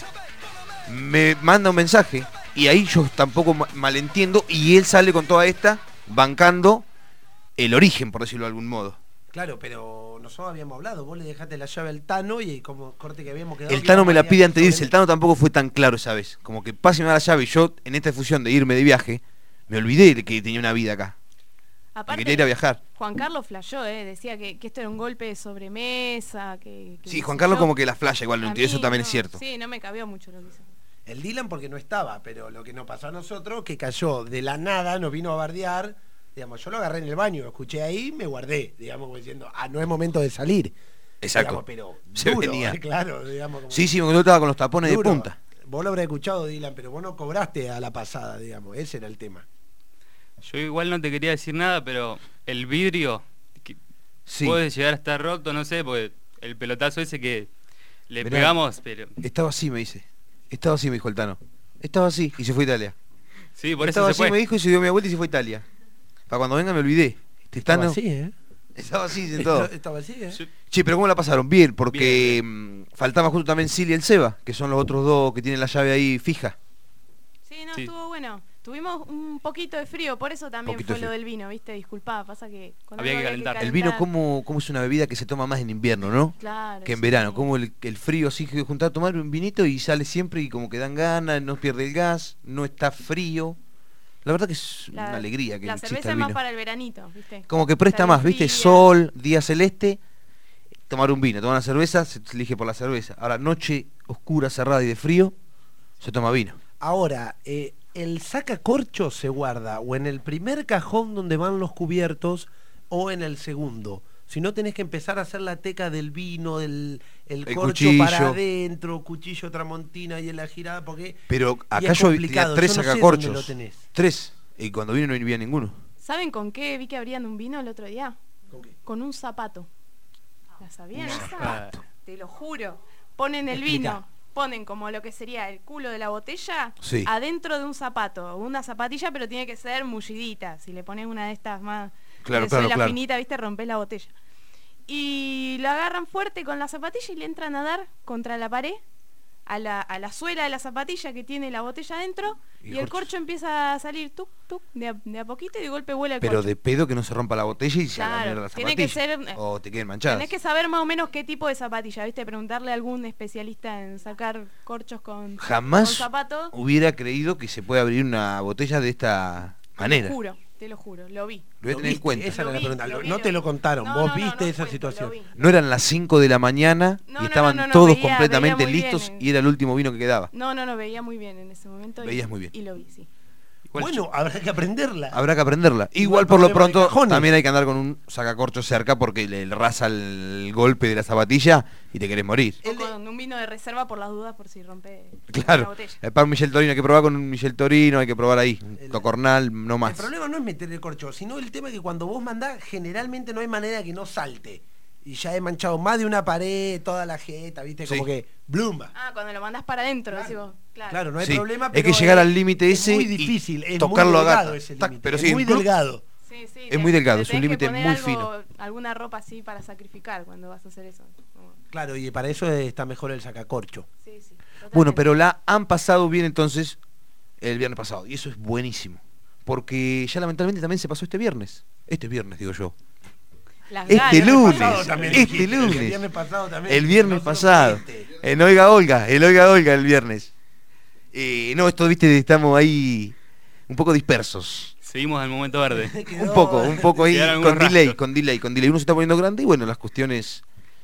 Me manda un mensaje y ahí yo tampoco malentiendo y él sale con toda esta bancando el origen, por decirlo de algún modo. Claro, pero nosotros habíamos hablado, vos le dejaste la llave al Tano y como corte que habíamos quedado... El Tano me la pide antes de irse, el Tano tampoco fue tan claro esa vez. Como que páseme la llave y yo, en esta fusión de irme de viaje, me olvidé de que tenía una vida acá. Aparte, quería ir a viajar. Juan Carlos flashó, ¿eh? Decía que, que esto era un golpe de sobremesa, que... que sí, Juan Carlos yo, como que la flasha igual, no entiendo, eso también no, es cierto. Sí, no me cabió mucho lo que hizo. El Dylan porque no estaba, pero lo que nos pasó a nosotros, que cayó de la nada, nos vino a bardear... Digamos, yo lo agarré en el baño, lo escuché ahí, me guardé, digamos, diciendo, ah, no es momento de salir. Exacto. Digamos, pero se duro, venía. Claro, digamos. Como sí, sí, porque yo estaba con los tapones duro. De punta. Vos lo habrás escuchado, Dylan, pero vos no cobraste a la pasada, digamos, ese era el tema. Yo igual no te quería decir nada, pero el vidrio sí. puede llegar a estar roto, no sé, porque el pelotazo ese que le Mirá, pegamos, pero... Estaba así, me dice. Estaba así, me dijo el Tano. Estaba así, y se fue a Italia. Sí, por Estaba eso se así, fue. me dijo, y se dio media vuelta y se fue a Italia. Para cuando venga me olvidé. Este Estaba Tano, así, ¿eh? Estaba así, sentado. Estaba así, ¿eh? Che, pero ¿cómo la pasaron? Bien, porque bien, bien. faltaba justo también Silly y el Seba, que son los otros dos que tienen la llave ahí fija. Sí, no, sí. estuvo bueno. Tuvimos un poquito de frío, por eso también poquito fue lo del vino, ¿viste? Disculpá, pasa que... Había que, había calentar. El vino, ¿cómo, ¿cómo es una bebida que se toma más en invierno, no? Claro. Que en sí. verano. Como el, el frío, así que juntar a tomar un vinito y sale siempre y como que dan ganas, no pierde el gas, no está frío. La verdad que es la, una alegría que la exista cerveza el vino. Es más para el veranito, ¿viste? Como que presta más, ¿viste? Sol, día celeste, tomar un vino, tomar una cerveza, se elige por la cerveza. Ahora, noche oscura, cerrada y de frío, se toma vino. Ahora, eh, el sacacorcho se guarda o en el primer cajón donde van los cubiertos o en el segundo. Si no tenés que empezar a hacer la teca del vino, el, el, el corcho cuchillo para adentro, cuchillo tramontina y en la girada, porque... Pero acá yo tenía tres yo no sacacorchos. Sé dónde lo tenés. Tres. Y cuando vino no había ninguno. ¿Saben con qué vi que abrían un vino el otro día? ¿Con qué? Con un zapato. ¿La sabían un esa? Zapato. Te lo juro. Ponen el Explica. vino, ponen como lo que sería el culo de la botella sí. adentro de un zapato, una zapatilla, pero tiene que ser mullidita. Si le pones una de estas más... Claro, de claro, la claro. finita, ¿viste? Rompés la botella. Y la agarran fuerte con la zapatilla y le entran a dar contra la pared a la, a la suela de la zapatilla que tiene la botella adentro y, y el corcho empieza a salir tuc, tuc, de a, de a poquito y de golpe vuela el Pero corcho. de pedo que no se rompa la botella y se Claro, haga mierda la tiene zapatilla. que ser- O te queden manchadas. Tenés que saber más o menos qué tipo de zapatilla, ¿viste? Preguntarle a algún especialista en sacar corchos con, Jamás con zapatos. hubiera creído que se puede abrir una botella de esta manera. Te lo juro, te lo juro, lo vi. Lo voy a tener en cuenta. Esa era la vi, pregunta. lo vi, No lo te vi. lo contaron, No, vos no, no, viste no esa cuento, situación. lo vi. No eran las cinco de la mañana No, y no, estaban no, no, no, todos veía- completamente veía muy listos bien. y era el último vino que quedaba. No, no, no, veía muy bien en ese momento. y- Veías muy bien. Y lo vi, sí. Bueno, habrá que aprenderla. Habrá que aprenderla. Igual, Igual por lo problema de pronto cajones. también hay que andar con un sacacorcho cerca porque le, le raza el golpe de la zapatilla y te querés morir. O con un vino de reserva por las dudas por si rompe la Claro. botella. Eh, Para un Michel Torino hay que probar con un Michel Torino, hay que probar ahí. Un Tocornal, no El más. problema no es meter el corcho, sino el tema que cuando vos mandás, generalmente no hay manera que no salte. Y ya he manchado más de una pared, toda la jeta, ¿viste? Como Sí. que blumba. Ah, cuando lo mandás para adentro, decís vos. Claro. Claro, no hay Sí, problema, hay pero que llegar es- al límite es ese muy y difícil, es tocarlo muy a delgado gata. ese Tac, límite, pero es sí, muy ¡clup! delgado. Sí, sí, Es te- muy delgado, te es un tenés que límite poner muy algo- fino. Alguna ropa así para sacrificar cuando vas a hacer eso. Como- Claro, y para eso está mejor el sacacorcho. Sí, sí. Bueno, pero la han pasado bien entonces el viernes pasado. Y eso es buenísimo. Porque ya lamentablemente también se pasó este viernes. Este viernes, digo yo. Las Este ganas. lunes. pasado también Este dijiste, el lunes. viernes pasado también, El viernes no solo pasado. este. En Oiga Olga. El Oiga Olga el viernes. Eh, no, esto, viste, estamos ahí un poco dispersos. Seguimos al momento verde. Un poco, un poco ahí Quedaron con algunos delay, rastros. con delay, con delay. Uno se está poniendo grande y bueno, las cuestiones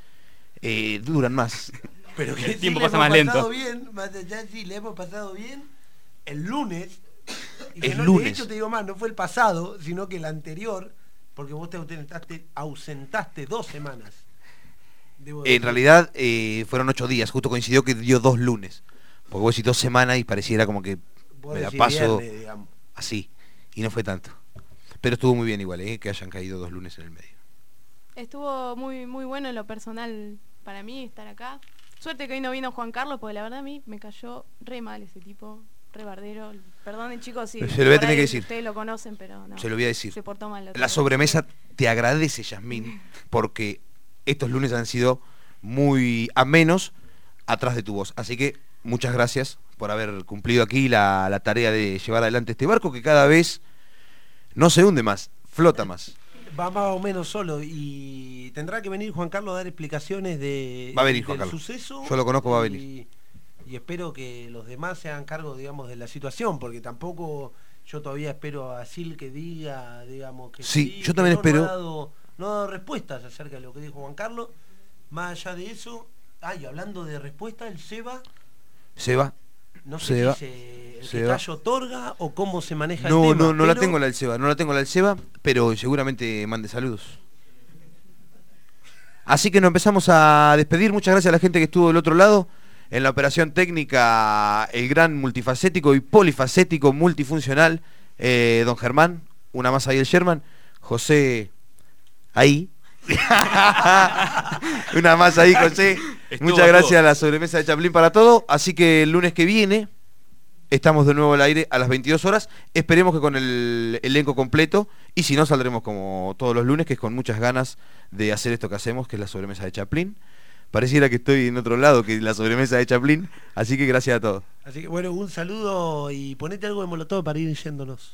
eh, duran más. Pero que El sí tiempo le pasa hemos más lento. pasado bien, más allá sí le hemos pasado bien el lunes. Y que El no, lunes. De hecho, te digo más, no fue el pasado, sino que el anterior, porque vos te ausentaste, ausentaste dos semanas. Debo En decir. realidad eh, fueron ocho días, justo coincidió que dio dos lunes. Porque vos decís dos semanas y pareciera como que Vos me la decís paso viernes, digamos. así. Y no fue tanto. Pero estuvo muy bien igual, ¿eh? Que hayan caído dos lunes en el medio. Estuvo muy muy bueno en lo personal para mí estar acá. Suerte que hoy no vino Juan Carlos, porque la verdad a mí me cayó re mal ese tipo, re bardero. Perdonen chicos si Se lo voy a por tener ahí que decir. ustedes lo conocen, pero no. Se lo voy a decir. Se portó mal. La sobremesa te agradece, Yasmín, porque estos lunes han sido muy amenos atrás de tu voz. Así que muchas gracias por haber cumplido aquí la, la tarea de llevar adelante este barco que cada vez no se hunde más, flota más. Va más o menos solo y tendrá que venir Juan Carlos a dar explicaciones de, Va a venir del Juan Carlos. suceso. Yo lo conozco, va a y- venir. Y espero que los demás se hagan cargo, digamos, de la situación, porque tampoco yo todavía espero a Sil que diga, digamos, que Sí, yo que también no, espero. No ha, dado, no ha dado respuestas acerca de lo que dijo Juan Carlos. Más allá de eso, ay, hablando de respuesta, el Seba, Se va. no sé Se va. si se, el Se que va. callo otorga o cómo se maneja el No, tema. no, no la pero- tengo la del Seba, no la tengo la del Seba, pero seguramente mande saludos. Así que nos empezamos a despedir. Muchas gracias a la gente que estuvo del otro lado. En la operación técnica, el gran multifacético y polifacético multifuncional, eh, don Germán, una más ahí el Sherman, José, ahí. Una más ahí, José. Estuvo Muchas todo. gracias a la sobremesa de Chaplin para todo. Así que el lunes que viene estamos de nuevo al aire a las veintidós horas. Esperemos que con el elenco completo. Y si no, saldremos como todos los lunes, que es con muchas ganas de hacer esto que hacemos, que es la sobremesa de Chaplin. Pareciera que estoy en otro lado que la sobremesa de Chaplin. Así que gracias a todos. Así que bueno, un saludo y ponete algo de Molotov para ir yéndonos.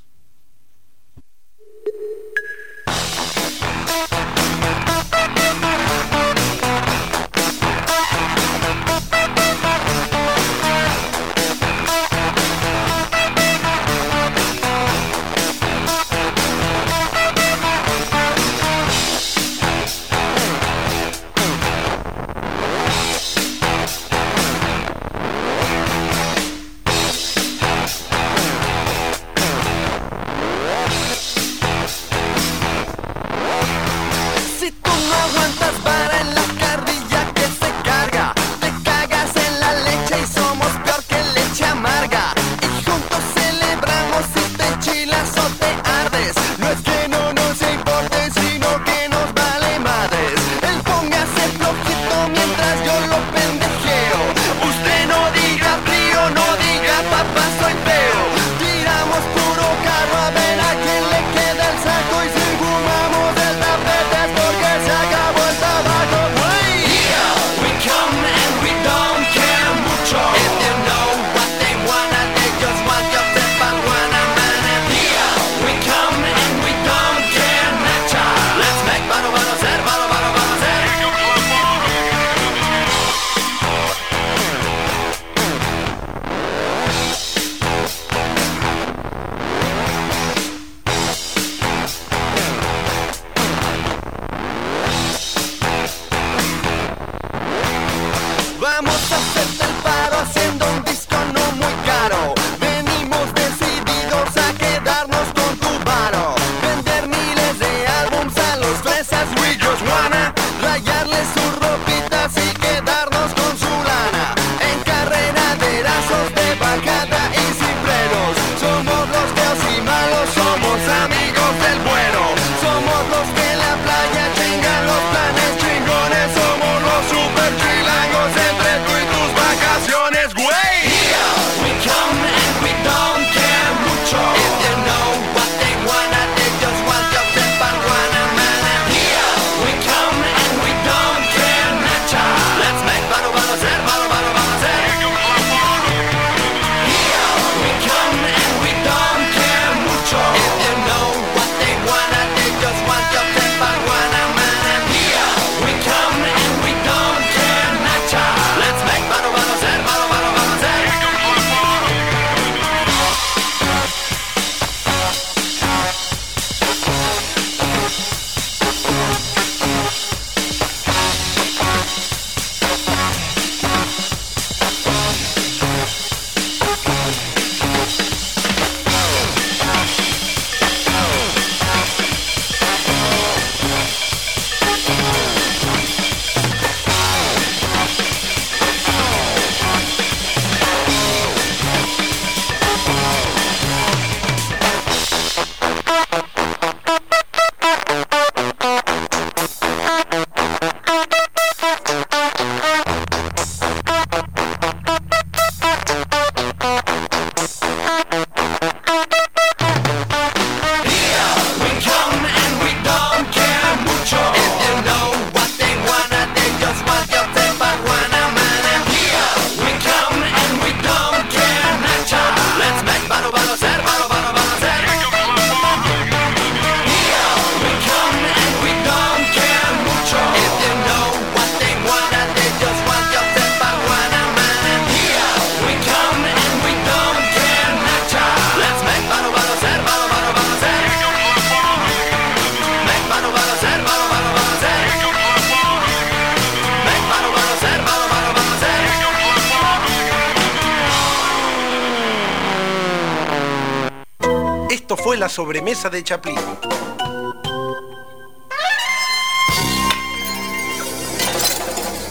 fue la sobremesa de Chaplin.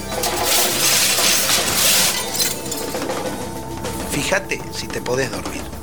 Fíjate si te podés dormir.